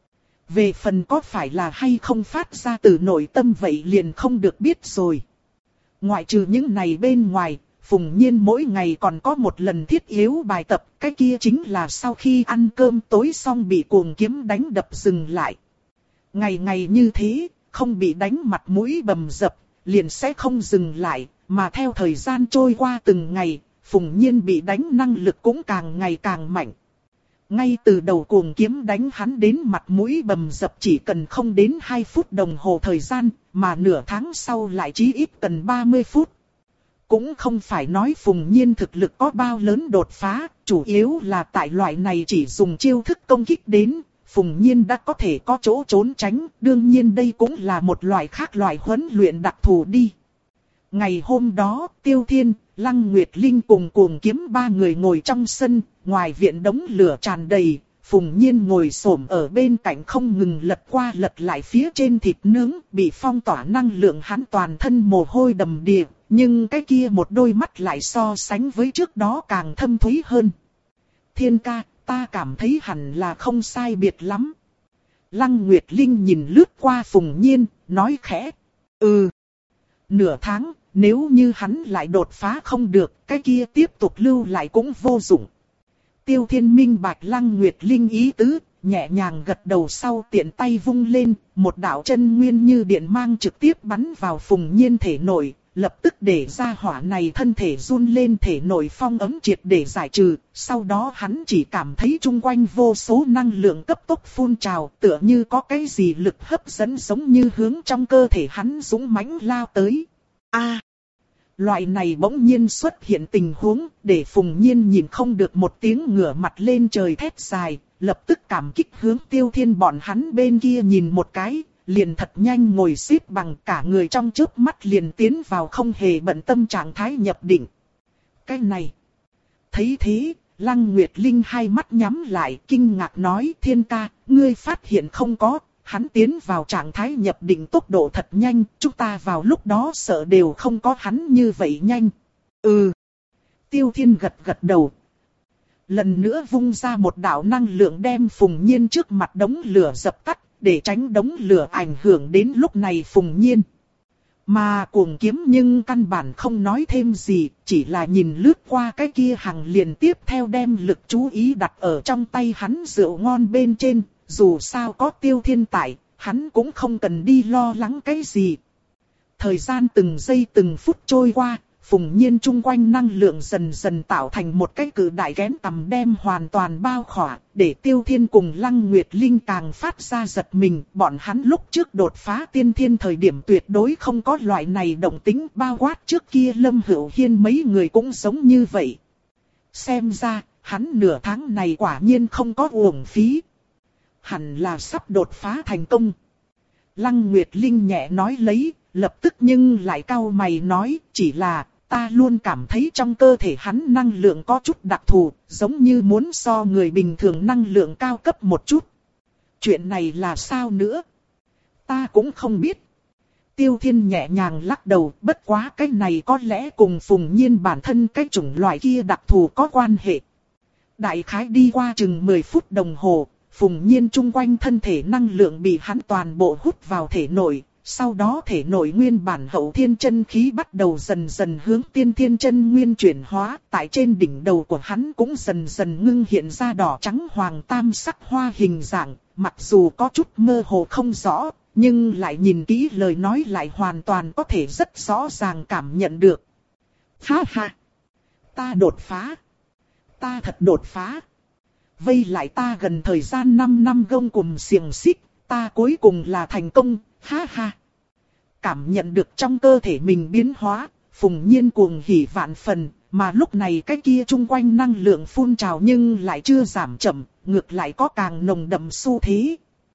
A: Về phần có phải là hay không phát ra từ nội tâm vậy liền không được biết rồi. Ngoại trừ những này bên ngoài, Phùng Nhiên mỗi ngày còn có một lần thiết yếu bài tập, cái kia chính là sau khi ăn cơm tối xong bị cuồng kiếm đánh đập dừng lại. Ngày ngày như thế, không bị đánh mặt mũi bầm dập, liền sẽ không dừng lại, mà theo thời gian trôi qua từng ngày, Phùng Nhiên bị đánh năng lực cũng càng ngày càng mạnh. Ngay từ đầu cuồng kiếm đánh hắn đến mặt mũi bầm dập chỉ cần không đến hai phút đồng hồ thời gian, mà nửa tháng sau lại chí ít cần ba mươi phút. Cũng không phải nói Phùng Nhiên thực lực có bao lớn đột phá, chủ yếu là tại loại này chỉ dùng chiêu thức công kích đến, Phùng Nhiên đã có thể có chỗ trốn tránh, đương nhiên đây cũng là một loại khác loại huấn luyện đặc thù đi. Ngày hôm đó, Tiêu Thiên, Lăng Nguyệt Linh cùng cuồng kiếm ba người ngồi trong sân, ngoài viện đống lửa tràn đầy, Phùng Nhiên ngồi xổm ở bên cạnh không ngừng lật qua lật lại phía trên thịt nướng, bị phong tỏa năng lượng hắn toàn thân mồ hôi đầm đìa, nhưng cái kia một đôi mắt lại so sánh với trước đó càng thâm thúy hơn. Thiên ca, ta cảm thấy hẳn là không sai biệt lắm. Lăng Nguyệt Linh nhìn lướt qua Phùng Nhiên, nói khẽ, ừ, nửa tháng. Nếu như hắn lại đột phá không được, cái kia tiếp tục lưu lại cũng vô dụng. Tiêu Thiên minh bạch Lăng Nguyệt Linh ý tứ, nhẹ nhàng gật đầu sau tiện tay vung lên, một đạo chân nguyên như điện mang trực tiếp bắn vào Phùng Nhiên thể nội, lập tức để ra hỏa này thân thể run lên, thể nội phong ấm triệt để giải trừ, sau đó hắn chỉ cảm thấy chung quanh vô số năng lượng cấp tốc phun trào, tựa như có cái gì lực hấp dẫn giống như hướng trong cơ thể hắn dũng mãnh lao tới. A, à, loại này bỗng nhiên xuất hiện tình huống, để Phùng Nhiên nhìn không được một tiếng ngửa mặt lên trời thét dài, lập tức cảm kích hướng Tiêu Thiên bọn hắn bên kia nhìn một cái, liền thật nhanh ngồi xếp bằng, cả người trong chớp mắt liền tiến vào không hề bận tâm trạng thái nhập định. Cái này, thấy thế, Lăng Nguyệt Linh hai mắt nhắm lại, kinh ngạc nói: Thiên ca, ngươi phát hiện không có, hắn tiến vào trạng thái nhập định tốc độ thật nhanh, chúng ta vào lúc đó sợ đều không có hắn như vậy nhanh. Ừ. Tiêu Thiên gật gật đầu. Lần nữa vung ra một đạo năng lượng đem Phùng Nhiên trước mặt đống lửa dập tắt, để tránh đống lửa ảnh hưởng đến lúc này Phùng Nhiên. Mà Cuồng Kiếm nhưng căn bản không nói thêm gì, chỉ là nhìn lướt qua cái kia hàng liền tiếp theo đem lực chú ý đặt ở trong tay hắn rượu ngon bên trên, dù sao có Tiêu Thiên tại, hắn cũng không cần đi lo lắng cái gì. Thời gian từng giây từng phút trôi qua, Phùng Nhiên chung quanh năng lượng dần dần tạo thành một cái cự đại kén tầm đem hoàn toàn bao khỏa, để Tiêu Thiên cùng Lăng Nguyệt Linh càng phát ra giật mình. Bọn hắn lúc trước đột phá tiên thiên thời điểm tuyệt đối không có loại này động tính, bao quát trước kia Lâm Hữu Hiên mấy người cũng giống như vậy. Xem ra, hắn nửa tháng này quả nhiên không có uổng phí. Hẳn là sắp đột phá thành công. Lăng Nguyệt Linh nhẹ nói lấy, lập tức nhưng lại cau mày nói, chỉ là ta luôn cảm thấy trong cơ thể hắn năng lượng có chút đặc thù, giống như muốn so người bình thường năng lượng cao cấp một chút. Chuyện này là sao nữa? Ta cũng không biết. Tiêu Thiên nhẹ nhàng lắc đầu, bất quá cái này có lẽ cùng Phùng Nhiên bản thân cái chủng loại kia đặc thù có quan hệ. Đại khái đi qua chừng mười phút đồng hồ, Phùng Nhiên chung quanh thân thể năng lượng bị hắn toàn bộ hút vào thể nội. Sau đó thể nội nguyên bản hậu thiên chân khí bắt đầu dần dần hướng tiên thiên chân nguyên chuyển hóa. Tại trên đỉnh đầu của hắn cũng dần dần ngưng hiện ra đỏ trắng hoàng tam sắc hoa hình dạng. Mặc dù có chút mơ hồ không rõ, nhưng lại nhìn kỹ lời nói lại hoàn toàn có thể rất rõ ràng cảm nhận được. Ha ha! Ta đột phá! Ta thật đột phá! Vây lại ta gần thời gian năm năm gông cùm xiềng xích, ta cuối cùng là thành công, ha ha. Cảm nhận được trong cơ thể mình biến hóa, Phùng Nhiên cuồng hỉ vạn phần, mà lúc này cái kia chung quanh năng lượng phun trào nhưng lại chưa giảm chậm, ngược lại có càng nồng đậm xu thế.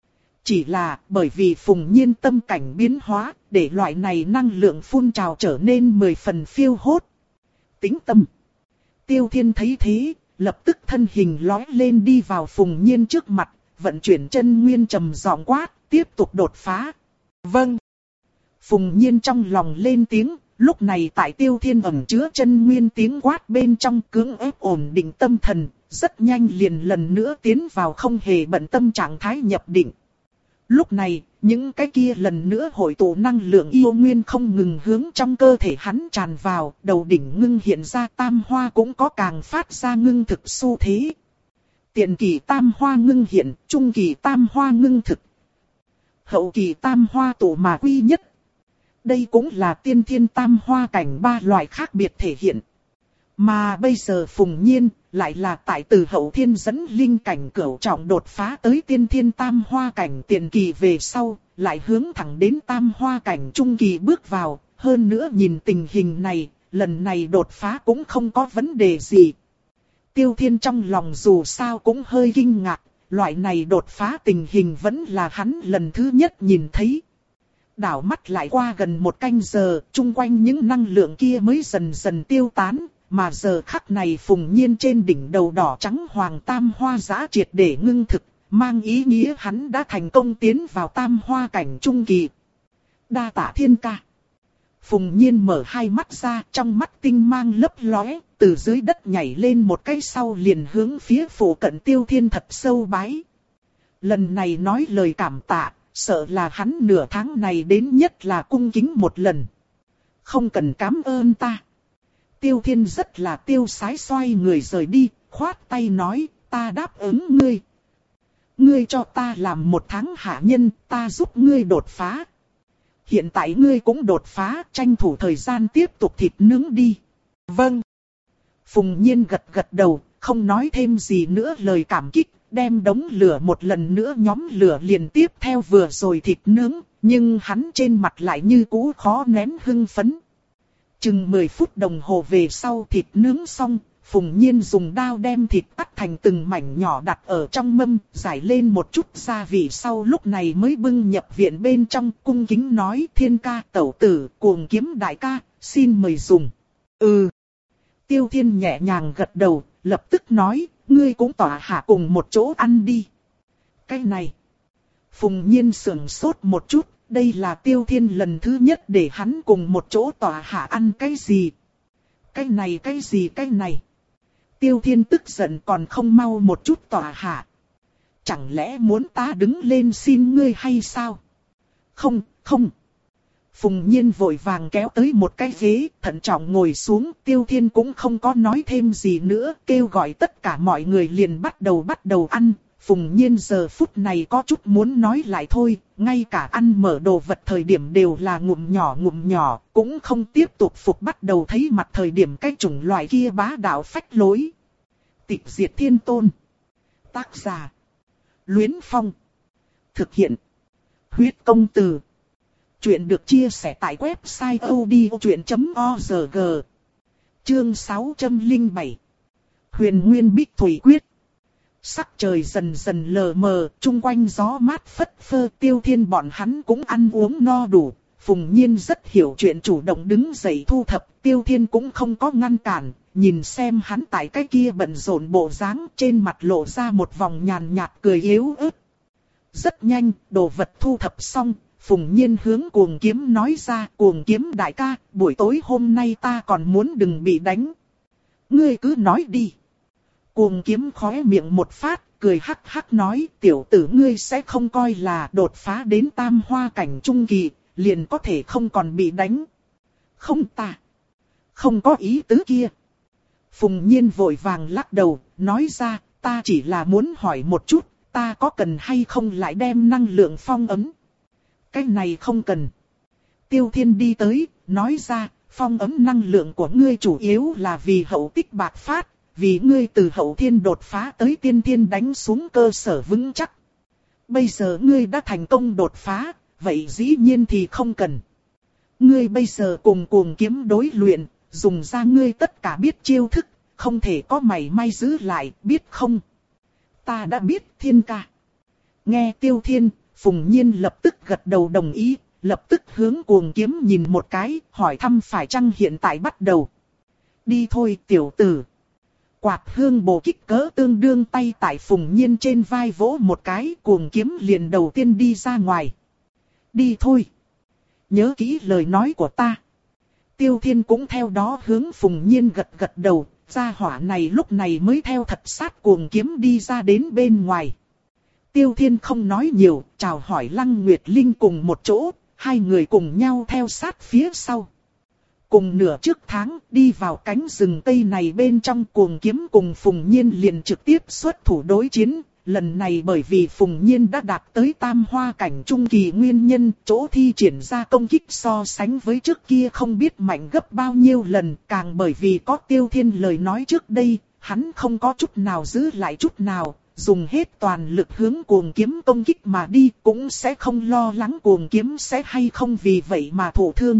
A: Chỉ là bởi vì Phùng Nhiên tâm cảnh biến hóa, để loại này năng lượng phun trào trở nên mười phần phiêu hốt. Tĩnh tâm. Tiêu Thiên thấy thế, lập tức thân hình lói lên đi vào Phùng Nhiên trước mặt, vận chuyển chân nguyên trầm giọng quát, tiếp tục đột phá. Vâng. Phùng Nhiên trong lòng lên tiếng, lúc này tại Tiêu Thiên ẩn chứa chân nguyên tiếng quát bên trong cưỡng ép ổn định tâm thần, rất nhanh liền lần nữa tiến vào không hề bận tâm trạng thái nhập định. Lúc này, những cái kia lần nữa hội tụ năng lượng yêu nguyên không ngừng hướng trong cơ thể hắn tràn vào, đầu đỉnh ngưng hiện ra tam hoa cũng có càng phát ra ngưng thực xu thế. Tiền kỳ tam hoa ngưng hiện, trung kỳ tam hoa ngưng thực, hậu kỳ tam hoa tụ mà quy nhất. Đây cũng là tiên thiên tam hoa cảnh ba loại khác biệt thể hiện. Mà bây giờ Phùng Nhiên lại là tại từ hậu thiên dẫn linh cảnh cửu trọng đột phá tới tiên thiên tam hoa cảnh tiền kỳ về sau, lại hướng thẳng đến tam hoa cảnh trung kỳ bước vào. Hơn nữa nhìn tình hình này, lần này đột phá cũng không có vấn đề gì. Tiêu Thiên trong lòng dù sao cũng hơi kinh ngạc, loại này đột phá tình hình vẫn là hắn lần thứ nhất nhìn thấy. Đảo mắt lại qua gần một canh giờ, chung quanh những năng lượng kia mới dần dần tiêu tán, mà giờ khắc này Phùng Nhiên trên đỉnh đầu đỏ trắng hoàng tam hoa giã triệt để ngưng thực, mang ý nghĩa hắn đã thành công tiến vào tam hoa cảnh trung kỳ. Đa tạ Thiên ca. Phùng Nhiên mở hai mắt ra, trong mắt tinh mang lấp lóe, từ dưới đất nhảy lên một cái sau liền hướng phía phủ cận Tiêu Thiên thật sâu bái. Lần này nói lời cảm tạ, sợ là hắn nửa tháng này đến nhất là cung kính một lần. Không cần cảm ơn ta. Tiêu Thiên rất là tiêu sái xoay người rời đi, khoát tay nói, ta đáp ứng ngươi. Ngươi cho ta làm một tháng hạ nhân, ta giúp ngươi đột phá. Hiện tại ngươi cũng đột phá, tranh thủ thời gian tiếp tục thịt nướng đi. Vâng. Phùng Nhiên gật gật đầu, không nói thêm gì nữa lời cảm kích, đem đống lửa một lần nữa nhóm lửa liền tiếp theo vừa rồi thịt nướng, nhưng hắn trên mặt lại như cũ khó nén hưng phấn. Chừng mười phút đồng hồ về sau thịt nướng xong, Phùng Nhiên dùng đao đem thịt cắt thành từng mảnh nhỏ đặt ở trong mâm, rải lên một chút gia vị sau lúc này mới bưng nhập viện bên trong cung kính nói Thiên ca tẩu tử Cuồng Kiếm đại ca, xin mời dùng. Ừ. Tiêu Thiên nhẹ nhàng gật đầu, lập tức nói, ngươi cũng tỏa hạ cùng một chỗ ăn đi. Cái này. Phùng Nhiên sững sốt một chút, đây là Tiêu Thiên lần thứ nhất để hắn cùng một chỗ tỏa hạ ăn cái gì. Cái này cái gì cái này. Tiêu Thiên tức giận còn không mau một chút tỏa hạ. Chẳng lẽ muốn ta đứng lên xin ngươi hay sao? Không, không. Phùng Nhiên vội vàng kéo tới một cái ghế, thận trọng ngồi xuống, Tiêu Thiên cũng không có nói thêm gì nữa, kêu gọi tất cả mọi người liền bắt đầu bắt đầu ăn. Phùng Nhiên giờ phút này có chút muốn nói lại thôi, ngay cả ăn mở đồ vật thời điểm đều là ngụm nhỏ ngụm nhỏ, cũng không tiếp tục phục bắt đầu thấy mặt thời điểm cái chủng loại kia bá đạo phách lối. Tịch diệt thiên tôn. Tác giả. Luyến Phong. Thực hiện. Huyết công từ. Chuyện được chia sẻ tại website odchuyện chấm org. Chương sáu trăm lẻ bảy. Huyền Nguyên Bích Thủy Quyết. Sắc trời dần dần lờ mờ, chung quanh gió mát phất phơ, Tiêu Thiên bọn hắn cũng ăn uống no đủ. Phùng Nhiên rất hiểu chuyện chủ động đứng dậy thu thập, Tiêu Thiên cũng không có ngăn cản, nhìn xem hắn tại cái kia bận rộn bộ dáng, trên mặt lộ ra một vòng nhàn nhạt cười yếu ớt. Rất nhanh, đồ vật thu thập xong, Phùng Nhiên hướng Cuồng Kiếm nói ra, Cuồng Kiếm đại ca, buổi tối hôm nay ta còn muốn đừng bị đánh. Ngươi cứ nói đi. Cuồng Kiếm khóe miệng một phát, cười hắc hắc nói, tiểu tử ngươi sẽ không coi là đột phá đến tam hoa cảnh trung kỳ, liền có thể không còn bị đánh. Không ta. Không có ý tứ kia. Phùng Nhiên vội vàng lắc đầu, nói ra, ta chỉ là muốn hỏi một chút, ta có cần hay không lại đem năng lượng phong ấm. Cái này không cần. Tiêu Thiên đi tới, nói ra, phong ấm năng lượng của ngươi chủ yếu là vì hậu tích bạc phát, vì ngươi từ hậu thiên đột phá tới tiên thiên đánh xuống cơ sở vững chắc. Bây giờ ngươi đã thành công đột phá, vậy dĩ nhiên thì không cần. Ngươi bây giờ cùng Cuồng Kiếm đối luyện, dùng ra ngươi tất cả biết chiêu thức, không thể có mảy may giữ lại, biết không? Ta đã biết Thiên ca. Nghe Tiêu Thiên, Phùng Nhiên lập tức gật đầu đồng ý, lập tức hướng Cuồng Kiếm nhìn một cái, hỏi thăm phải chăng hiện tại bắt đầu. Đi thôi tiểu tử. Quạt hương bổ kích cỡ tương đương tay tại Phùng Nhiên trên vai vỗ một cái, Cuồng Kiếm liền đầu tiên đi ra ngoài. Đi thôi. Nhớ kỹ lời nói của ta. Tiêu Thiên cũng theo đó hướng Phùng Nhiên gật gật đầu, gia hỏa này lúc này mới theo thật sát Cuồng Kiếm đi ra đến bên ngoài. Tiêu Thiên không nói nhiều, chào hỏi Lăng Nguyệt Linh cùng một chỗ, hai người cùng nhau theo sát phía sau. Cùng nửa trước tháng đi vào cánh rừng tây này bên trong, Cuồng Kiếm cùng Phùng Nhiên liền trực tiếp xuất thủ đối chiến. Lần này bởi vì Phùng Nhiên đã đạt tới tam hoa cảnh trung kỳ nguyên nhân, chỗ thi triển ra công kích so sánh với trước kia không biết mạnh gấp bao nhiêu lần, càng bởi vì có Tiêu Thiên lời nói trước đây, hắn không có chút nào giữ lại chút nào, dùng hết toàn lực hướng Cuồng Kiếm công kích mà đi, cũng sẽ không lo lắng Cuồng Kiếm sẽ hay không vì vậy mà thụ thương.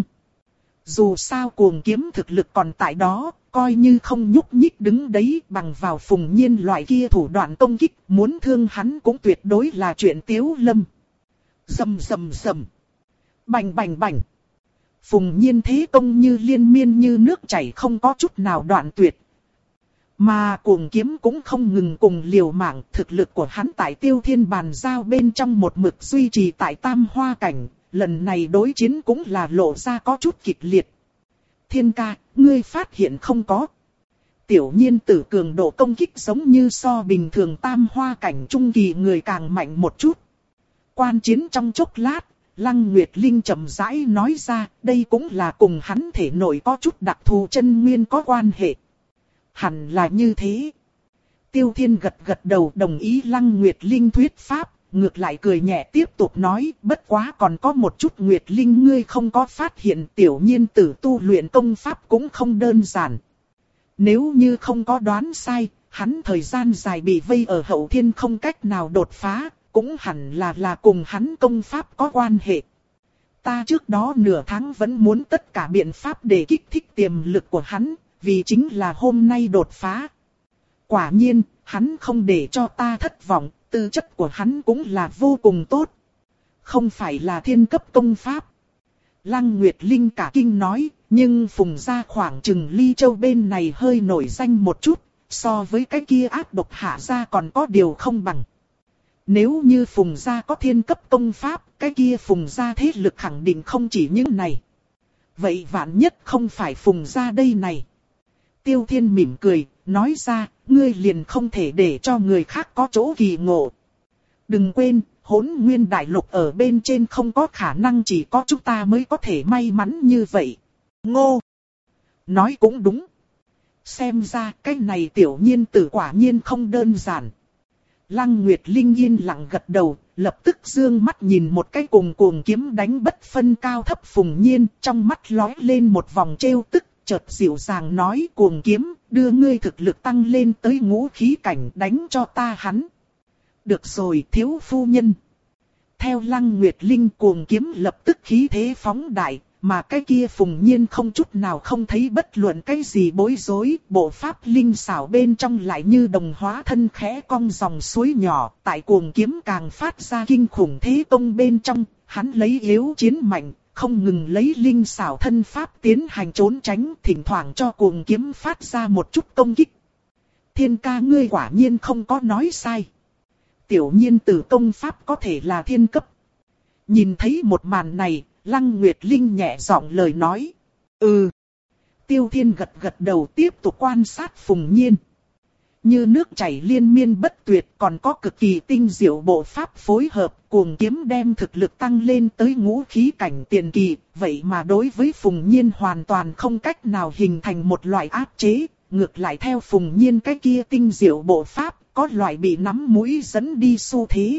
A: Dù sao Cuồng Kiếm thực lực còn tại đó, coi như không nhúc nhích đứng đấy, bằng vào Phùng Nhiên loại kia thủ đoạn công kích, muốn thương hắn cũng tuyệt đối là chuyện tiếu lâm. Rầm rầm rầm. Bành bành bành. Phùng Nhiên thế công như liên miên như nước chảy, không có chút nào đoạn tuyệt. Mà Cuồng Kiếm cũng không ngừng cùng liều mạng, thực lực của hắn tại Tiêu Thiên bàn giao bên trong một mực duy trì tại tam hoa cảnh, lần này đối chiến cũng là lộ ra có chút kịch liệt. Thiên ca, ngươi phát hiện không có? Tiểu Nhiên tử cường độ công kích giống như so bình thường tam hoa cảnh trung kỳ người càng mạnh một chút. Quan chiến trong chốc lát, Lăng Nguyệt Linh chậm rãi nói ra, đây cũng là cùng hắn thể nội có chút đặc thù chân nguyên có quan hệ. Hẳn là như thế. Tiêu Thiên gật gật đầu đồng ý Lăng Nguyệt Linh thuyết pháp, ngược lại cười nhẹ tiếp tục nói, bất quá còn có một chút Nguyệt Linh ngươi không có phát hiện, Tiểu Nhiên tử tu luyện công pháp cũng không đơn giản. Nếu như không có đoán sai, hắn thời gian dài bị vây ở hậu thiên không cách nào đột phá, cũng hẳn là là cùng hắn công pháp có quan hệ. Ta trước đó nửa tháng vẫn muốn tất cả biện pháp để kích thích tiềm lực của hắn, vì chính là hôm nay đột phá. Quả nhiên, hắn không để cho ta thất vọng, tư chất của hắn cũng là vô cùng tốt. Không phải là thiên cấp công pháp. Lăng Nguyệt Linh cả kinh nói, nhưng Phùng gia khoảng chừng Ly Châu bên này hơi nổi danh một chút, so với cái kia ác độc Hạ gia còn có điều không bằng. Nếu như Phùng gia có thiên cấp công pháp, cái kia Phùng gia thế lực khẳng định không chỉ những này. Vậy vạn nhất không phải Phùng gia đây này. Tiêu Thiên mỉm cười, nói ra, ngươi liền không thể để cho người khác có chỗ kỳ ngộ. Đừng quên, Hỗn Nguyên Đại Lục ở bên trên không có khả năng chỉ có chúng ta mới có thể may mắn như vậy. Ngô! Nói cũng đúng. Xem ra cái này tiểu nhiên tử quả nhiên không đơn giản. Lăng Nguyệt Linh yên lặng gật đầu, lập tức dương mắt nhìn một cái cuồng cuồng kiếm đánh bất phân cao thấp Phùng Nhiên, trong mắt lóe lên một vòng trêu tức, chợt dịu dàng nói cuồng kiếm, đưa ngươi thực lực tăng lên tới ngũ khí cảnh đánh cho ta hắn. Được rồi thiếu phu nhân. Theo Lăng Nguyệt Linh cuồng kiếm lập tức khí thế phóng đại, mà cái kia Phùng Nhiên không chút nào không thấy bất luận cái gì bối rối, bộ pháp linh xảo bên trong lại như đồng hóa thân khẽ cong dòng suối nhỏ, tại cuồng kiếm càng phát ra kinh khủng thế công bên trong, hắn lấy yếu chiến mạnh, không ngừng lấy linh xảo thân pháp tiến hành trốn tránh, thỉnh thoảng cho cuồng kiếm phát ra một chút công kích. Thiên ca ngươi quả nhiên không có nói sai. Tiểu nhiên tử công pháp có thể là thiên cấp. Nhìn thấy một màn này, Lăng Nguyệt Linh nhẹ giọng lời nói. Ừ. Tiêu Thiên gật gật đầu tiếp tục quan sát Phùng Nhiên. Như nước chảy liên miên bất tuyệt còn có cực kỳ tinh diệu bộ pháp phối hợp cuồng kiếm đem thực lực tăng lên tới ngũ khí cảnh tiền kỳ. Vậy mà đối với Phùng Nhiên hoàn toàn không cách nào hình thành một loại áp chế. Ngược lại theo Phùng Nhiên cái kia tinh diệu bộ pháp có loại bị nắm mũi dẫn đi xu thế.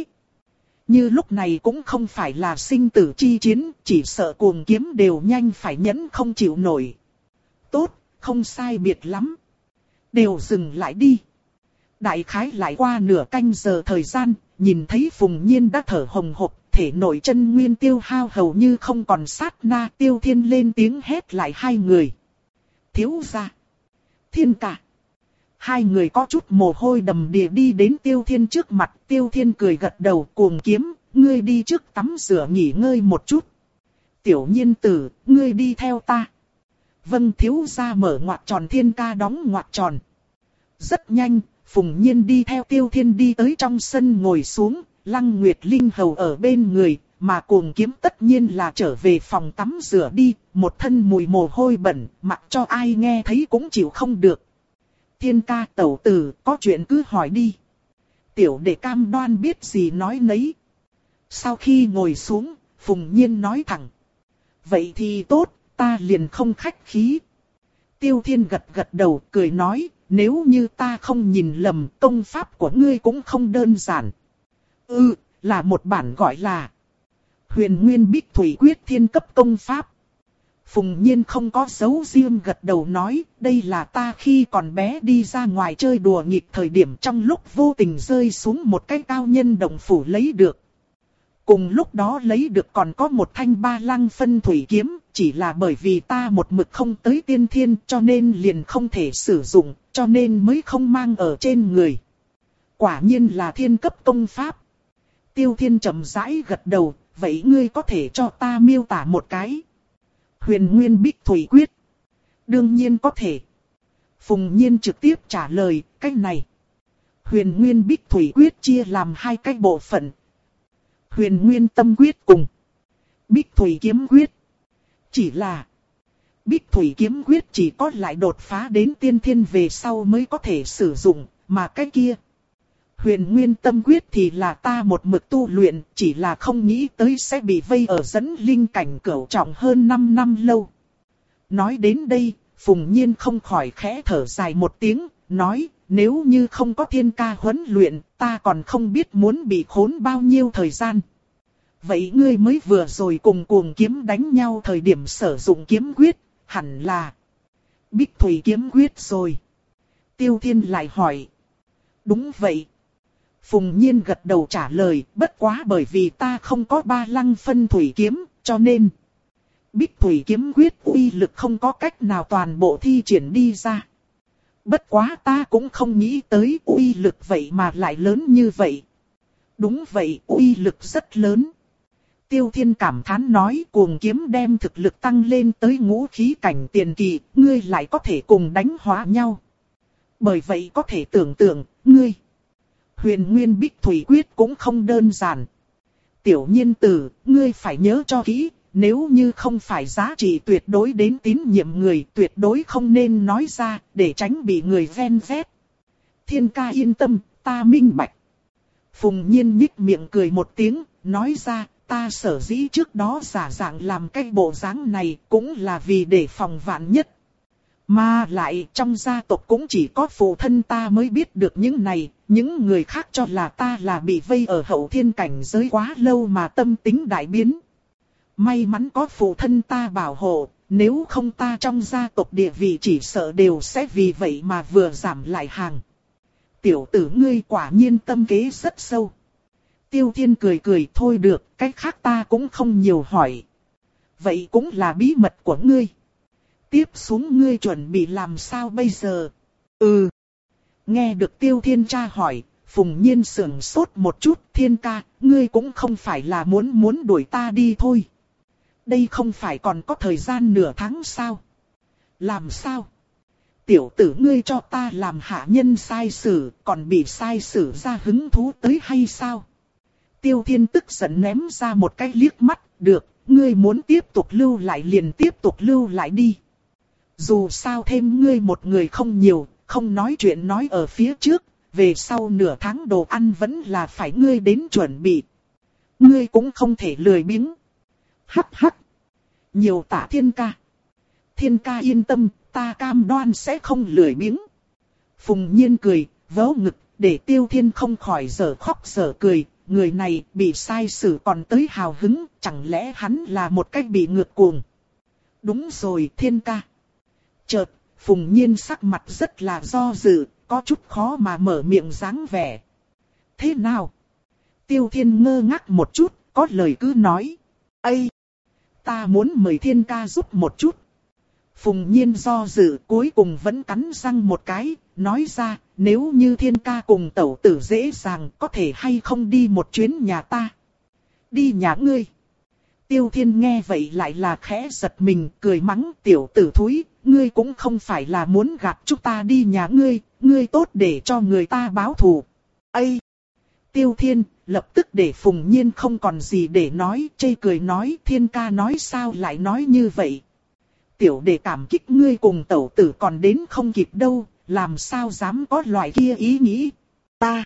A: Như lúc này cũng không phải là sinh tử chi chiến, chỉ sợ cuồng kiếm đều nhanh phải nhẫn không chịu nổi. Tốt, không sai biệt lắm. Đều dừng lại đi. Đại khái lại qua nửa canh giờ thời gian, nhìn thấy Phùng Nhiên đã thở hồng hộc, thể nội chân nguyên tiêu hao hầu như không còn sát na. Tiêu Thiên lên tiếng hét lại hai người. Thiếu gia, Thiên ca. Hai người có chút mồ hôi đầm đìa đi đến Tiêu Thiên trước mặt. Tiêu Thiên cười gật đầu cuồng kiếm, ngươi đi trước tắm rửa nghỉ ngơi một chút. Tiểu nhiên tử, ngươi đi theo ta. Vâng thiếu gia mở ngoặc tròn Thiên ca đóng ngoặc tròn. Rất nhanh, Phùng Nhiên đi theo Tiêu Thiên đi tới trong sân ngồi xuống, Lăng Nguyệt Linh hầu ở bên người, mà cuồng kiếm tất nhiên là trở về phòng tắm rửa đi, một thân mùi mồ hôi bẩn, mặc cho ai nghe thấy cũng chịu không được. Thiên ca tẩu tử, có chuyện cứ hỏi đi. Tiểu đệ cam đoan biết gì nói nấy. Sau khi ngồi xuống, Phùng Nhiên nói thẳng. Vậy thì tốt, ta liền không khách khí. Tiêu Thiên gật gật đầu, cười nói, nếu như ta không nhìn lầm, công pháp của ngươi cũng không đơn giản. Ừ, là một bản gọi là Huyền Nguyên Bích Thủy Quyết thiên cấp công pháp. Phùng Nhiên không có giấu riêng gật đầu nói, đây là ta khi còn bé đi ra ngoài chơi đùa nghịch thời điểm trong lúc vô tình rơi xuống một cái cao nhân động phủ lấy được. Cùng lúc đó lấy được còn có một thanh ba lăng phân thủy kiếm, chỉ là bởi vì ta một mực không tới tiên thiên cho nên liền không thể sử dụng, cho nên mới không mang ở trên người. Quả nhiên là thiên cấp công pháp. Tiêu Thiên chậm rãi gật đầu, vậy ngươi có thể cho ta miêu tả một cái. Huyền Nguyên Bích Thủy Quyết. Đương nhiên có thể. Phùng Nhiên trực tiếp trả lời, cách này. Huyền Nguyên Bích Thủy Quyết chia làm hai cái bộ phận. Huyền Nguyên Tâm Quyết cùng Bích Thủy Kiếm Quyết. Chỉ là Bích Thủy Kiếm Quyết chỉ có lại đột phá đến tiên thiên về sau mới có thể sử dụng, mà cái kia Huyền Nguyên Tâm Quyết thì là ta một mực tu luyện, chỉ là không nghĩ tới sẽ bị vây ở dẫn linh cảnh cửu trọng hơn năm năm lâu. Nói đến đây, Phùng Nhiên không khỏi khẽ thở dài một tiếng, nói, nếu như không có Thiên ca huấn luyện, ta còn không biết muốn bị khốn bao nhiêu thời gian. Vậy ngươi mới vừa rồi cùng cuồng kiếm đánh nhau thời điểm sử dụng kiếm quyết, hẳn là Bích Thủy Kiếm Quyết rồi. Tiêu Thiên lại hỏi. Đúng vậy. Phùng Nhiên gật đầu trả lời, bất quá bởi vì ta không có ba lăng phân thủy kiếm, cho nên Bích Thủy Kiếm Quyết uy lực không có cách nào toàn bộ thi triển đi ra. Bất quá ta cũng không nghĩ tới uy lực vậy mà lại lớn như vậy. Đúng vậy, uy lực rất lớn. Tiêu Thiên cảm thán nói, cuồng kiếm đem thực lực tăng lên tới ngũ khí cảnh tiền kỳ, ngươi lại có thể cùng đánh hóa nhau. Bởi vậy có thể tưởng tượng, ngươi. Huyền Nguyên Bích Thủy Quyết cũng không đơn giản. Tiểu Nhiên tử, ngươi phải nhớ cho kỹ, nếu như không phải giá trị tuyệt đối đến tín nhiệm người, tuyệt đối không nên nói ra, để tránh bị người ven vét. Thiên ca yên tâm, ta minh bạch. Phùng Nhiên nhích miệng cười một tiếng, nói ra, ta sở dĩ trước đó giả dạng làm cái bộ dáng này cũng là vì để phòng vạn nhất. Mà lại trong gia tộc cũng chỉ có phụ thân ta mới biết được những này, những người khác cho là ta là bị vây ở hậu thiên cảnh giới quá lâu mà tâm tính đại biến. May mắn có phụ thân ta bảo hộ, nếu không ta trong gia tộc địa vị chỉ sợ đều sẽ vì vậy mà vừa giảm lại hàng. Tiểu tử ngươi quả nhiên tâm kế rất sâu. Tiêu Thiên cười cười, thôi được, cái khác ta cũng không nhiều hỏi. Vậy cũng là bí mật của ngươi. Tiếp xuống ngươi chuẩn bị làm sao bây giờ? Ừ. Nghe được Tiêu Thiên tra hỏi, Phùng Nhiên sững sốt một chút. Thiên ca, ngươi cũng không phải là muốn muốn đuổi ta đi thôi. Đây không phải còn có thời gian nửa tháng sao? Làm sao? Tiểu tử ngươi cho ta làm hạ nhân sai sử, còn bị sai sử ra hứng thú tới hay sao? Tiêu Thiên tức giận ném ra một cái liếc mắt, được, ngươi muốn tiếp tục lưu lại liền tiếp tục lưu lại đi. Dù sao thêm ngươi một người không nhiều, không nói chuyện nói ở phía trước, về sau nửa tháng đồ ăn vẫn là phải ngươi đến chuẩn bị. Ngươi cũng không thể lười biếng. Hắc hắc. Nhiều tạ Thiên ca. Thiên ca yên tâm, ta cam đoan sẽ không lười biếng. Phùng Nhiên cười, vớ ngực, để Tiêu Thiên không khỏi dở khóc dở cười. Người này bị sai xử còn tới hào hứng, chẳng lẽ hắn là một cách bị ngược cuồng. Đúng rồi Thiên ca. Chợt, Phùng Nhiên sắc mặt rất là do dự, có chút khó mà mở miệng dáng vẻ. Thế nào? Tiêu Thiên ngơ ngác một chút, có lời cứ nói. Ây! Ta muốn mời Thiên ca giúp một chút. Phùng Nhiên do dự cuối cùng vẫn cắn răng một cái, nói ra, nếu như Thiên ca cùng tẩu tử dễ dàng có thể hay không đi một chuyến nhà ta. Đi nhà ngươi. Tiêu Thiên nghe vậy lại là khẽ giật mình, cười mắng tiểu tử thúi, ngươi cũng không phải là muốn gạt chúng ta đi nhà ngươi, ngươi tốt để cho người ta báo thù. Ây! Tiêu Thiên, lập tức để Phùng Nhiên không còn gì để nói, chê cười nói Thiên ca nói sao lại nói như vậy. Tiểu đệ cảm kích ngươi cùng tẩu tử còn đến không kịp đâu, làm sao dám có loại kia ý nghĩ. Ta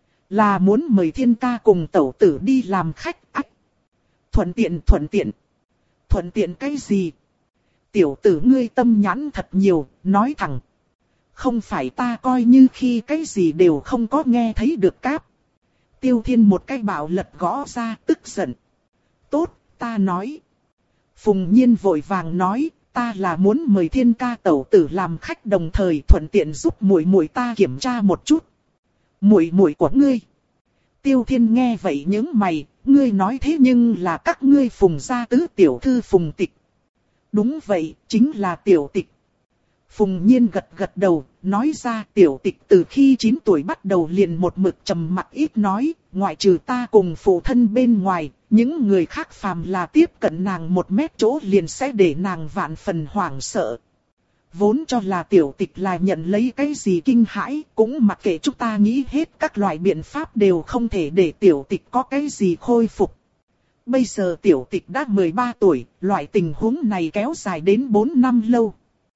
A: là muốn mời Thiên ca cùng tẩu tử đi làm khách ách. Thuận tiện thuận tiện. Thuận tiện cái gì? Tiểu tử ngươi tâm nhãn thật nhiều, nói thẳng. Không phải ta coi như khi cái gì đều không có nghe thấy được cáp. Tiêu Thiên một cái bạo lật gõ ra tức giận. Tốt, ta nói. Phùng Nhiên vội vàng nói, ta là muốn mời Thiên ca tẩu tử làm khách đồng thời thuận tiện giúp muội muội ta kiểm tra một chút. Muội muội của ngươi. Tiêu Thiên nghe vậy những mày, ngươi nói thế nhưng là các ngươi Phùng gia tứ tiểu thư Phùng Tịch. Đúng vậy, chính là tiểu Tịch. Phùng Nhiên gật gật đầu, nói ra tiểu Tịch từ khi chín tuổi bắt đầu liền một mực trầm mặc ít nói, ngoại trừ ta cùng phụ thân bên ngoài, những người khác phàm là tiếp cận nàng một mét chỗ liền sẽ để nàng vạn phần hoảng sợ. Vốn cho là tiểu Tịch là nhận lấy cái gì kinh hãi, cũng mặc kệ chúng ta nghĩ hết các loại biện pháp đều không thể để tiểu Tịch có cái gì khôi phục. Bây giờ tiểu Tịch đã mười ba tuổi, loại tình huống này kéo dài đến bốn năm lâu.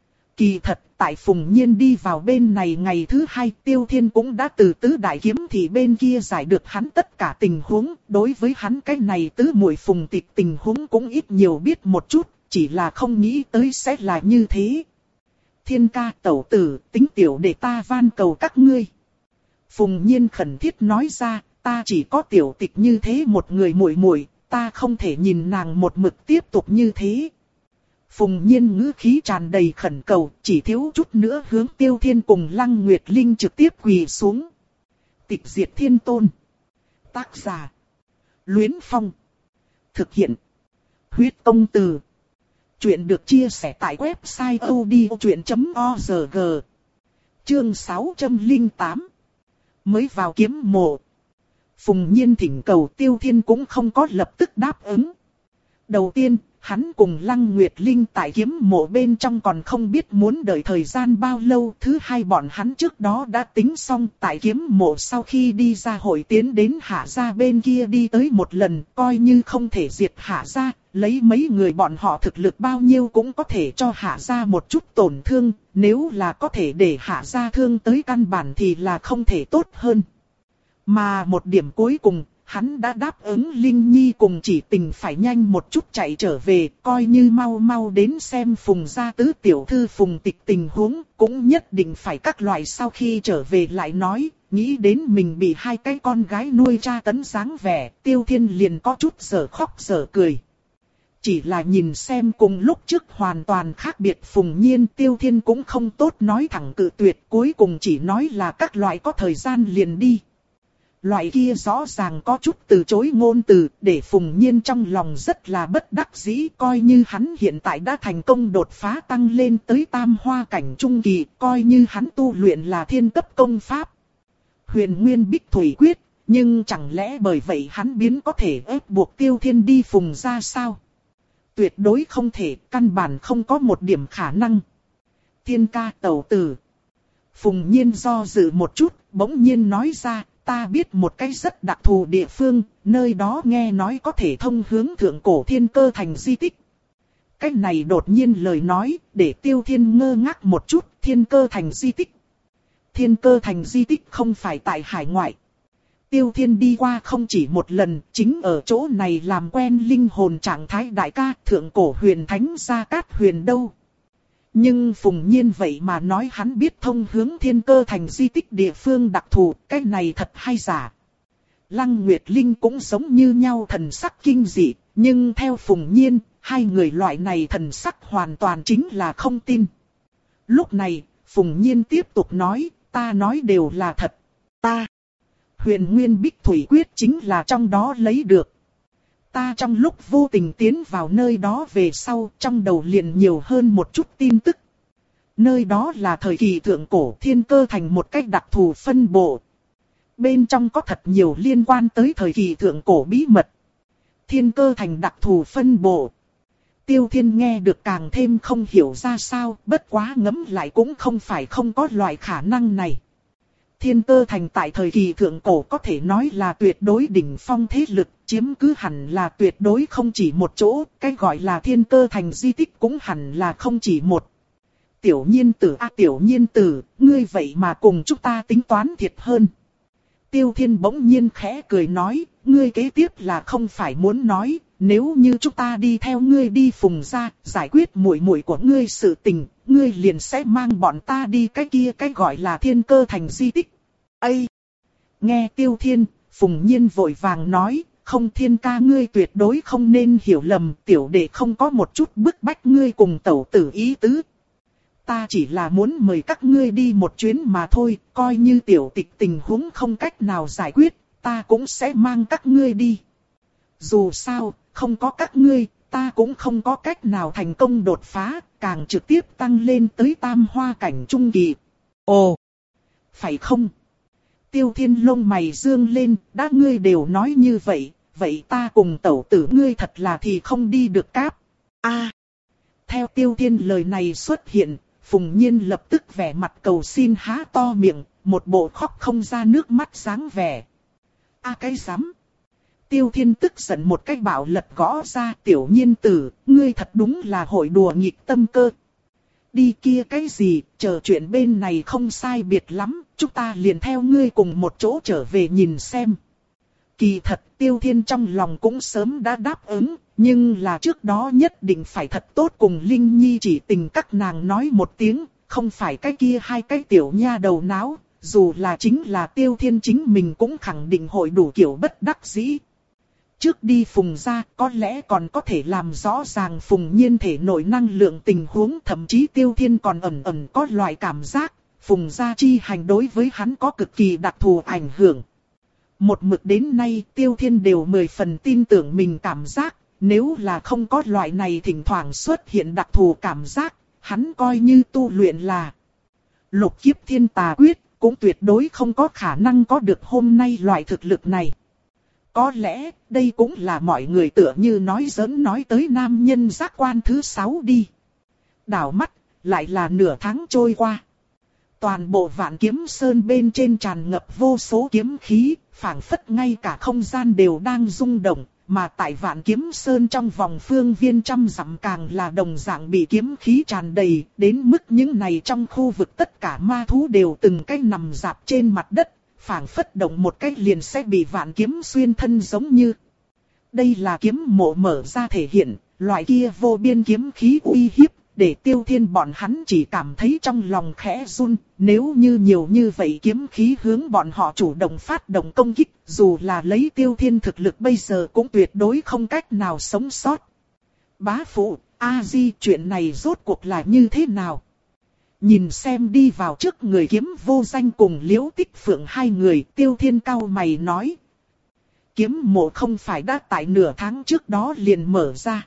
A: Kỳ thật, tại Phùng Nhiên đi vào bên này ngày thứ hai, Tiêu Thiên cũng đã từ tứ đại kiếm thì bên kia giải được hắn tất cả tình huống. Đối với hắn cái này tứ muội Phùng Tịch tình huống cũng ít nhiều biết một chút, chỉ là không nghĩ tới sẽ là như thế. Thiên ca tẩu tử, tính tiểu để ta van cầu các ngươi. Phùng Nhiên khẩn thiết nói ra, ta chỉ có tiểu Tịch như thế một người muội muội, ta không thể nhìn nàng một mực tiếp tục như thế. Phùng Nhiên ngữ khí tràn đầy khẩn cầu, chỉ thiếu chút nữa hướng Tiêu Thiên cùng Lăng Nguyệt Linh trực tiếp quỳ xuống. Tịch diệt thiên tôn. Tác giả. Luyến Phong. Thực hiện. Huyết công từ. Chuyện được chia sẻ tại website odchuyện chấm org. Chương sáu trăm lẻ tám. Mới vào kiếm mộ. Phùng Nhiên thỉnh cầu Tiêu Thiên cũng không có lập tức đáp ứng. Đầu tiên, hắn cùng Lăng Nguyệt Linh tại kiếm mộ bên trong còn không biết muốn đợi thời gian bao lâu. Thứ hai, bọn hắn trước đó đã tính xong tại kiếm mộ sau khi đi ra hội tiến đến Hạ gia bên kia đi tới một lần, coi như không thể diệt Hạ gia, lấy mấy người bọn họ thực lực bao nhiêu cũng có thể cho Hạ gia một chút tổn thương, nếu là có thể để Hạ gia thương tới căn bản thì là không thể tốt hơn. Mà một điểm cuối cùng, hắn đã đáp ứng Linh Nhi cùng Chỉ Tình phải nhanh một chút chạy trở về, coi như mau mau đến xem Phùng gia tứ tiểu thư Phùng Tịch tình huống, cũng nhất định phải các loại sau khi trở về lại nói, nghĩ đến mình bị hai cái con gái nuôi tra tấn dáng vẻ, Tiêu Thiên liền có chút dở khóc dở cười. Chỉ là nhìn xem cùng lúc trước hoàn toàn khác biệt Phùng Nhiên, Tiêu Thiên cũng không tốt nói thẳng cự tuyệt, cuối cùng chỉ nói là các loại có thời gian liền đi. Loại kia rõ ràng có chút từ chối ngôn từ, để Phùng Nhiên trong lòng rất là bất đắc dĩ, coi như hắn hiện tại đã thành công đột phá tăng lên tới tam hoa cảnh trung kỳ, coi như hắn tu luyện là thiên cấp công pháp Huyền Nguyên Bích Thủy Quyết, nhưng chẳng lẽ bởi vậy hắn biến có thể ép buộc Tiêu Thiên đi Phùng gia sao? Tuyệt đối không thể, căn bản không có một điểm khả năng. Thiên ca tẩu tử. Phùng Nhiên do dự một chút, bỗng nhiên nói ra, ta biết một cái rất đặc thù địa phương, nơi đó nghe nói có thể thông hướng thượng cổ Thiên Cơ Thành di tích. Cái này đột nhiên lời nói, để Tiêu Thiên ngơ ngác một chút, Thiên Cơ Thành di tích. Thiên Cơ Thành di tích không phải tại hải ngoại. Tiêu Thiên đi qua không chỉ một lần, chính ở chỗ này làm quen linh hồn trạng thái đại ca thượng cổ huyền thánh Gia Cát Huyền đâu. Nhưng Phùng Nhiên vậy mà nói hắn biết thông hướng Thiên Cơ Thành di tích địa phương đặc thù, cái này thật hay giả. Lăng Nguyệt Linh cũng giống như nhau thần sắc kinh dị, nhưng theo Phùng Nhiên, hai người loại này thần sắc hoàn toàn chính là không tin. Lúc này, Phùng Nhiên tiếp tục nói, ta nói đều là thật. Ta, Huyền Nguyên Bích Thủy Quyết chính là trong đó lấy được. Ta trong lúc vô tình tiến vào nơi đó về sau, trong đầu liền nhiều hơn một chút tin tức. Nơi đó là thời kỳ thượng cổ Thiên Cơ Thành một cách đặc thù phân bộ. Bên trong có thật nhiều liên quan tới thời kỳ thượng cổ bí mật. Thiên Cơ Thành đặc thù phân bộ. Tiêu Thiên nghe được càng thêm không hiểu ra sao, bất quá ngẫm lại cũng không phải không có loại khả năng này. Thiên Cơ Thành tại thời kỳ thượng cổ có thể nói là tuyệt đối đỉnh phong thế lực, chiếm cứ hẳn là tuyệt đối không chỉ một chỗ, cái gọi là Thiên Cơ Thành di tích cũng hẳn là không chỉ một. Tiểu Nhiên tử a à, Tiểu Nhiên tử, ngươi vậy mà cùng chúng ta tính toán thiệt hơn. Tiêu Thiên bỗng nhiên khẽ cười nói, ngươi kế tiếp là không phải muốn nói, nếu như chúng ta đi theo ngươi đi Phùng gia, giải quyết muội muội của ngươi sự tình, ngươi liền sẽ mang bọn ta đi cái kia cái gọi là Thiên Cơ Thành di tích. Ây! Nghe Tiêu Thiên, Phùng Nhiên vội vàng nói, không Thiên ca ngươi tuyệt đối không nên hiểu lầm, tiểu đệ không có một chút bức bách ngươi cùng tẩu tử ý tứ. Ta chỉ là muốn mời các ngươi đi một chuyến mà thôi, coi như tiểu tịch tình huống không cách nào giải quyết, ta cũng sẽ mang các ngươi đi. Dù sao, không có các ngươi, ta cũng không có cách nào thành công đột phá, càng trực tiếp tăng lên tới tam hoa cảnh trung kỳ. Ồ! Phải không? Tiêu Thiên lông mày dương lên, đã ngươi đều nói như vậy, vậy ta cùng tẩu tử ngươi thật là thì không đi được cáp. A! À, theo Tiêu Thiên lời này xuất hiện, Phùng Nhiên lập tức vẻ mặt cầu xin há to miệng, một bộ khóc không ra nước mắt dáng vẻ. A à, cái dám! Tiêu Thiên tức giận một cái bạo lật gõ ra, Tiểu Nhiên tử, ngươi thật đúng là hội đùa nghịch tâm cơ. Đi kia cái gì, chờ chuyện bên này không sai biệt lắm, chúng ta liền theo ngươi cùng một chỗ trở về nhìn xem. Kỳ thật Tiêu Thiên trong lòng cũng sớm đã đáp ứng, nhưng là trước đó nhất định phải thật tốt cùng Linh Nhi Chỉ Tình các nàng nói một tiếng, không phải cái kia hai cái tiểu nha đầu náo, dù là chính là Tiêu Thiên chính mình cũng khẳng định hội đủ kiểu bất đắc dĩ. Trước đi Phùng gia, có lẽ còn có thể làm rõ ràng Phùng Nhiên thể nội năng lượng tình huống, thậm chí Tiêu Thiên còn ẩn ẩn có loại cảm giác, Phùng gia chi hành đối với hắn có cực kỳ đặc thù ảnh hưởng. Một mực đến nay Tiêu Thiên đều mười phần tin tưởng mình cảm giác, nếu là không có loại này thỉnh thoảng xuất hiện đặc thù cảm giác, hắn coi như tu luyện là Lục Kiếp Thiên Tà Quyết, cũng tuyệt đối không có khả năng có được hôm nay loại thực lực này. Có lẽ, đây cũng là mọi người tựa như nói giỡn nói tới nam nhân giác quan thứ sáu đi. Đảo mắt, lại là nửa tháng trôi qua. Toàn bộ Vạn Kiếm Sơn bên trên tràn ngập vô số kiếm khí, phảng phất ngay cả không gian đều đang rung động, mà tại Vạn Kiếm Sơn trong vòng phương viên trăm dặm càng là đồng dạng bị kiếm khí tràn đầy, đến mức những này trong khu vực tất cả ma thú đều từng cái nằm rạp trên mặt đất, phảng phất động một cái liền sẽ bị vạn kiếm xuyên thân giống như. Đây là kiếm mộ mở ra thể hiện, loại kia vô biên kiếm khí uy hiếp, để Tiêu Thiên bọn hắn chỉ cảm thấy trong lòng khẽ run, nếu như nhiều như vậy kiếm khí hướng bọn họ chủ động phát động công kích, dù là lấy Tiêu Thiên thực lực bây giờ cũng tuyệt đối không cách nào sống sót. Bá phụ, A-di, chuyện này rốt cuộc là như thế nào? Nhìn xem đi vào trước người Kiếm Vô Danh cùng Liễu Tích Phượng hai người, Tiêu Thiên cau mày nói. Kiếm mộ không phải đã tại nửa tháng trước đó liền mở ra.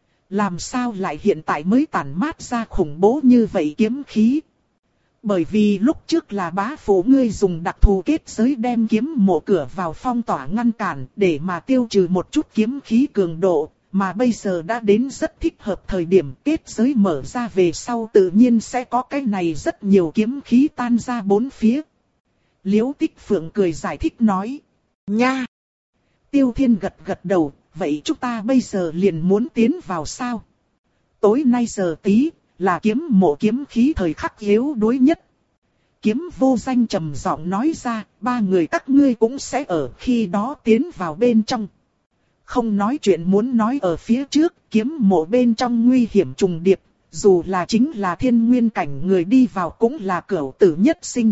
A: Làm sao lại hiện tại mới tản mát ra khủng bố như vậy kiếm khí? Bởi vì lúc trước là bá phụ ngươi dùng đặc thù kết giới đem kiếm mộ cửa vào phong tỏa ngăn cản để mà tiêu trừ một chút kiếm khí cường độ, mà bây giờ đã đến rất thích hợp thời điểm kết giới mở ra về sau tự nhiên sẽ có cái này rất nhiều kiếm khí tan ra bốn phía. Liễu Tích Phượng cười giải thích nói. Nha! Tiêu Thiên gật gật đầu. Vậy chúng ta bây giờ liền muốn tiến vào sao? Tối nay giờ tí, là kiếm mộ kiếm khí thời khắc yếu đuối nhất. Kiếm Vô Danh trầm giọng nói ra, ba người các ngươi cũng sẽ ở khi đó tiến vào bên trong. Không nói chuyện muốn nói ở phía trước, kiếm mộ bên trong nguy hiểm trùng điệp, dù là chính là thiên nguyên cảnh người đi vào cũng là cửu tử nhất sinh.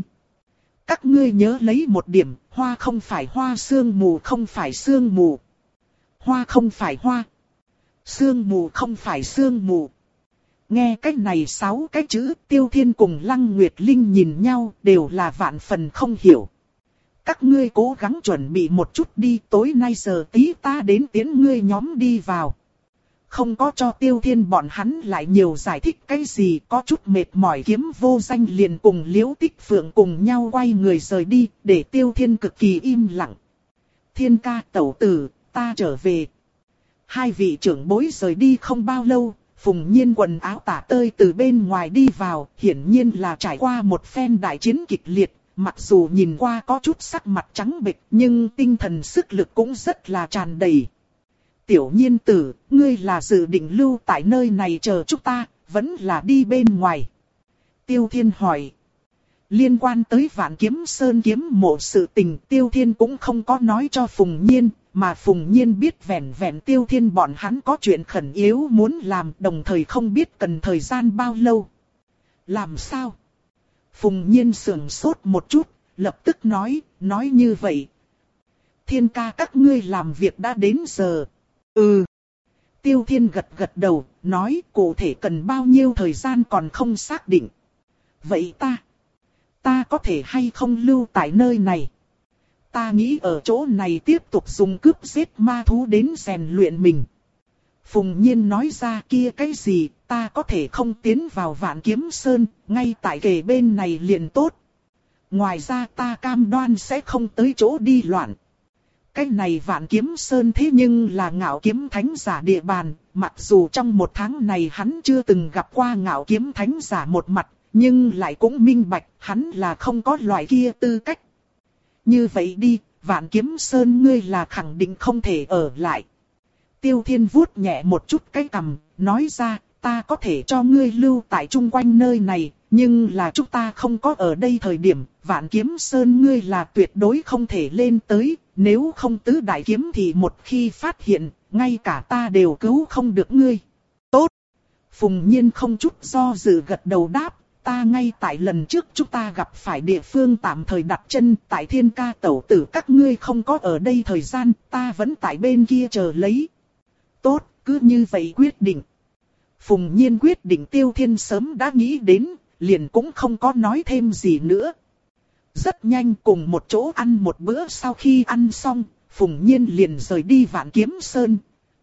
A: Các ngươi nhớ lấy một điểm, hoa không phải hoa, sương mù không phải sương mù. Hoa không phải hoa. Sương mù không phải sương mù. Nghe cách này sáu cái chữ, Tiêu Thiên cùng Lăng Nguyệt Linh nhìn nhau đều là vạn phần không hiểu. Các ngươi cố gắng chuẩn bị một chút đi, tối nay giờ tí ta đến tiễn ngươi nhóm đi vào. Không có cho Tiêu Thiên bọn hắn lại nhiều giải thích cái gì, có chút mệt mỏi Kiếm Vô Danh liền cùng Liễu Tích Phượng cùng nhau quay người rời đi, để Tiêu Thiên cực kỳ im lặng. Thiên ca tẩu tử, ta trở về. Hai vị trưởng bối rời đi không bao lâu, Phùng Nhiên quần áo tả tơi từ bên ngoài đi vào, hiển nhiên là trải qua một phen đại chiến kịch liệt, mặc dù nhìn qua có chút sắc mặt trắng bệch, nhưng tinh thần sức lực cũng rất là tràn đầy. Tiểu Nhiên tử, ngươi là dự định lưu tại nơi này chờ chúng ta, vẫn là đi bên ngoài? Tiêu Thiên hỏi. Liên quan tới Vạn Kiếm Sơn kiếm mộ sự tình, Tiêu Thiên cũng không có nói cho Phùng Nhiên, mà Phùng Nhiên biết vẻn vẹn Tiêu Thiên bọn hắn có chuyện khẩn yếu muốn làm, đồng thời không biết cần thời gian bao lâu. Làm sao? Phùng Nhiên sườn sốt một chút, lập tức nói, nói như vậy. Thiên ca các ngươi làm việc đã đến giờ. Ừ. Tiêu Thiên gật gật đầu, nói cụ thể cần bao nhiêu thời gian còn không xác định. Vậy ta, ta có thể hay không lưu tại nơi này? Ta nghĩ ở chỗ này tiếp tục dùng cướp giết ma thú đến rèn luyện mình. Phùng Nhiên nói ra kia cái gì, ta có thể không tiến vào Vạn Kiếm Sơn, ngay tại kề bên này liền tốt. Ngoài ra ta cam đoan sẽ không tới chỗ đi loạn. Cái này Vạn Kiếm Sơn thế nhưng là Ngạo Kiếm Thánh giả địa bàn, mặc dù trong một tháng này hắn chưa từng gặp qua Ngạo Kiếm Thánh giả một mặt, nhưng lại cũng minh bạch hắn là không có loại kia tư cách. Như vậy đi, Vạn Kiếm Sơn ngươi là khẳng định không thể ở lại. Tiêu Thiên vuốt nhẹ một chút cái cằm, nói ra, ta có thể cho ngươi lưu tại chung quanh nơi này, nhưng là chúng ta không có ở đây thời điểm, Vạn Kiếm Sơn ngươi là tuyệt đối không thể lên tới, nếu không tứ đại kiếm thì một khi phát hiện, ngay cả ta đều cứu không được ngươi. Tốt! Phùng Nhiên không chút do dự gật đầu đáp. Ta ngay tại lần trước chúng ta gặp phải địa phương tạm thời đặt chân tại Thiên ca tẩu tử các ngươi không có ở đây thời gian, ta vẫn tại bên kia chờ lấy. Tốt, cứ như vậy quyết định. Phùng Nhiên quyết định Tiêu Thiên sớm đã nghĩ đến, liền cũng không có nói thêm gì nữa. Rất nhanh cùng một chỗ ăn một bữa, sau khi ăn xong, Phùng Nhiên liền rời đi Vạn Kiếm Sơn.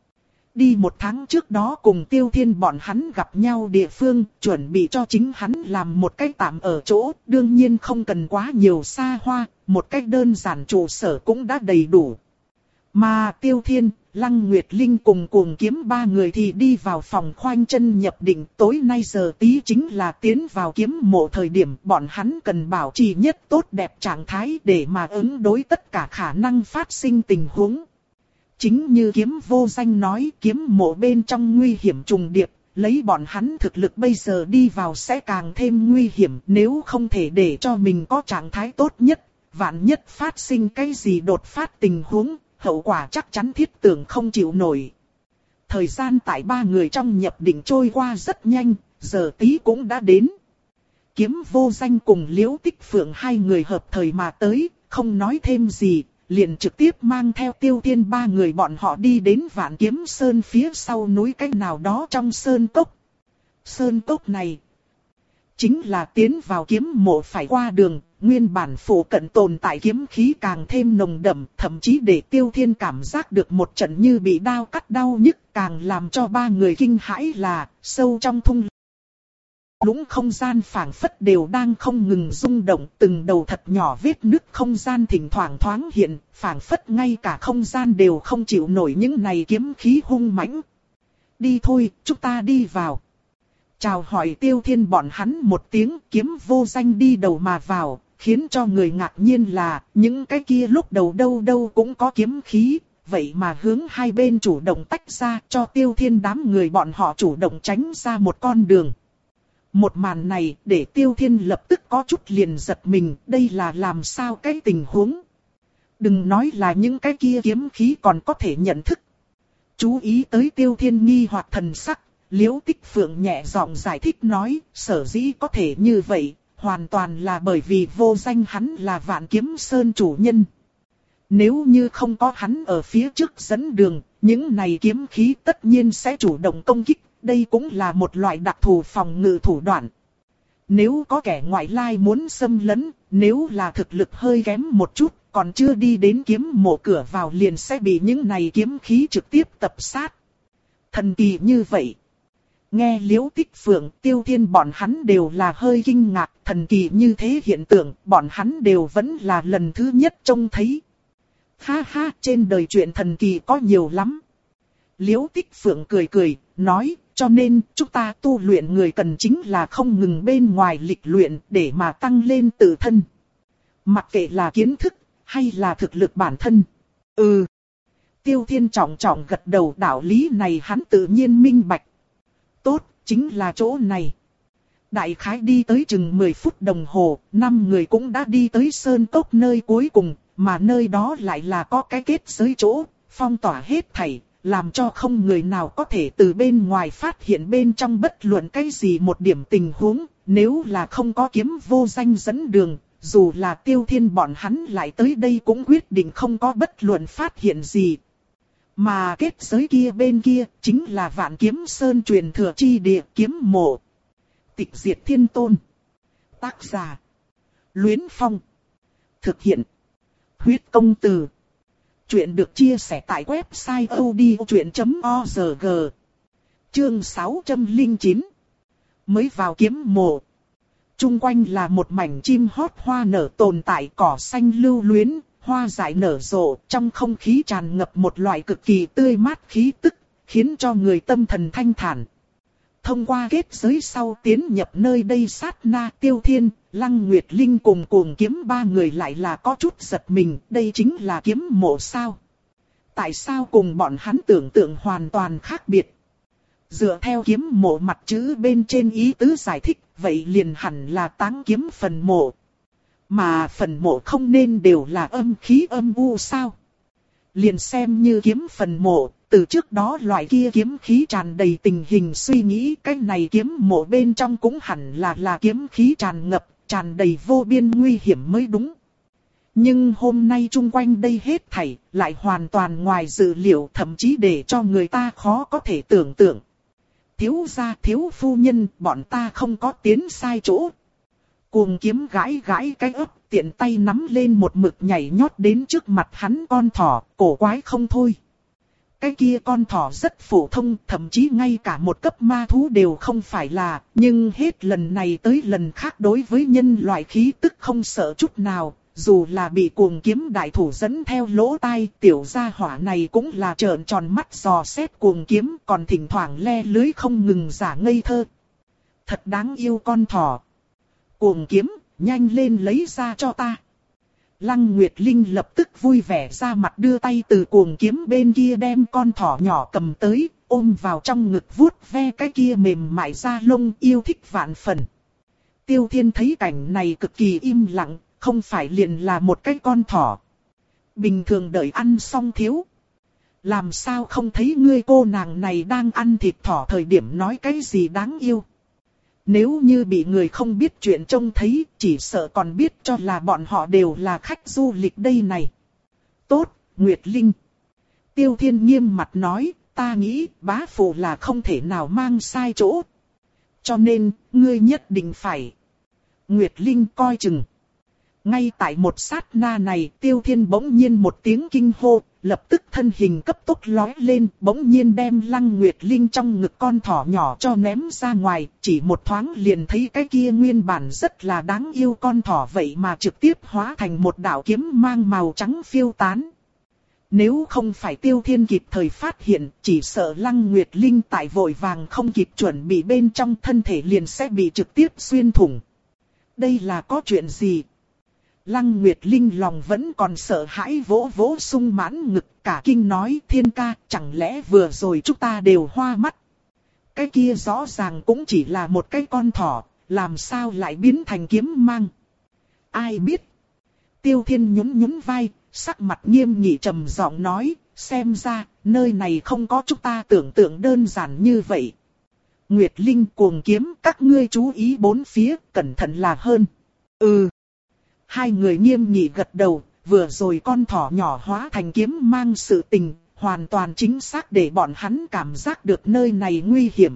A: Đi một tháng trước đó cùng Tiêu Thiên bọn hắn gặp nhau địa phương, chuẩn bị cho chính hắn làm một cách tạm ở chỗ, đương nhiên không cần quá nhiều xa hoa, một cách đơn giản trụ sở cũng đã đầy đủ. Mà Tiêu Thiên, Lăng Nguyệt Linh cùng Cuồng Kiếm ba người thì đi vào phòng khoanh chân nhập định. Tối nay giờ tí chính là tiến vào kiếm mộ thời điểm bọn hắn cần bảo trì nhất tốt đẹp trạng thái để mà ứng đối tất cả khả năng phát sinh tình huống. Chính như Kiếm Vô Danh nói, kiếm mộ bên trong nguy hiểm trùng điệp, lấy bọn hắn thực lực bây giờ đi vào sẽ càng thêm nguy hiểm, nếu không thể để cho mình có trạng thái tốt nhất, vạn nhất phát sinh cái gì đột phát tình huống, hậu quả chắc chắn thiết tưởng không chịu nổi. Thời gian tại ba người trong nhập định trôi qua rất nhanh, giờ tí cũng đã đến. Kiếm Vô Danh cùng Liễu Tích Phượng hai người hợp thời mà tới, không nói thêm gì, liền trực tiếp mang theo Tiêu Thiên ba người bọn họ đi đến Vạn Kiếm Sơn phía sau núi cái nào đó trong sơn cốc. Sơn cốc này chính là tiến vào kiếm mộ phải qua đường, nguyên bản phủ cận tồn tại kiếm khí càng thêm nồng đậm, thậm chí để Tiêu Thiên cảm giác được một trận như bị đao cắt đau nhức, càng làm cho ba người kinh hãi là sâu trong thung lũng không gian phảng phất đều đang không ngừng rung động, từng đầu thật nhỏ vết nứt không gian thỉnh thoảng thoáng hiện, phảng phất ngay cả không gian đều không chịu nổi những này kiếm khí hung mãnh. Đi thôi, chúng ta đi vào. Chào hỏi Tiêu Thiên bọn hắn một tiếng, Kiếm Vô Danh đi đầu mà vào, khiến cho người ngạc nhiên là những cái kia lúc đầu đâu đâu cũng có kiếm khí, vậy mà hướng hai bên chủ động tách ra cho Tiêu Thiên đám người bọn họ chủ động tránh ra một con đường. Một màn này để Tiêu Thiên lập tức có chút liền giật mình, đây là làm sao cái tình huống. Đừng nói là những cái kia kiếm khí còn có thể nhận thức. Chú ý tới Tiêu Thiên nghi hoặc thần sắc, Liễu Tích Phượng nhẹ giọng giải thích nói, sở dĩ có thể như vậy, hoàn toàn là bởi vì Vô Danh hắn là Vạn Kiếm Sơn chủ nhân. Nếu như không có hắn ở phía trước dẫn đường, những này kiếm khí tất nhiên sẽ chủ động công kích, đây cũng là một loại đặc thù phòng ngự thủ đoạn. Nếu có kẻ ngoại lai muốn xâm lấn, nếu là thực lực hơi kém một chút, còn chưa đi đến kiếm mộ cửa vào liền sẽ bị những này kiếm khí trực tiếp tập sát. Thần kỳ như vậy. Nghe Liễu Tích Phượng, Tiêu Thiên bọn hắn đều là hơi kinh ngạc, thần kỳ như thế hiện tượng, bọn hắn đều vẫn là lần thứ nhất trông thấy. Ha ha, trên đời chuyện thần kỳ có nhiều lắm. Liễu Tích Phượng cười cười, nói, cho nên chúng ta tu luyện người cần chính là không ngừng bên ngoài lịch luyện để mà tăng lên tự thân. Mặc kệ là kiến thức, hay là thực lực bản thân. Ừ. Tiêu Thiên trọng trọng gật đầu, đạo lý này hắn tự nhiên minh bạch. Tốt, chính là chỗ này. Đại khái đi tới chừng mười phút đồng hồ, năm người cũng đã đi tới sơn cốc nơi cuối cùng, mà nơi đó lại là có cái kết giới chỗ, phong tỏa hết thảy, làm cho không người nào có thể từ bên ngoài phát hiện bên trong bất luận cái gì một điểm tình huống, nếu là không có Kiếm Vô Danh dẫn đường, dù là Tiêu Thiên bọn hắn lại tới đây cũng quyết định không có bất luận phát hiện gì. Mà kết giới kia bên kia chính là Vạn Kiếm Sơn truyền thừa chi địa kiếm mộ. Tịch Diệt Thiên Tôn. Tác giả: Luyến Phong. Thực hiện: Huyết Công Từ. Chuyện được chia sẻ tại website odchuyện chấm org. Chương sáu trăm lẻ chín. Mới vào kiếm mộ. Trung quanh là một mảnh chim hót hoa nở tồn tại, cỏ xanh lưu luyến, hoa dại nở rộ, trong không khí tràn ngập một loại cực kỳ tươi mát khí tức, khiến cho người tâm thần thanh thản. Thông qua kết giới sau tiến nhập nơi đây sát na, Tiêu Thiên, Lăng Nguyệt Linh cùng Cuồng Kiếm ba người lại là có chút giật mình, đây chính là kiếm mộ sao? Tại sao cùng bọn hắn tưởng tượng hoàn toàn khác biệt? Dựa theo kiếm mộ mặt chữ bên trên ý tứ giải thích, vậy liền hẳn là táng kiếm phần mộ. Mà phần mộ không nên đều là âm khí âm u sao? Liền xem như kiếm phần mộ, từ trước đó loại kia kiếm khí tràn đầy tình hình suy nghĩ, cái này kiếm mộ bên trong cũng hẳn là là kiếm khí tràn ngập, tràn đầy vô biên nguy hiểm mới đúng. Nhưng hôm nay chung quanh đây hết thảy, lại hoàn toàn ngoài dự liệu, thậm chí để cho người ta khó có thể tưởng tượng. Thiếu gia, thiếu phu nhân, bọn ta không có tiến sai chỗ. Cuồng Kiếm gãi gãi cái ấp, tiện tay nắm lên một mực nhảy nhót đến trước mặt hắn con thỏ, cổ quái không thôi. Cái kia con thỏ rất phổ thông, thậm chí ngay cả một cấp ma thú đều không phải là, nhưng hết lần này tới lần khác đối với nhân loại khí tức không sợ chút nào, dù là bị cuồng kiếm đại thủ dẫn theo lỗ tai, tiểu gia hỏa này cũng là trợn tròn mắt dò xét cuồng kiếm, còn thỉnh thoảng le lưới không ngừng giả ngây thơ. Thật đáng yêu con thỏ. Cuồng kiếm, nhanh lên lấy ra cho ta. Lăng Nguyệt Linh lập tức vui vẻ ra mặt đưa tay từ cuồng kiếm bên kia đem con thỏ nhỏ cầm tới, ôm vào trong ngực vuốt ve cái kia mềm mại da lông, yêu thích vạn phần. Tiêu Thiên thấy cảnh này cực kỳ im lặng, không phải liền là một cái con thỏ. Bình thường đợi ăn xong thiếu. Làm sao không thấy ngươi cô nàng này đang ăn thịt thỏ thời điểm nói cái gì đáng yêu. Nếu như bị người không biết chuyện trông thấy, chỉ sợ còn biết cho là bọn họ đều là khách du lịch đây này. Tốt, Nguyệt Linh. Tiêu Thiên nghiêm mặt nói, ta nghĩ bá phụ là không thể nào mang sai chỗ. Cho nên, ngươi nhất định phải. Nguyệt Linh coi chừng. Ngay tại một sát na này, Tiêu Thiên bỗng nhiên một tiếng kinh hô, lập tức thân hình cấp tốc lói lên, bỗng nhiên đem Lăng Nguyệt Linh trong ngực con thỏ nhỏ cho ném ra ngoài, chỉ một thoáng liền thấy cái kia nguyên bản rất là đáng yêu con thỏ vậy mà trực tiếp hóa thành một đạo kiếm mang màu trắng phiêu tán. Nếu không phải Tiêu Thiên kịp thời phát hiện, chỉ sợ Lăng Nguyệt Linh tại vội vàng không kịp chuẩn bị bên trong thân thể liền sẽ bị trực tiếp xuyên thủng. Đây là có chuyện gì? Lăng Nguyệt Linh lòng vẫn còn sợ hãi vỗ vỗ sung mãn ngực, cả kinh nói, Thiên ca, chẳng lẽ vừa rồi chúng ta đều hoa mắt? Cái kia rõ ràng cũng chỉ là một cái con thỏ, làm sao lại biến thành kiếm mang? Ai biết? Tiêu Thiên nhún nhún vai, sắc mặt nghiêm nghị trầm giọng nói, xem ra, nơi này không có chúng ta tưởng tượng đơn giản như vậy. Nguyệt Linh, cuồng kiếm, các ngươi chú ý bốn phía, cẩn thận là hơn. Ừ. Hai người nghiêm nghị gật đầu, vừa rồi con thỏ nhỏ hóa thành kiếm mang sự tình, hoàn toàn chính xác để bọn hắn cảm giác được nơi này nguy hiểm.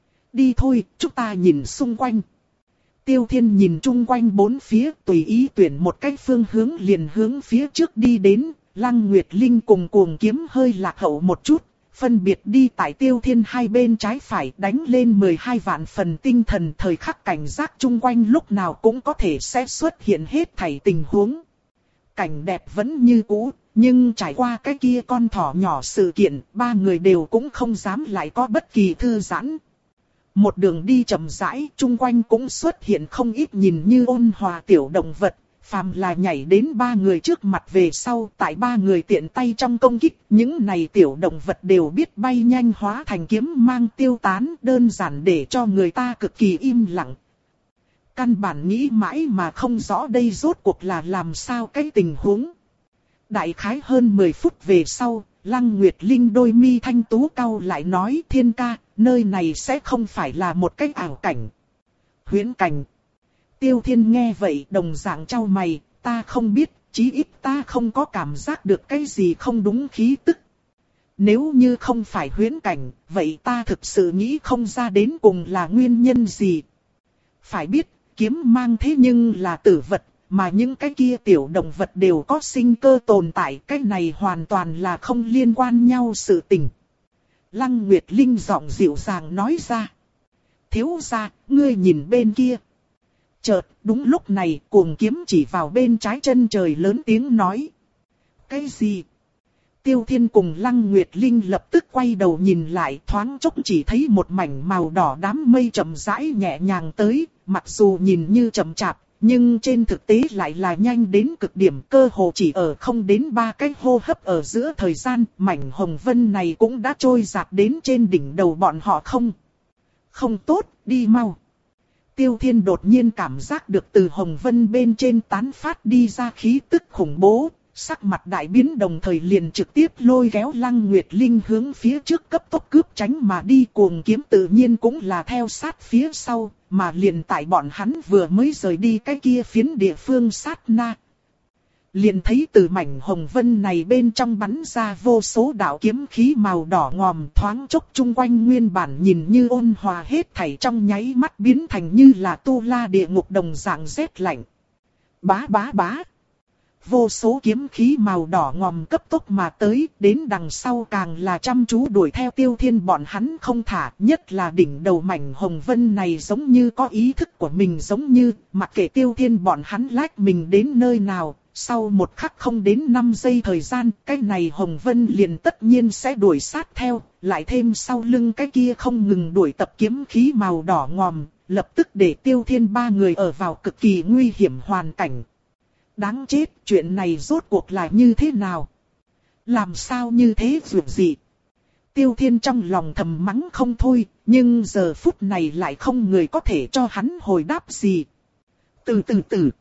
A: Đi thôi, chúng ta nhìn xung quanh. Tiêu Thiên nhìn chung quanh bốn phía, tùy ý tuyển một cái phương hướng liền hướng phía trước đi đến, Lăng Nguyệt Linh cùng cuồng kiếm hơi lạc hậu một chút, phân biệt đi tại Tiêu Thiên hai bên trái phải đánh lên mười hai vạn phần tinh thần, thời khắc cảnh giác chung quanh lúc nào cũng có thể sẽ xuất hiện hết thảy tình huống. Cảnh đẹp vẫn như cũ, nhưng trải qua cái kia con thỏ nhỏ sự kiện, ba người đều cũng không dám lại có bất kỳ thư giãn. Một đường đi chậm rãi, chung quanh cũng xuất hiện không ít nhìn như ôn hòa tiểu động vật. Phàm là nhảy đến ba người trước mặt về sau, tại ba người tiện tay trong công kích, những này tiểu động vật đều biết bay nhanh hóa thành kiếm mang tiêu tán, đơn giản để cho người ta cực kỳ im lặng. Căn bản nghĩ mãi mà không rõ đây rốt cuộc là làm sao cái tình huống. Đại khái hơn mười phút về sau, Lăng Nguyệt Linh đôi mi thanh tú cau lại nói, Thiên ca, nơi này sẽ không phải là một cái ảo cảnh. Huyễn cảnh. Tiêu Thiên nghe vậy đồng dạng trao mày, ta không biết, chí ít ta không có cảm giác được cái gì không đúng khí tức. Nếu như không phải huyễn cảnh, vậy ta thực sự nghĩ không ra đến cùng là nguyên nhân gì. Phải biết, kiếm mang thế nhưng là tử vật, mà những cái kia tiểu động vật đều có sinh cơ tồn tại, cái này hoàn toàn là không liên quan nhau sự tình. Lăng Nguyệt Linh giọng dịu dàng nói ra. Thiếu gia, ngươi nhìn bên kia. Chợt, đúng lúc này, cuồng kiếm chỉ vào bên trái chân trời lớn tiếng nói. Cái gì? Tiêu Thiên cùng Lăng Nguyệt Linh lập tức quay đầu nhìn lại, thoáng chốc chỉ thấy một mảnh màu đỏ đám mây chậm rãi nhẹ nhàng tới, mặc dù nhìn như chậm chạp, nhưng trên thực tế lại là nhanh đến cực điểm, cơ hồ chỉ ở không đến ba cái hô hấp ở giữa thời gian, mảnh hồng vân này cũng đã trôi dạt đến trên đỉnh đầu bọn họ không. Không tốt, đi mau. Tiêu Thiên đột nhiên cảm giác được từ hồng vân bên trên tán phát đi ra khí tức khủng bố, sắc mặt đại biến đồng thời liền trực tiếp lôi kéo Lăng Nguyệt Linh hướng phía trước cấp tốc cướp tránh mà đi, cuồng kiếm tự nhiên cũng là theo sát phía sau, mà liền tại bọn hắn vừa mới rời đi cái kia phiến địa phương sát na. Liền thấy từ mảnh hồng vân này bên trong bắn ra vô số đạo kiếm khí màu đỏ ngòm, thoáng chốc chung quanh nguyên bản nhìn như ôn hòa hết thảy trong nháy mắt biến thành như là tu la địa ngục đồng dạng rét lạnh. Bá bá bá. vô số kiếm khí màu đỏ ngòm cấp tốc mà tới, đến đằng sau càng là chăm chú đuổi theo Tiêu Thiên bọn hắn không thả, nhất là đỉnh đầu mảnh hồng vân này giống như có ý thức của mình, giống như mặc kệ Tiêu Thiên bọn hắn lách mình đến nơi nào, sau một khắc không đến năm giây thời gian, cái này hồng vân liền tất nhiên sẽ đuổi sát theo, lại thêm sau lưng cái kia không ngừng đuổi tập kiếm khí màu đỏ ngòm, lập tức để Tiêu Thiên ba người ở vào cực kỳ nguy hiểm hoàn cảnh. Đáng chết, chuyện này rốt cuộc là như thế nào? Làm sao như thế dù gì? Tiêu Thiên trong lòng thầm mắng không thôi, nhưng giờ phút này lại không người có thể cho hắn hồi đáp gì. Từ từ từ.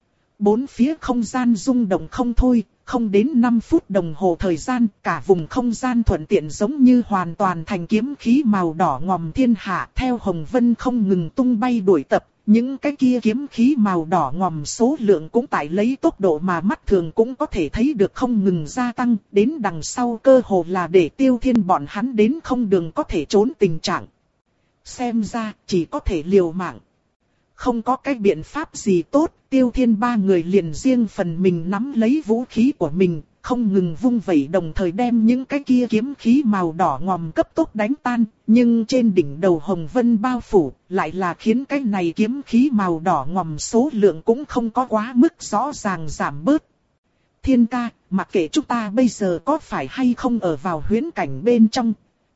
A: Bốn phía không gian rung động không thôi, không đến năm phút đồng hồ thời gian, cả vùng không gian thuận tiện giống như hoàn toàn thành kiếm khí màu đỏ ngòm thiên hạ, theo hồng vân không ngừng tung bay đuổi tập. Những cái kia kiếm khí màu đỏ ngòm số lượng cũng tại lấy tốc độ mà mắt thường cũng có thể thấy được không ngừng gia tăng, đến đằng sau cơ hồ là để Tiêu Thiên bọn hắn đến không đường có thể trốn tình trạng. Xem ra chỉ có thể liều mạng. Không có cái biện pháp gì tốt, Tiêu Thiên ba người liền riêng phần mình nắm lấy vũ khí của mình, không ngừng vung vẩy đồng thời đem những cái kia kiếm khí màu đỏ ngòm cấp tốc đánh tan, nhưng trên đỉnh đầu hồng vân bao phủ, lại là khiến cái này kiếm khí màu đỏ ngòm số lượng cũng không có quá mức rõ ràng giảm bớt. Thiên ca, mặc kệ chúng ta bây giờ có phải hay không ở vào huyễn cảnh bên trong.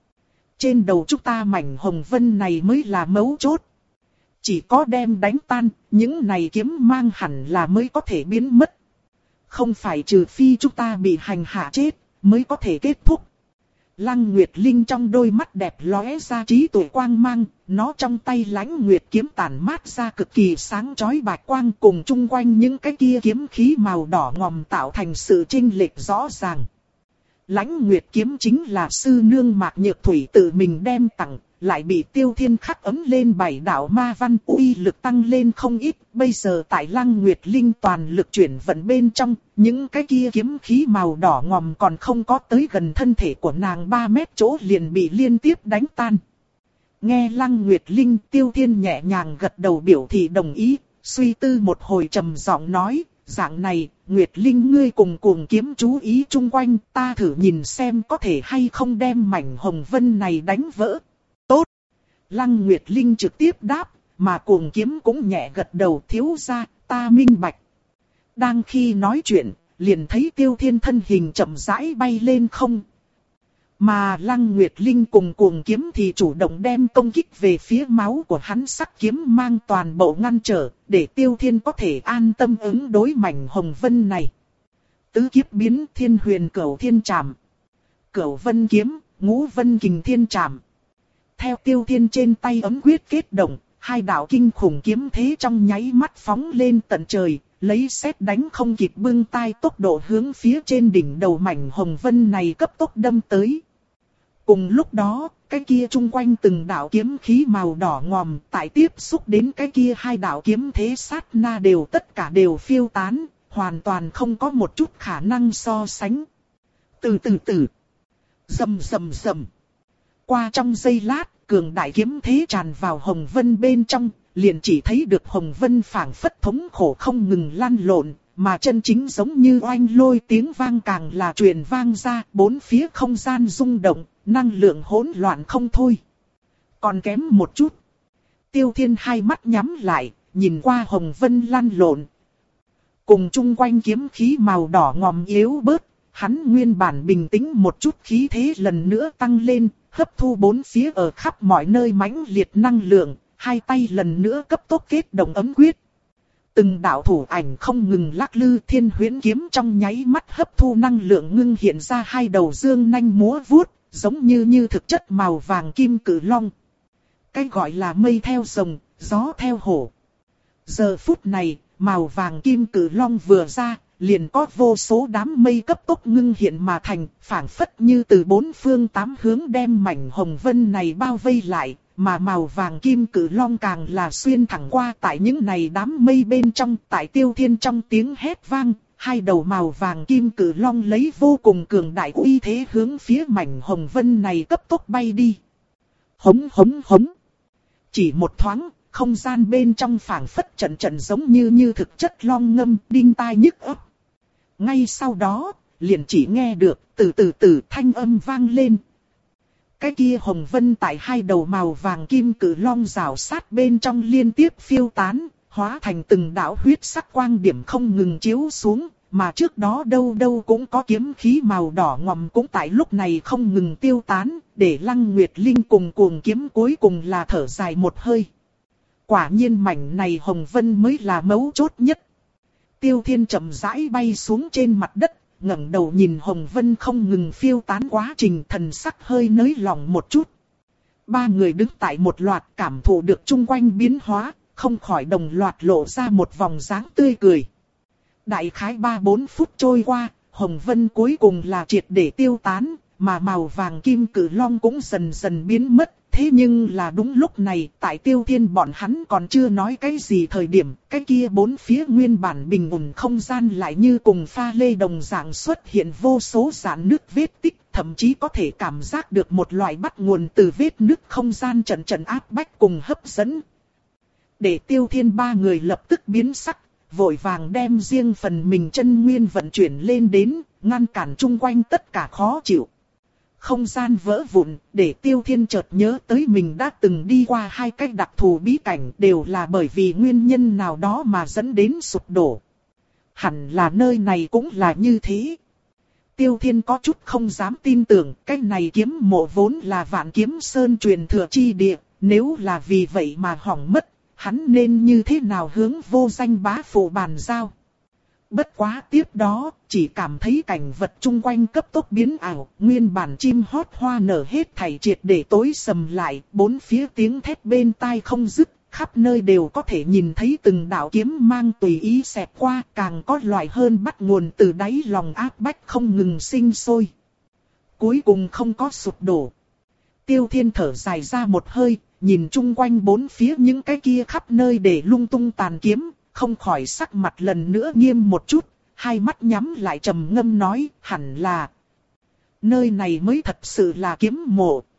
A: Trên đầu chúng ta mảnh hồng vân này mới là mấu chốt. Chỉ có đem đánh tan, những này kiếm mang hẳn là mới có thể biến mất. Không phải trừ phi chúng ta bị hành hạ chết, mới có thể kết thúc. Lăng Nguyệt Linh trong đôi mắt đẹp lóe ra trí tuệ quang mang, nó trong tay Lãnh Nguyệt kiếm tản mát ra cực kỳ sáng chói bạch quang, cùng chung quanh những cái kia kiếm khí màu đỏ ngòm tạo thành sự chênh lệch rõ ràng. Lãnh Nguyệt kiếm chính là sư nương Mạc Nhược Thủy tự mình đem tặng, lại bị Tiêu Thiên khắc ấm lên bảy đạo ma văn, uy lực tăng lên không ít. Bây giờ tại Lăng Nguyệt Linh toàn lực chuyển vận bên trong, những cái kia kiếm khí màu đỏ ngòm còn không có tới gần thân thể của nàng ba mét chỗ liền bị liên tiếp đánh tan. Nghe Lăng Nguyệt Linh, Tiêu Thiên nhẹ nhàng gật đầu biểu thị đồng ý, suy tư một hồi trầm giọng nói, dạng này, Nguyệt Linh ngươi cùng cuồng kiếm chú ý chung quanh, ta thử nhìn xem có thể hay không đem mảnh hồng vân này đánh vỡ. Tốt! Lăng Nguyệt Linh trực tiếp đáp, mà cuồng kiếm cũng nhẹ gật đầu, thiếu ra, ta minh bạch. Đang khi nói chuyện, liền thấy Tiêu Thiên thân hình chậm rãi bay lên không. Mà Lăng Nguyệt Linh cùng cuồng kiếm thì chủ động đem công kích về phía máu của hắn sắc kiếm mang toàn bộ ngăn trở, để Tiêu Thiên có thể an tâm ứng đối mảnh hồng vân này. Tứ kiếp biến thiên huyền cửu thiên trảm. Cửu vân kiếm, ngũ vân kình thiên trảm. Theo Tiêu Thiên trên tay ấm quyết kết động, hai đạo kinh khủng kiếm thế trong nháy mắt phóng lên tận trời, lấy sét đánh không kịp bưng tay tốc độ hướng phía trên đỉnh đầu mảnh hồng vân này cấp tốc đâm tới. Cùng lúc đó, cái kia chung quanh từng đạo kiếm khí màu đỏ ngòm tại tiếp xúc đến cái kia hai đạo kiếm thế sát na đều tất cả đều phiêu tán, hoàn toàn không có một chút khả năng so sánh. Từ từ từ, rầm rầm rầm. Qua trong giây lát, cường đại kiếm thế tràn vào hồng vân bên trong, liền chỉ thấy được hồng vân phảng phất thống khổ không ngừng lăn lộn, mà chân chính giống như oanh lôi tiếng vang càng là truyền vang ra, bốn phía không gian rung động, năng lượng hỗn loạn không thôi. Còn kém một chút. Tiêu Thiên hai mắt nhắm lại, nhìn qua hồng vân lăn lộn. Cùng chung quanh kiếm khí màu đỏ ngòm yếu bớt, hắn nguyên bản bình tĩnh một chút khí thế lần nữa tăng lên, hấp thu bốn phía ở khắp mọi nơi mãnh liệt năng lượng, hai tay lần nữa cấp tốc kết động ấm quyết. Từng đạo thủ ảnh không ngừng lắc lư, thiên huyễn kiếm trong nháy mắt hấp thu năng lượng ngưng hiện ra hai đầu dương nanh múa vuốt, giống như như thực chất màu vàng kim cử long. Cái gọi là mây theo rồng, gió theo hổ. Giờ phút này, màu vàng kim cử long vừa ra, liền có vô số đám mây cấp tốc ngưng hiện mà thành, phảng phất như từ bốn phương tám hướng đem mảnh hồng vân này bao vây lại, mà màu vàng kim cử long càng là xuyên thẳng qua tại những này đám mây bên trong, tại Tiêu Thiên trong tiếng hét vang, hai đầu màu vàng kim cử long lấy vô cùng cường đại uy thế hướng phía mảnh hồng vân này cấp tốc bay đi. Hống hống hống. Chỉ một thoáng, không gian bên trong phảng phất trận trận giống như như thực chất long ngâm, đinh tai nhức óc. Ngay sau đó, liền chỉ nghe được từ từ từ thanh âm vang lên. Cái kia hồng vân tại hai đầu màu vàng kim cử long rào sát bên trong liên tiếp phiêu tán, hóa thành từng đạo huyết sắc quang điểm không ngừng chiếu xuống, mà trước đó đâu đâu cũng có kiếm khí màu đỏ ngòm cũng tại lúc này không ngừng tiêu tán, để Lăng Nguyệt Linh cùng cuồng kiếm cuối cùng là thở dài một hơi. Quả nhiên mảnh này hồng vân mới là mấu chốt nhất. Tiêu Thiên chậm rãi bay xuống trên mặt đất, ngẩng đầu nhìn hồng vân không ngừng phiêu tán quá trình, thần sắc hơi nới lỏng một chút. Ba người đứng tại một loạt cảm thụ được chung quanh biến hóa, không khỏi đồng loạt lộ ra một vòng dáng tươi cười. Đại khái ba bốn phút trôi qua, hồng vân cuối cùng là triệt để tiêu tán, mà màu vàng kim cử long cũng dần dần biến mất. Thế nhưng là đúng lúc này, tại Tiêu Thiên bọn hắn còn chưa nói cái gì thời điểm, cái kia bốn phía nguyên bản bình ổn không gian lại như cùng pha lê đồng dạng xuất hiện vô số rạn nước vết tích, thậm chí có thể cảm giác được một loại bắt nguồn từ vết nứt không gian trận trận áp bách cùng hấp dẫn. Để Tiêu Thiên ba người lập tức biến sắc, vội vàng đem riêng phần mình chân nguyên vận chuyển lên đến, ngăn cản chung quanh tất cả khó chịu. Không gian vỡ vụn, để Tiêu Thiên chợt nhớ tới mình đã từng đi qua hai cách đặc thù bí cảnh, đều là bởi vì nguyên nhân nào đó mà dẫn đến sụp đổ. Hẳn là nơi này cũng là như thế. Tiêu Thiên có chút không dám tin tưởng, cái này kiếm mộ vốn là Vạn Kiếm Sơn truyền thừa chi địa, nếu là vì vậy mà hỏng mất, hắn nên như thế nào hướng vô danh bá phụ bàn giao. Bất quá tiếp đó, chỉ cảm thấy cảnh vật chung quanh cấp tốc biến ảo, nguyên bản chim hót hoa nở hết thảy triệt để tối sầm lại, bốn phía tiếng thét bên tai không dứt, khắp nơi đều có thể nhìn thấy từng đạo kiếm mang tùy ý xẹt qua, càng có loại hơn bắt nguồn từ đáy lòng áp bách không ngừng sinh sôi. Cuối cùng không có sụp đổ. Tiêu Thiên thở dài ra một hơi, nhìn chung quanh bốn phía những cái kia khắp nơi để lung tung tàn kiếm. Không khỏi sắc mặt lần nữa nghiêm một chút, hai mắt nhắm lại trầm ngâm nói, hẳn là nơi này mới thật sự là kiếm mộ.